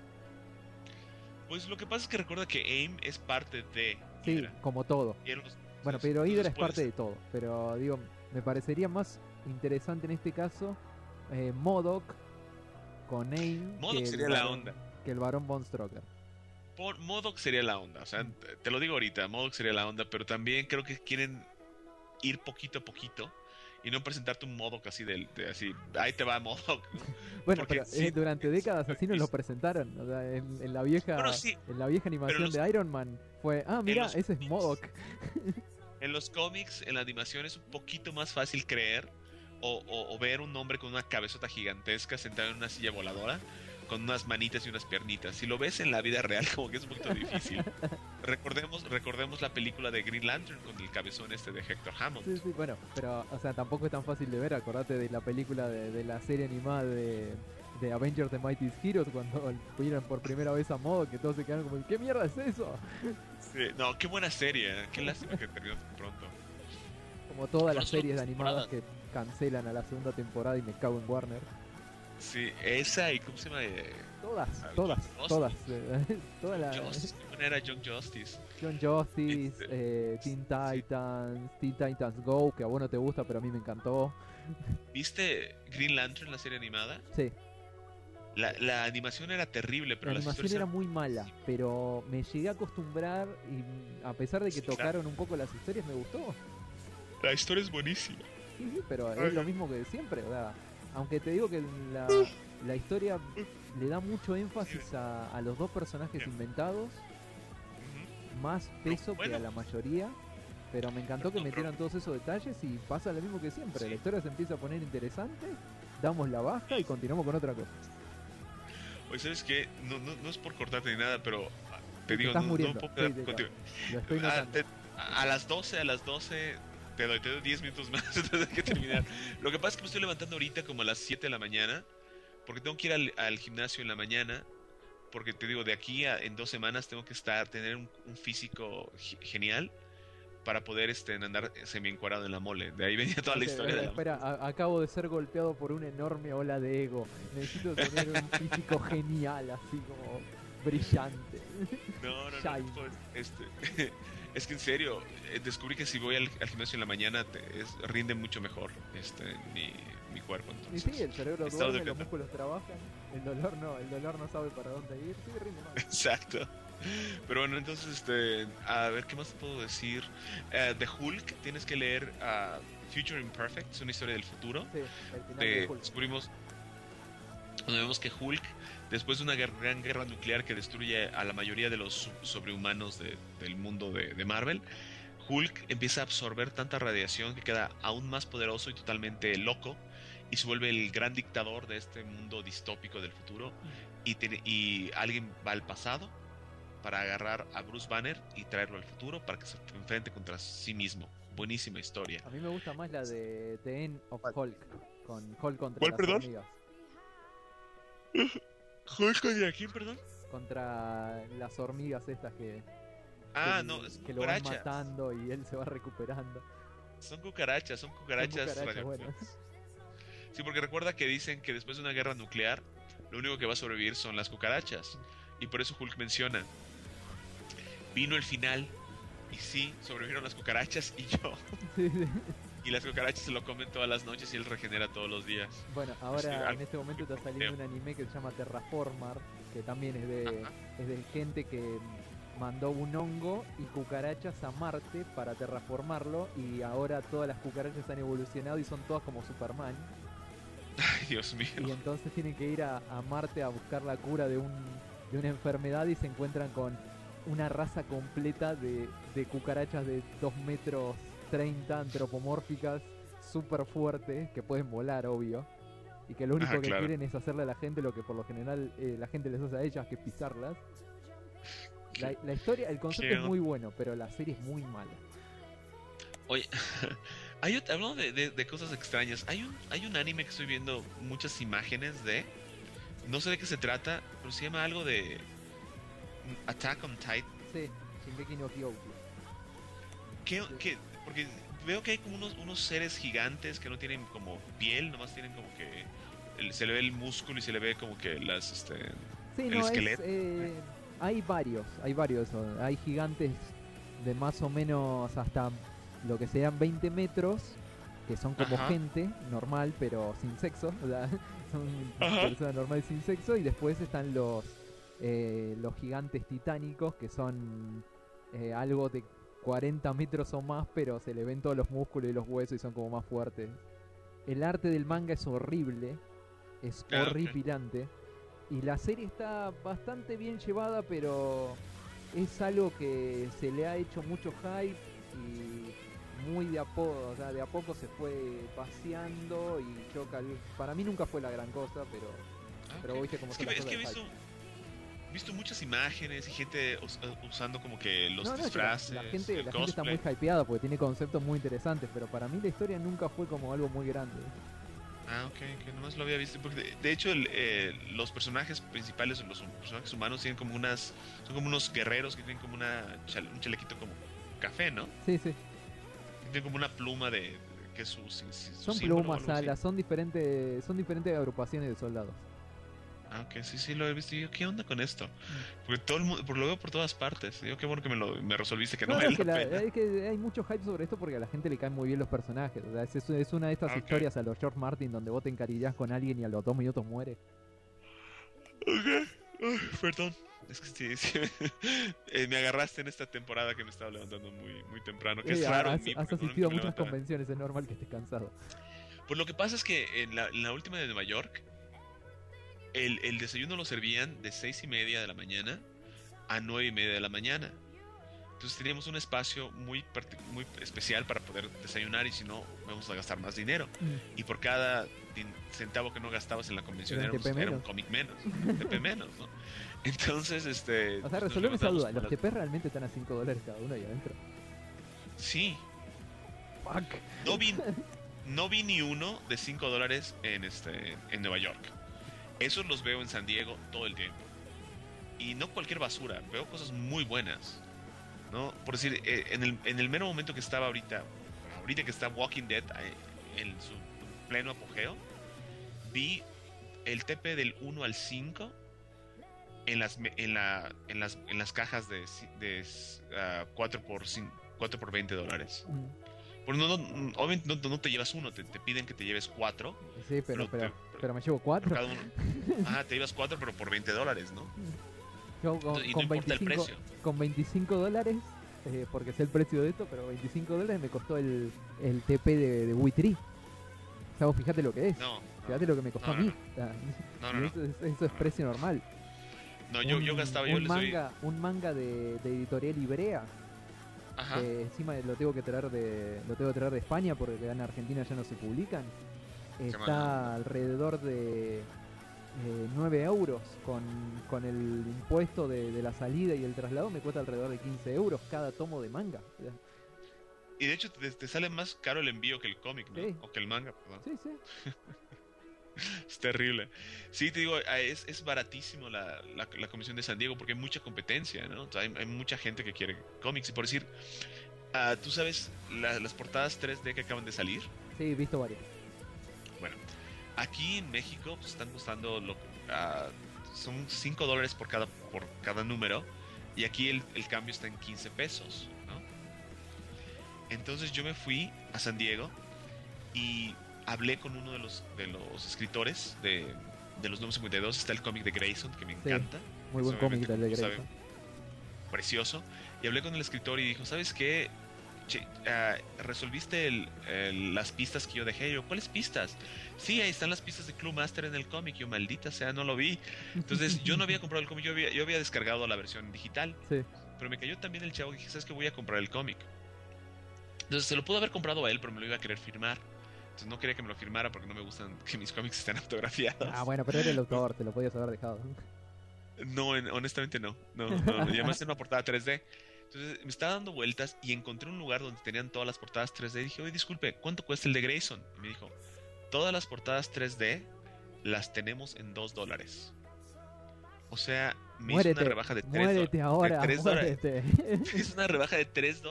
Pues lo que pasa es que recuerda que AIM es parte de Hydra. Sí, como todo. Bueno, pero Hydra es parte de todo. Pero digo, me parecería más interesante en este caso MODOK con AIM MODOK sería la onda. Que el Barón Von Strucker. MODOK sería la onda, o sea, te lo digo ahorita, MODOK sería la onda, pero también creo que quieren ir poquito a poquito y no presentarte un MODOK así de así, ahí te va MODOK, ¿no? Bueno, pero durante décadas así nos lo presentaron, o sea, en la vieja animación de Iron Man fue, mira, ese es MODOK. En los cómics, en la animación es un poquito más fácil creer o ver un hombre con una cabezota gigantesca sentado en una silla voladora con unas manitas y unas piernitas. Si lo ves en la vida real, como que es un poquito difícil. Recordemos la película de Green Lantern con el cabezón de Hector Hammond. Sí, bueno, pero o sea, tampoco es tan fácil de ver. Acordate de la película de la serie animada de Avengers The Mighty Heroes, cuando vieron por primera vez a MODOK, que todos se quedaron como, ¿qué mierda es eso? Sí, no, qué buena serie, qué lástima que terminó tan pronto. Como todas las series de animadas que cancelan a la segunda temporada y me cago en Warner. Sí, esa y ¿cómo se llama? Todas. Toda la... ¿Cómo era John Justice? John Justice, Teen Titans Go, que a vos no te gusta, pero a mí me encantó. ¿Viste Green Lantern, la serie animada? Sí. La animación era terrible, pero la animación era muy mala, pero me llegué a acostumbrar y a pesar de que tocaron un poco las historias, me gustó. La historia es buenísima. Sí, pero es lo mismo que siempre, ¿verdad? Aunque te digo que la historia le da mucho énfasis a los dos personajes inventados, más peso que a la mayoría, pero me encantó que metieran todos esos detalles y pasa lo mismo que siempre. La historia se empieza a poner interesante, damos la baja y continuamos con otra cosa. Oye, ¿sabes qué? No es por cortarte ni nada, pero te digo, estás muriendo. No puedo quedar contigo. Lo estoy notando. A las 12 te doy 10 minutos más antes de que terminar. Lo que pasa es que me estoy levantando ahorita como a las 7 de la mañana porque tengo que ir al gimnasio en la mañana, porque te digo, de aquí en 2 semanas tengo que tener un físico genial para poder andar semi-encuadrado en la mole. De ahí venía toda la historia de la mole. Espera, acabo de ser golpeado por una enorme ola de ego. Necesito tener un físico genial, así como brillante. No, Shiny. pues, es que en serio, descubrí que si voy al gimnasio en la mañana rinde mucho mejor mi cuerpo. Y Entonces, sí, el cerebro he estado duerme, los de- músculos trabajan, el dolor no sabe para dónde ir, sí, rinde más. Exacto. Pero bueno, entonces, a ver, ¿qué más te puedo decir? De Hulk, tienes que leer Future Imperfect, es una historia del futuro. Sí, el final de Hulk. Descubrimos, donde vemos que Hulk, después de una gran guerra nuclear que destruye a la mayoría de los sobrehumanos del mundo de Marvel, Hulk empieza a absorber tanta radiación que queda aún más poderoso y totalmente loco, y se vuelve el gran dictador de este mundo distópico del futuro. Y alguien va al pasado para agarrar a Bruce Banner y traerlo al futuro para que se enfrente contra sí mismo. Buenísima historia. A mí me gusta más la de The End of Hulk, con Hulk contra ¿Cuál, las perdón? hormigas. ¿Hulk contra quién, perdón? Contra las hormigas estas que No, es que lo van cucarachas. matando y él se va recuperando. Son cucarachas cucarachas, radioactivas. Sí, porque recuerda que dicen que después de una guerra nuclear, lo único que va a sobrevivir son las cucarachas. Y por eso Hulk menciona, vino el final, y sí, sobrevivieron las cucarachas y yo. Sí, sí. Y las cucarachas se lo comen todas las noches y él regenera todos los días. Bueno, Sí, ahora algo en este momento está saliendo un anime que se llama Terraformar, que también es Ajá. de gente que mandó un hongo y cucarachas a Marte para terraformarlo, y ahora todas las cucarachas han evolucionado y son todas como Superman, Ay, Dios mío. y entonces tienen que ir a Marte a buscar la cura de una enfermedad, y se encuentran con una raza completa de cucarachas de 2 metros 30 antropomórficas, súper fuertes, que pueden volar, obvio, y que lo único que Claro. quieren es hacerle a la gente lo que por lo general la gente les hace a ellas, que es pisarlas. La historia, el concepto es ¿Qué? muy bueno, pero la serie es muy mala. Oye, hablando de cosas extrañas, hay un anime que estoy viendo muchas imágenes de... No sé de qué se trata, pero se llama algo de Attack on Titan. Sí, Shingeki no Kyojin. Porque veo que hay como unos seres gigantes que no tienen como piel, nomás tienen como que... se le ve el músculo y se le ve como que Sí, el no, esqueleto. hay varios. Hay gigantes de más o menos hasta lo que sean 20 metros, que son como Ajá. gente normal, pero sin sexo. O sea, son Ajá. personas normales sin sexo. Y después están los gigantes titánicos, que son algo de 40 metros o más, pero se le ven todos los músculos y los huesos y son como más fuertes. El arte del manga es horrible, es Ah, ok. horripilante. Y la serie está bastante bien llevada, pero es algo que se le ha hecho mucho hype y muy de a poco, o sea, de a poco se fue vaciando y choca. Para mí nunca fue la gran cosa, pero Ok. viste cómo Es son que, las es que cosas he del hype. visto muchas imágenes y gente usando como que los No, es que disfraces, la gente el está muy cosplay. hypeada porque tiene conceptos muy interesantes, pero para mí la historia nunca fue como algo muy grande. Ok, que nomás lo había visto. Porque de hecho, los personajes principales, los personajes humanos, tienen como son como unos guerreros que tienen como un chalequito como café, ¿no? Sí, sí. Tienen como una pluma que es su Son símbolo o plumas, algo así. alas, son diferentes agrupaciones de soldados. Ah, ok, sí, lo he visto. Y yo, ¿qué onda con esto? Porque todo el mundo, lo veo por todas partes. Digo, qué bueno que me resolviste que no, No, vale es que la pena. es que hay mucho hype sobre esto porque a la gente le caen muy bien los personajes. O sea, es una de estas Ok. historias a los George Martin donde vos te encariñás con alguien y a los 2 minutos muere. Ok. Ay, perdón. Es que sí. Me agarraste en esta temporada que me estaba levantando muy temprano. Que es raro. en mí, Has porque asistido a normalmente me muchas levantaba- convenciones, es normal que estés cansado. Pues lo que pasa es que en la última de Nueva York, el desayuno lo servían de 6:30 de la mañana a 9:30 de la mañana. Entonces teníamos un espacio muy especial para poder desayunar, y si no, vamos a gastar más dinero. Y por cada centavo que no gastabas en la convención Era un TP era un menos. cómic menos, un TP menos, ¿no? Entonces, O sea, pues, nos resolveme esa duda. levantamos ¿Los por TP realmente están a $5 cada uno ahí adentro? Sí, Fuck. no vi ni uno de $5 en Nueva York. Esos los veo en San Diego todo el tiempo. Y no cualquier basura, veo cosas muy buenas, ¿no? Por decir, en el mero momento que estaba ahorita que está Walking Dead en su pleno apogeo, vi el TP del 1 al 5 en las cajas de 4 por $20. Bueno, obviamente no te llevas uno, te piden que te lleves 4. Sí, pero me llevo 4. Cada uno. Te llevas 4, pero por $20, ¿no? Yo Y no importa el precio. Con $25, porque sé el precio de esto, pero $25 me costó el TP de Wii3. O sea, vos fíjate lo que es. Fíjate lo que me costó a mí. No. Eso es precio normal. No, yo gastaba, un manga de editorial Ibrea. Ajá. Que encima lo tengo que traer de España porque en Argentina ya no se publican. Está alrededor de 9 euros con el impuesto de la salida y el traslado. Me cuesta alrededor de 15 euros cada tomo de manga. Y de hecho te sale más caro el envío que el cómic, ¿no? Sí. O que el manga, perdón. Sí. Es terrible. Sí, te digo, es baratísimo la comisión de San Diego porque hay mucha competencia, ¿no? O sea, hay mucha gente que quiere cómics. Y por decir, ¿tú sabes las portadas 3D que acaban de salir? Sí, he visto varias. Bueno, aquí en México pues, están costando son $5 por cada número. Y aquí el cambio está en 15 pesos, ¿no? Entonces yo me fui a San Diego y hablé con uno de los escritores de los Nuevos 52. Está el cómic de Grayson, que me encanta. Muy buen cómic el de Grayson. Precioso. Y hablé con el escritor y dijo, ¿sabes qué? ¿Resolviste las pistas que yo dejé? Yo, ¿cuáles pistas? Sí, ahí están las pistas de Clue Master en el cómic. Yo, maldita sea, no lo vi. Entonces, yo no había comprado el cómic. Yo había descargado la versión digital. Sí. Pero me cayó también el chavo y dije, ¿sabes qué? Voy a comprar el cómic. Entonces, se lo pudo haber comprado a él, pero me lo iba a querer firmar. Entonces no quería que me lo firmara porque no me gustan que mis cómics estén autografiados. Bueno, pero era el autor, te lo podías haber dejado. No, honestamente no. Y además era una portada 3D. Entonces me estaba dando vueltas y encontré un lugar donde tenían todas las portadas 3D. Y dije, oye, disculpe, ¿cuánto cuesta el de Grayson? Y me dijo, todas las portadas 3D las tenemos en $2. O sea, me hizo una rebaja de $3. Muérete ahora, muérete. Es una rebaja de $3.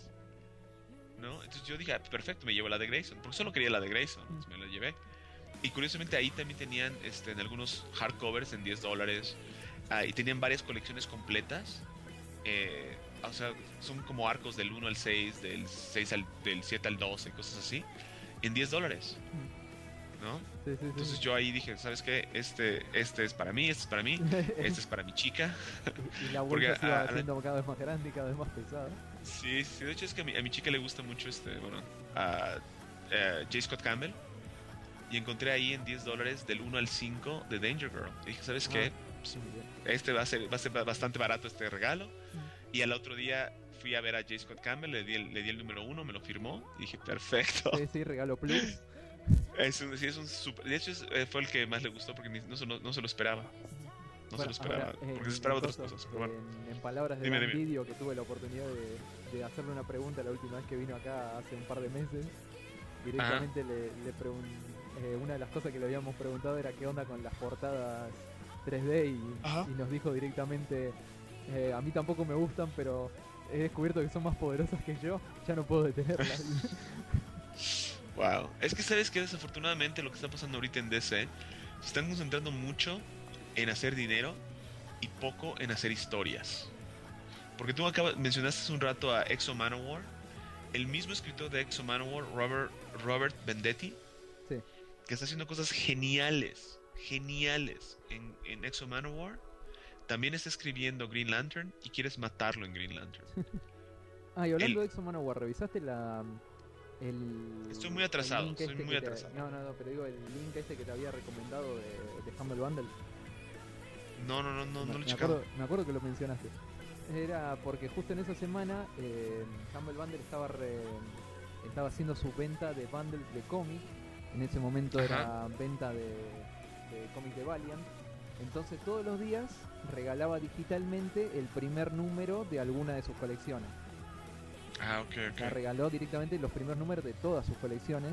¿No? Entonces yo dije, perfecto, me llevo la de Grayson, porque solo quería la de Grayson, entonces me la llevé. Y curiosamente ahí también tenían en algunos hardcovers en $10, y tenían varias colecciones completas, o sea, son como arcos del 1 al 6, del 7 al 12, cosas así, en $10, ¿no? Sí. Entonces yo ahí dije, ¿sabes qué? Este es para mí, este es para mí, este es para mi chica. Y la bolsa se iba haciendo cada vez más grande y cada vez más pesada. Sí, de hecho es que a mi chica le gusta mucho J. Scott Campbell. Y encontré ahí en $10 del 1 al 5 de Danger Girl. Y dije, ¿sabes qué? Pues, este va a ser bastante barato este regalo. Y al otro día fui a ver a J. Scott Campbell, le di el número 1, me lo firmó. Y dije, perfecto. Sí, regalo plus. Es un super. De hecho, fue el que más le gustó porque no se lo esperaba. Se lo esperaba. Porque se esperaba otras cosas. Pero bueno. En palabras de Dan Video, que tuve la oportunidad de hacerle una pregunta la última vez que vino acá hace un par de meses, directamente le pregunté. Una de las cosas que le habíamos preguntado era qué onda con las portadas 3D y nos dijo directamente, a mí tampoco me gustan, pero he descubierto que son más poderosas que yo, ya no puedo detenerlas. Wow. Es que sabes que desafortunadamente lo que está pasando ahorita en DC, se están concentrando mucho en hacer dinero y poco en hacer historias. Porque tú mencionaste hace un rato a Exo Manowar, el mismo escritor de Exo Manowar, Robert Venditti, sí, que está haciendo cosas geniales en Exo Manowar. También está escribiendo Green Lantern y quieres matarlo en Green Lantern. Y hablando de Exo Manowar, ¿revisaste Estoy muy atrasado, No, pero digo, el link que te había recomendado de Humble Bundle? No lo he checado. Me acuerdo que lo mencionaste. Era porque justo en esa semana Humble Bundle estaba haciendo su venta de bundles de cómic. En ese momento era venta de cómic de Valiant. Entonces todos los días regalaba digitalmente el primer número de alguna de sus colecciones. Ok. La regaló directamente los primeros números de todas sus colecciones.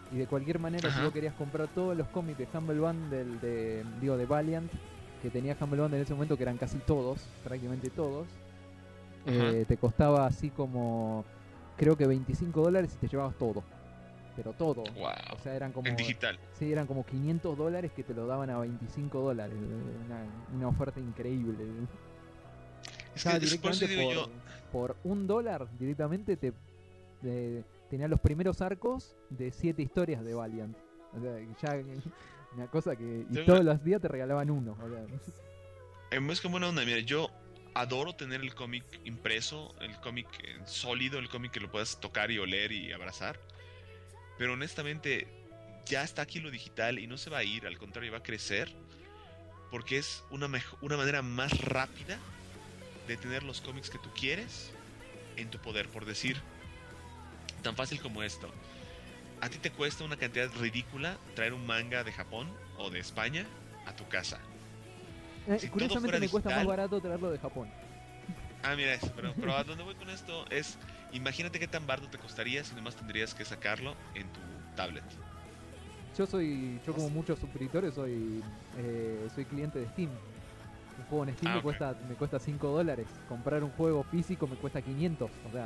Y de cualquier manera, si Ajá. vos querías comprar todos los cómics de Humble Bundle, de Valiant, que tenía Humble Bundle en ese momento, que eran casi todos, prácticamente todos, Ajá. te costaba así como, creo que $25 y te llevabas todo. Pero todo. Wow. O sea, eran como... En digital. Sí, eran como $500 que te lo daban a $25. Una oferta increíble. Es Ya que es por eso directamente digo yo, por $1 directamente tenía los primeros arcos de 7 historias de Valiant. O sea, ya una cosa que... Y Tengo todos una- los días te regalaban uno. O sea, es como una onda. Mira, yo adoro tener el cómic impreso, el cómic sólido, el cómic que lo puedas tocar y oler y abrazar. Pero honestamente, ya está aquí lo digital y no se va a ir, al contrario, va a crecer. Porque es una manera más rápida de tener los cómics que tú quieres en tu poder. Por decir, tan fácil como esto. A ti te cuesta una cantidad ridícula traer un manga de Japón o de España a tu casa. Si todo curiosamente fuera me cuesta más digital- barato traerlo de Japón. Ah, mira eso, pero a dónde voy con esto es, imagínate qué tan barato te costaría si nomás tendrías que sacarlo en tu tablet. Yo como muchos suscriptores soy cliente de Steam. Un juego en Steam Ah, me ok. cuesta $5. Comprar un juego físico me cuesta 500. O sea,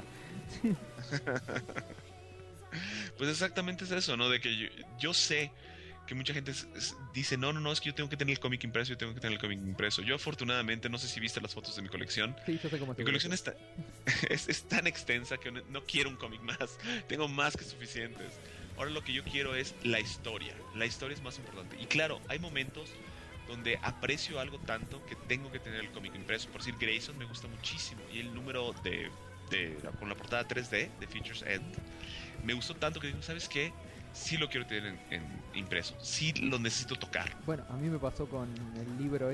Pues exactamente es eso, ¿no? De que yo sé que mucha gente dice, no, es que yo tengo que tener el cómic impreso, yo tengo que tener el cómic impreso. Yo afortunadamente, no sé si viste las fotos de mi colección. sí, yo sé cómo Mi colección es tan extensa que no quiero un cómic más. Tengo más que suficientes. Ahora lo que yo quiero es la historia. La historia es más importante. Y claro, hay momentos donde aprecio algo tanto que tengo que tener el cómic impreso. Por decir, Grayson me gusta muchísimo. Y el número con la portada 3D de Features End me gustó tanto que digo, ¿sabes qué? Sí lo quiero tener en impreso. Sí lo necesito tocar. Bueno, a mí me pasó con el libro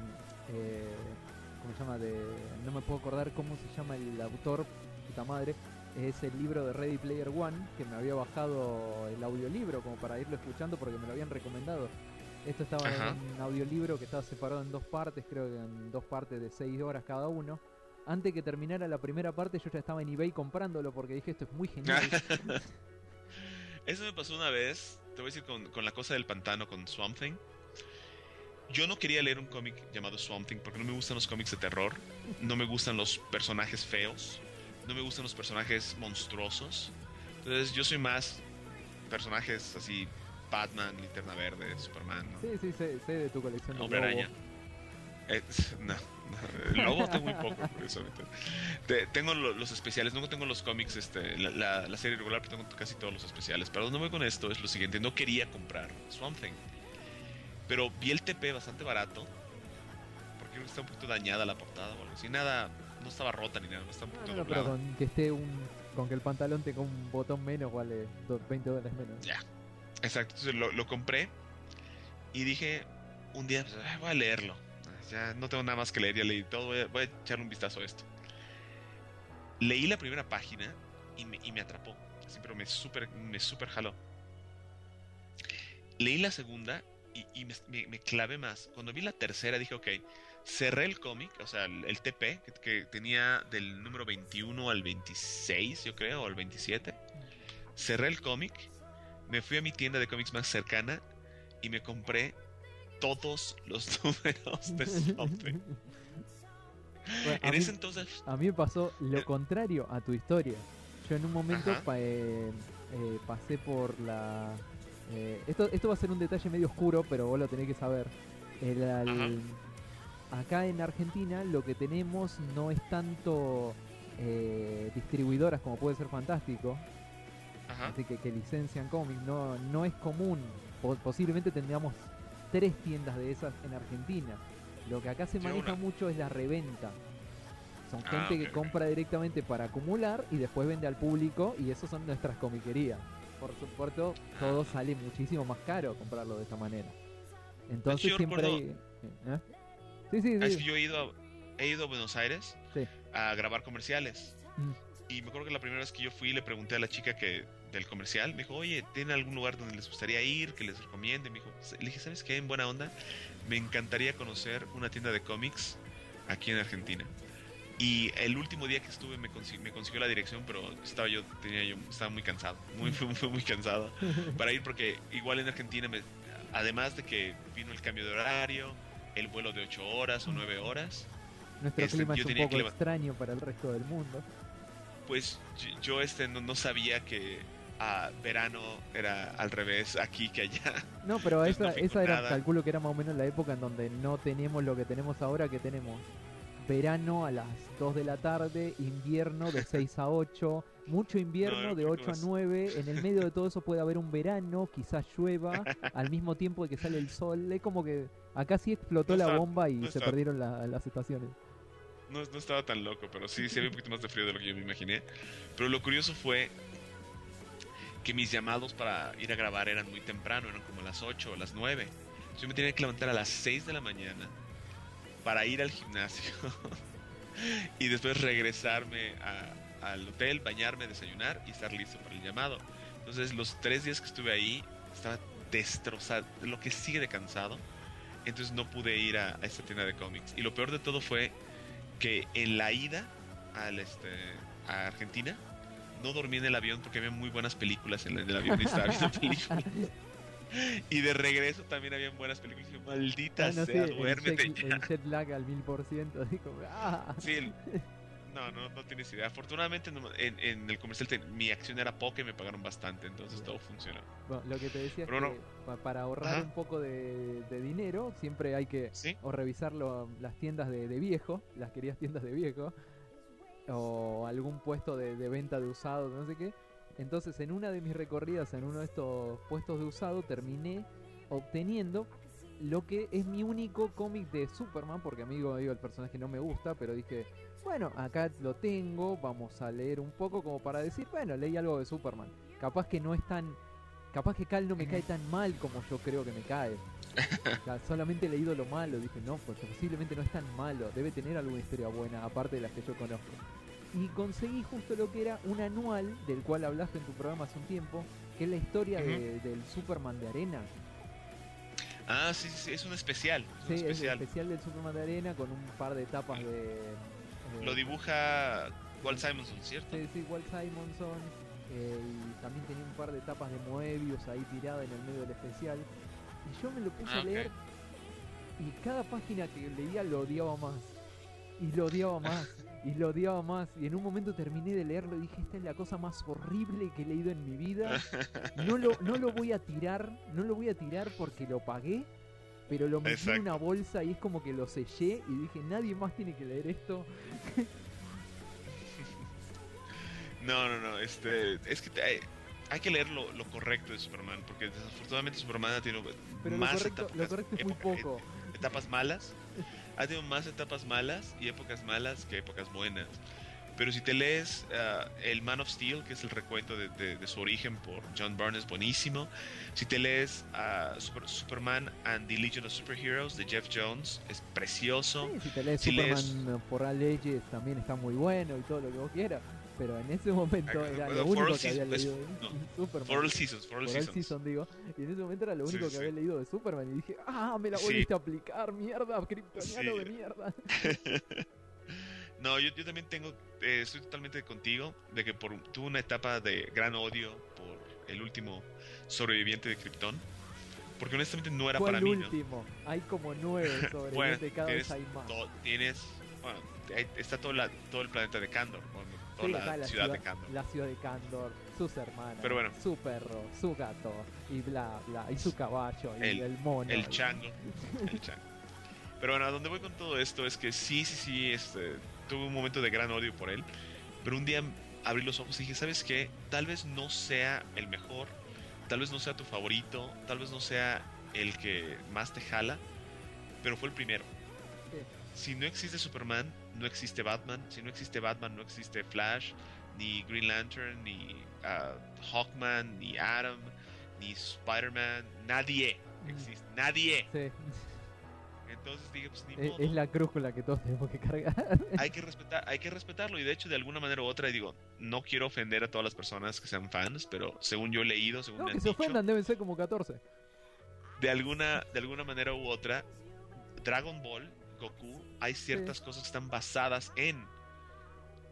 ¿cómo se llama? No me puedo acordar cómo se llama el autor, puta madre. Es el libro de Ready Player One, que me había bajado el audiolibro como para irlo escuchando porque me lo habían recomendado. Esto estaba Ajá. en un audiolibro que estaba separado en 2 partes, creo que en 2 partes de 6 horas cada uno. Antes que terminara la primera parte yo ya estaba en eBay comprándolo porque dije esto es muy genial. Eso me pasó una vez, te voy a decir, con La Cosa del Pantano, con Swamp Thing. Yo no quería leer un cómic llamado Swamp Thing porque no me gustan los cómics de terror, no me gustan los personajes feos, no me gustan los personajes monstruosos. Entonces yo soy más personajes así, Batman, Linterna Verde, Superman, ¿no? Sí, sé de tu colección de Hombre Lobo. Araña. No, el lobo tengo muy poco, curiosamente. Tengo los especiales, no tengo los cómics, la serie regular, pero tengo casi todos los especiales. Pero donde voy con esto es lo siguiente: no quería comprar Swamp Thing, pero vi el TP bastante barato, porque creo que está un poquito dañada la portada o algo así. Nada, no estaba rota ni nada, no está un poquito No, pero doblada. con que el pantalón tenga un botón menos vale $20 menos. Ya, exacto. Entonces lo compré y dije un día, pues, voy a leerlo. Ya no tengo nada más que leer, ya leí todo, voy a echarle un vistazo a esto. Leí la primera página y me atrapó. Así, pero me super jaló. Leí la segunda y me clavé más. Cuando vi la tercera dije, ok, cerré el cómic, o sea, el TP, que tenía del número 21 al 26, yo creo, o al 27. Cerré el cómic, me fui a mi tienda de cómics más cercana y me compré todos los números de Something. Bueno, En ese entonces, a mí me pasó lo contrario a tu historia. Yo en un momento Ajá. pasé por la... esto va a ser un detalle medio oscuro, pero vos lo tenés que saber. Acá en Argentina lo que tenemos no es tanto distribuidoras como puede ser Fantástico, ajá, así que licencian cómics, no es común. Posiblemente tendríamos 3 tiendas de esas en Argentina. Lo que acá se Sí, maneja una. mucho es la reventa. Son Ah, gente ok, que ok. compra directamente para acumular y después vende al público, y eso son nuestras comiquerías. Por supuesto, todo sale muchísimo más caro comprarlo de esta manera. Entonces yo siempre recuerdo- hay... ¿eh? Sí, es sí. que yo he ido a Buenos Aires Sí. a grabar comerciales. Mm. Y me acuerdo que la primera vez que yo fui le pregunté a la chica del comercial, me dijo, oye, ¿tienen algún lugar donde les gustaría ir, que les recomiende? Me dijo, le dije, ¿sabes qué? En buena onda, me encantaría conocer una tienda de cómics aquí en Argentina. Y el último día que estuve me consiguió la dirección, pero estaba muy cansado, muy cansado para ir, porque igual en Argentina, además de que vino el cambio de horario, el vuelo de 8 horas o 9 horas. Nuestro clima es yo un tenía poco extraño para el resto del mundo. Pues yo no sabía que verano era al revés aquí que allá. No, pero Entonces, esa era, nada. calculo que era más o menos la época en donde no tenemos lo que tenemos ahora, que tenemos verano a las 2 de la tarde, invierno de 6 a 8, mucho invierno No, de 8 a 9, en el medio de todo eso puede haber un verano, quizás llueva, al mismo tiempo de que sale el sol, es como que acá sí explotó la bomba y se perdieron las estaciones. No estaba tan loco, pero sí había un poquito más de frío de lo que yo me imaginé. Pero lo curioso fue que mis llamados para ir a grabar eran muy temprano, eran como las 8 o las 9. Yo me tenía que levantar a las 6 de la mañana para ir al gimnasio y después regresarme al hotel, bañarme, desayunar y estar listo para el llamado. Entonces los 3 días que estuve ahí estaba destrozado, lo que sigue de cansado. Entonces no pude ir a esta tienda de cómics. Y lo peor de todo fue que en la ida a Argentina no dormí en el avión porque había muy buenas películas en el avión y estaba viendo películas. Y de regreso también habían buenas películas. Y dije, maldita sea, duérmete ya. El jet lag al 1000%, digo, Sí, no tienes idea. Afortunadamente en el comercial mi acción era poca y me pagaron bastante, entonces todo funcionó. Bueno, lo que te decía Pero es que para ahorrar un poco de dinero siempre hay que o revisar las tiendas de viejo, las queridas tiendas de viejo, o algún puesto de venta de usado, no sé qué. Entonces en una de mis recorridas, en uno de estos puestos de usado, terminé obteniendo lo que es mi único cómic de Superman, porque digo, el personaje no me gusta, pero dije, bueno, acá lo tengo, vamos a leer un poco como para decir, bueno, leí algo de Superman. Capaz que Cal no me cae tan mal como yo creo que me cae. O sea, solamente he leído lo malo, dije, no, pues posiblemente no es tan malo, debe tener alguna historia buena, aparte de las que yo conozco. Y conseguí justo lo que era un anual, del cual hablaste en tu programa hace un tiempo, que es la historia del Superman de arena. Ah, sí, es un especial. Es el especial del Superman de arena con un par de etapas de... Lo dibuja Walt Simonson, ¿cierto? Sí, Walt Simonson. Y también tenía un par de etapas de Moebius ahí tirada en el medio del especial. Y yo me lo puse a leer y cada página que leía lo odiaba más. Y lo odiaba más. Y lo odiaba más. Y en un momento terminé de leerlo y dije, esta es la cosa más horrible que he leído en mi vida. No lo voy a tirar. No lo voy a tirar porque lo pagué. Pero lo metí en una bolsa y es como que lo sellé y dije, nadie más tiene que leer esto. No, es que hay que leer lo correcto de Superman, porque desafortunadamente Superman ha tenido más lo correcto es muy poco. Etapas malas. Ha tenido más etapas malas y épocas malas que épocas buenas. Pero si te lees el Man of Steel, que es el recuento de su origen por John Byrne, es buenísimo. Si te lees Superman and the Legion of Superheroes de Jeff Jones, es precioso. Sí, si te lees Superman por Al Leyes también está muy bueno y todo lo que vos quieras. Pero en ese momento era lo único que había leído de Superman. For All Seasons. Digo. Y en ese momento era lo único que había leído de Superman. Y dije, me la volviste a aplicar, mierda, kryptoniano de mierda. No, yo también estoy totalmente contigo de que tuve una etapa de gran odio por el último sobreviviente de Krypton, porque honestamente no era para mí. ¿Cuál último? Hay como 9 sobrevivientes, cada vez hay más. Está todo el planeta de Kandor, toda la ciudad de Kandor. La ciudad de Kandor, sus hermanos, pero bueno, su perro, su gato, y bla, bla, y su caballo, y el mono. El chango. Pero bueno, a donde voy con todo esto es que sí, tuve un momento de gran odio por él, pero un día abrí los ojos y dije, ¿sabes qué? Tal vez no sea el mejor, tal vez no sea tu favorito, tal vez no sea el que más te jala, pero fue el primero. Si no existe Superman, no existe Batman. Si no existe Batman, no existe Flash, ni Green Lantern, ni Hawkman, ni Atom, ni Spider-Man. Nadie existe, nadie. Sí. Entonces dije, pues ni modo. Es la cruz con la que todos tenemos que cargar. Hay que respetarlo, y de hecho de alguna manera u otra, digo, no quiero ofender a todas las personas que sean fans, pero según yo he leído, según me han que se dicho, ofendan, deben ser como 14. de alguna manera u otra, Dragon Ball, Goku, hay ciertas cosas que están basadas en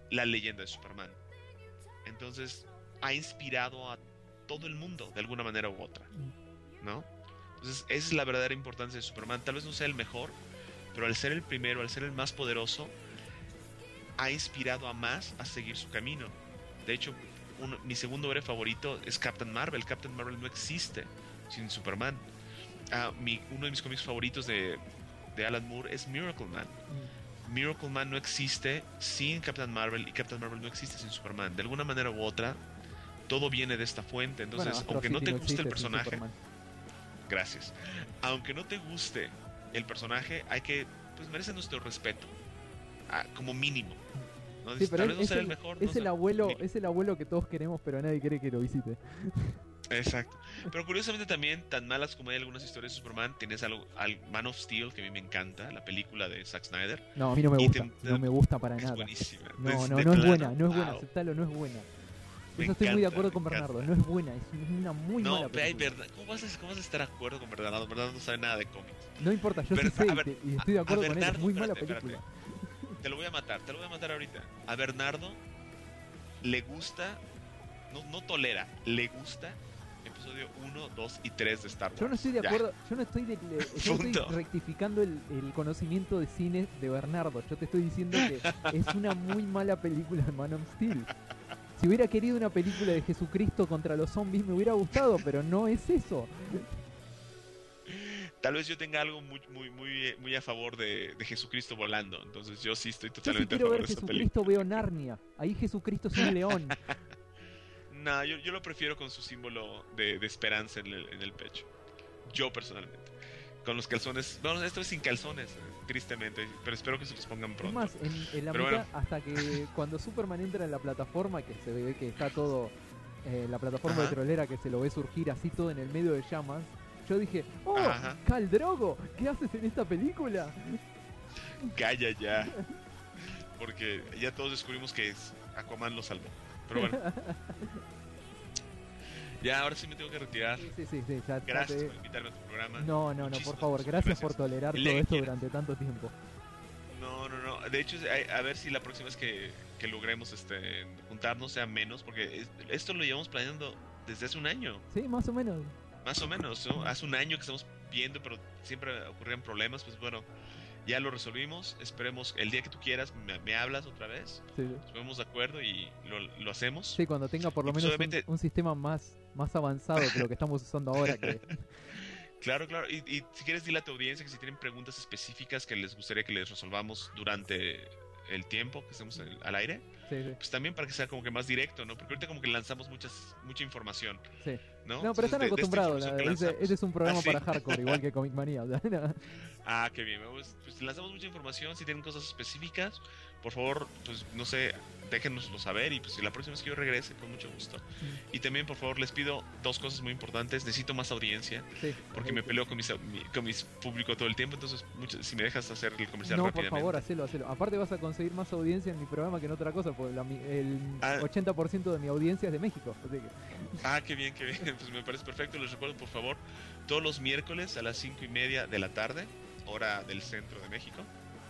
la leyenda de Superman. Entonces ha inspirado a todo el mundo de alguna manera u otra, ¿no? Entonces esa es la verdadera importancia de Superman. Tal vez no sea el mejor, pero al ser el primero, al ser el más poderoso, ha inspirado a más a seguir su camino. De hecho, mi segundo héroe favorito es Captain Marvel. Captain Marvel no existe sin Superman. Uno de mis cómics favoritos de Alan Moore es Miracle Man. Miracle Man no existe sin Captain Marvel y Captain Marvel no existe sin Superman. De alguna manera u otra, todo viene de esta fuente. Entonces, Bueno, aunque no te guste el personaje, Superman. gracias. Aunque no te guste el personaje, hay que, pues merece nuestro respeto, como mínimo. ¿No? Sí, pero tal vez no es sea el, el mejor. es no el sé, abuelo, mínimo. es el abuelo que todos queremos, pero nadie quiere que lo visite. Exacto. Pero curiosamente también, tan malas como hay algunas historias de Superman, tienes al Man of Steel, que a mí me encanta, la película de Zack Snyder. No, a mí no me Y gusta, no me gusta para Es nada. buenísima. No, De no es plano, buena, no es buena, wow. aceptalo, no es buena. Me Eso estoy muy de encanta, acuerdo me con Bernardo, encanta. no es buena, es una muy No, mala película. ¿Cómo vas a estar de acuerdo con Bernardo? Bernardo no sabe nada de cómics. No importa, yo sí Pero, sé a ver, y estoy de acuerdo con él, es Bernardo, muy mala espérate, película. Te lo voy a matar ahorita. A Bernardo le gusta, no tolera, le gusta episodio 1, 2 y 3 de Star Wars. Yo no estoy de Ya. acuerdo, yo estoy Punto. rectificando el conocimiento de cine de Bernardo. Yo te estoy diciendo que es una muy mala película de Man of Steel. Si hubiera querido una película de Jesucristo contra los zombies me hubiera gustado, pero no es eso. Tal vez yo tenga algo muy a favor de Jesucristo volando. Entonces yo sí estoy Yo si totalmente a quiero favor ver de esta Jesucristo película. veo Narnia. Ahí Jesucristo es un león. No, yo lo prefiero con su símbolo de esperanza en el pecho. Yo personalmente. Con los calzones. Bueno, esta vez sin calzones, tristemente. Pero espero que se los pongan Es pronto. más, en la Pero mitad, bueno. hasta que cuando Superman entra en la plataforma, que se ve que está todo, la plataforma Ajá. petrolera, que se lo ve surgir así todo en el medio de llamas, yo dije, ¡oh, Ajá. Khal Drogo! ¿Qué haces en esta película? Calla ya. Porque ya todos descubrimos que Aquaman lo salvó. Pero bueno. Ya, ahora sí me tengo que retirar. Sí, ya Gracias te- por invitarme a tu programa. No, por Muchísimas favor, gracias por gracias. tolerar El todo día que esto quieras. durante tanto tiempo. No. De hecho, a ver si la próxima vez que logremos juntarnos sea menos, porque esto lo llevamos planeando desde hace un año. Sí, más o menos. Más o menos, ¿no? Hace un año que estamos viendo, pero siempre ocurrían problemas. Pues bueno, ya lo resolvimos. Esperemos el día que tú quieras, me hablas otra vez. Sí. Nos ponemos de acuerdo y lo hacemos. Sí, cuando tenga por lo Y pues menos obviamente- un sistema más avanzado que lo que estamos usando ahora. Que... Claro. Y si quieres, dile a tu audiencia que si tienen preguntas específicas que les gustaría que les resolvamos durante el tiempo que estemos al aire, Sí. pues también para que sea como que más directo, ¿no? Porque ahorita como que lanzamos mucha información, Sí. ¿no? No, pero están Entonces, de esta acostumbrados. información que Este lanzamos- es un programa ¿Ah, sí? para hardcore, igual que Comic Manía. o sea, no. Ah, qué bien. Pues lanzamos mucha información. Si tienen cosas específicas, por favor, pues no sé, déjenoslo saber. Y pues si la próxima vez que yo regrese, con mucho gusto. Y también, por favor, les pido dos cosas muy importantes. Necesito más audiencia, Sí, porque me peleo con mis público todo el tiempo. Entonces, si me dejas hacer el comercial No, por rápidamente. favor, hacelo. Aparte vas a conseguir más audiencia en mi programa que en otra cosa, porque el Ah. 80% de mi audiencia es de México. Así que... Ah, qué bien, qué bien. Pues me parece perfecto. Les recuerdo, por favor, todos los miércoles a las 5:30 de la tarde, hora del centro de México.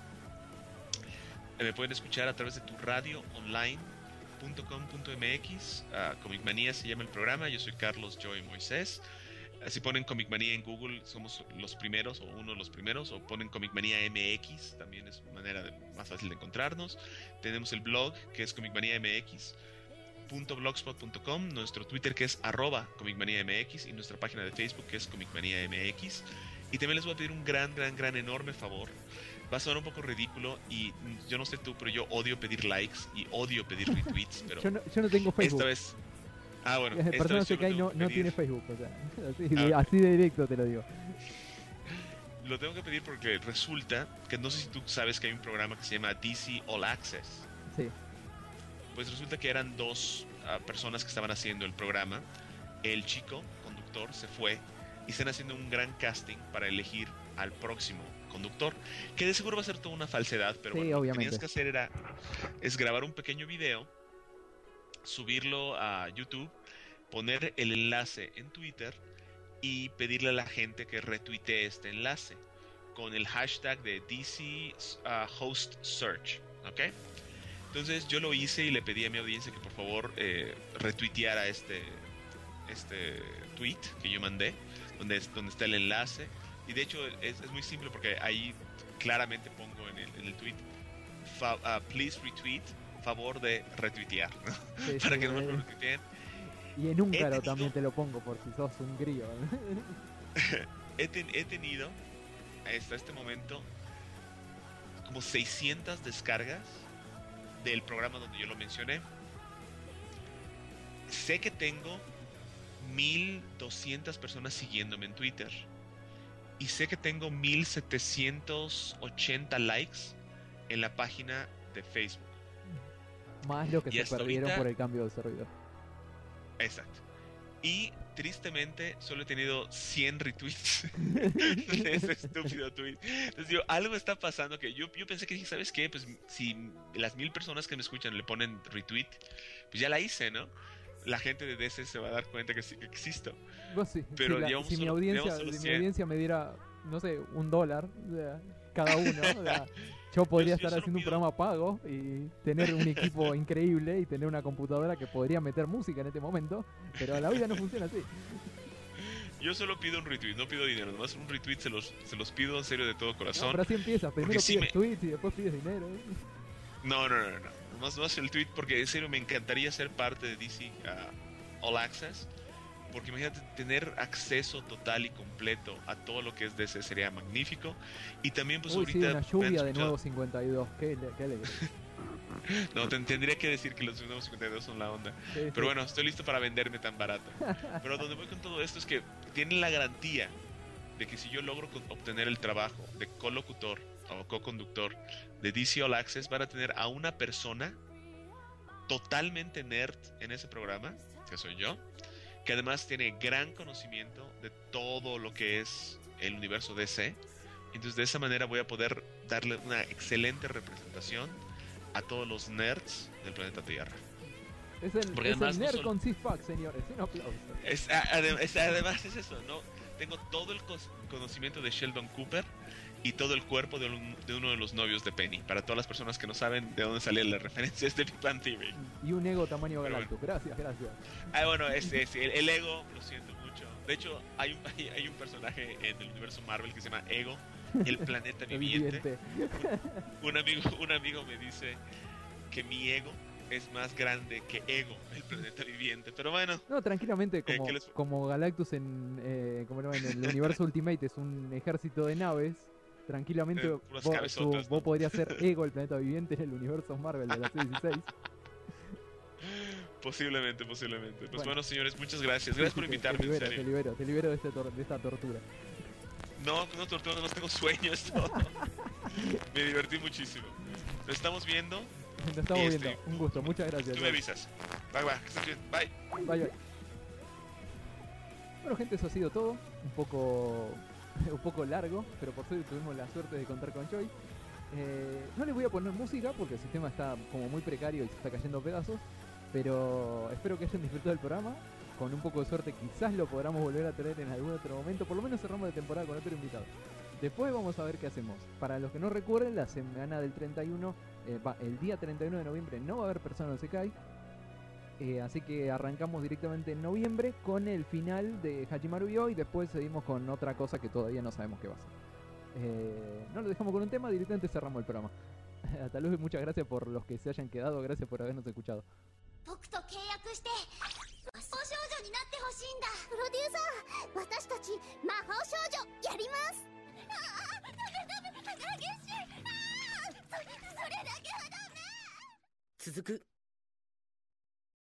Me pueden escuchar a través de tu radio online.com.mx. Comic Manía se llama el programa. Yo soy Carlos Joy Moisés. Si ponen Comic Manía en Google, somos los primeros o uno de los primeros. O ponen Comic Manía MX, también es manera más fácil de encontrarnos. Tenemos el blog que es Comic Manía MX. .blogspot.com, nuestro Twitter que es @comicmaniamx y nuestra página de Facebook que es comicmaniamx. Y también les voy a pedir un gran, enorme favor. Va a sonar un poco ridículo y yo no sé tú, pero yo odio pedir likes y odio pedir retweets, pero yo no tengo Facebook. esta vez... Ah, bueno, esta Persona vez yo que hay lo tengo que no pedir. tiene Facebook. O sea, Ah, así de directo te lo digo. Lo tengo que pedir porque resulta que no sé si tú sabes que hay un programa que se llama DC All Access. Sí. Pues resulta que eran dos personas que estaban haciendo el programa. El chico conductor se fue y están haciendo un gran casting para elegir al próximo conductor, que de seguro va a ser toda una falsedad, pero Sí, bueno, lo que obviamente. tenías que hacer es grabar un pequeño video, subirlo a YouTube, poner el enlace en Twitter y pedirle a la gente que retuitee este enlace con el hashtag de DC Host Search, ¿ok? Entonces yo lo hice y le pedí a mi audiencia que por favor retuiteara este tweet que yo mandé, donde está el enlace. Y de hecho es muy simple porque ahí claramente pongo en el tweet, please retweet, favor de retuitear, ¿no? Sí, Para sí, que no lo retuiteen. Y en húngaro también te lo pongo por si sos un grío. He tenido hasta este momento como 600 descargas del programa donde yo lo mencioné. Sé que tengo 1200 personas siguiéndome en Twitter. Y sé que tengo 1780 likes en la página de Facebook. Más lo que Y se hasta perdieron ahorita- por el cambio de servidor. Exacto. Y tristemente solo he tenido 100 retweets de ese estúpido tweet. Entonces digo, algo está pasando que yo pensé que dije, ¿sabes qué? Pues si las 1000 personas que me escuchan le ponen retweet, pues ya la hice, ¿no? La gente de DC se va a dar cuenta que sí que existo. Vos sí, Pero si, llevamos si mi solo- audiencia, llevamos solo si mi 100. audiencia me diera, no sé, $1, o sea, cada uno, o sea, yo podría Yo estar solo haciendo un pido- programa pago y tener un equipo increíble y tener una computadora que podría meter música en este momento, pero la vida no funciona así. Yo solo pido un retweet, no pido dinero. Nomás un retweet se los pido en serio de todo No, corazón. pero así empiezas, primero sí pides tweets y después pides dinero. No. Nomás el tweet porque en serio me encantaría ser parte de DC All Access. Porque imagínate tener acceso total y completo a todo lo que es DC sería magnífico. Y también pues Uy, sí, ahorita una me han lluvia de escuchado- nuevo 52, qué alegre. No, tendría que decir que los nuevos 52 son la onda. Sí, sí. Pero bueno, estoy listo para venderme tan barato. Pero donde voy con todo esto es que tienen la garantía de que si yo logro obtener el trabajo de colocutor o co-conductor de DC All Access, van a tener a una persona totalmente nerd en ese programa, que soy yo, que además tiene gran conocimiento de todo lo que es el universo DC. Entonces de esa manera voy a poder darle una excelente representación a todos los nerds del planeta Tierra. Es el, Porque es además el no nerd solo- con six-pack, señores. Un aplauso. Además es eso, ¿no? Tengo todo el conocimiento de Sheldon Cooper y todo el cuerpo de uno de los novios de Penny. Para todas las personas que no saben de dónde salían las referencias de Big Bang Theory. Y un ego tamaño Pero galáctico. Gracias. Bueno, el ego, lo siento mucho. De hecho, hay un personaje en el universo Marvel que se llama Ego, el planeta El viviente. viviente. Un amigo me dice que mi ego es más grande que Ego, el planeta viviente. Pero bueno, No, tranquilamente, como, ¿qué les- como Galactus en, ¿cómo se llama? En el universo Ultimate es un ejército de naves. Tranquilamente, puras vos, cabezotas, vos ¿no? podrías ser Ego, el planeta viviente en el universo Marvel de la C16. posiblemente. Pues Bueno. bueno, señores, muchas gracias. Gracias por invitarme, en Te serio. libero de esta tortura. No tortura, no tengo sueños. No. Me divertí muchísimo. Nos estamos viendo. Nos estamos Y viendo. Un gusto, muchas gracias. Tú me avisas. Bye, que estés bien. Bye. Bye, bye. Bueno, gente, eso ha sido todo. Un poco largo, pero por suerte tuvimos la suerte de contar con Joy. No le voy a poner música porque el sistema está como muy precario y se está cayendo a pedazos. Pero espero que hayan disfrutado del programa. Con un poco de suerte quizás lo podamos volver a traer en algún otro momento. Por lo menos cerramos la temporada con otro invitado. Después vamos a ver qué hacemos. Para los que no recuerden, la semana del 31, el día 31 de noviembre no va a haber Persona no Sekai. Así que arrancamos directamente en noviembre con el final de Hachimaru Yo y después seguimos con otra cosa que todavía no sabemos qué va a ser. No lo dejamos con un tema, directamente cerramos el programa. Hasta luego y muchas gracias por los que se hayan quedado, gracias por habernos escuchado. 僕と契約して魔法少女になってほしいんだ。プロデューサー、私たち魔法少女やります。ダメ激しい。それだけはダメ。 続く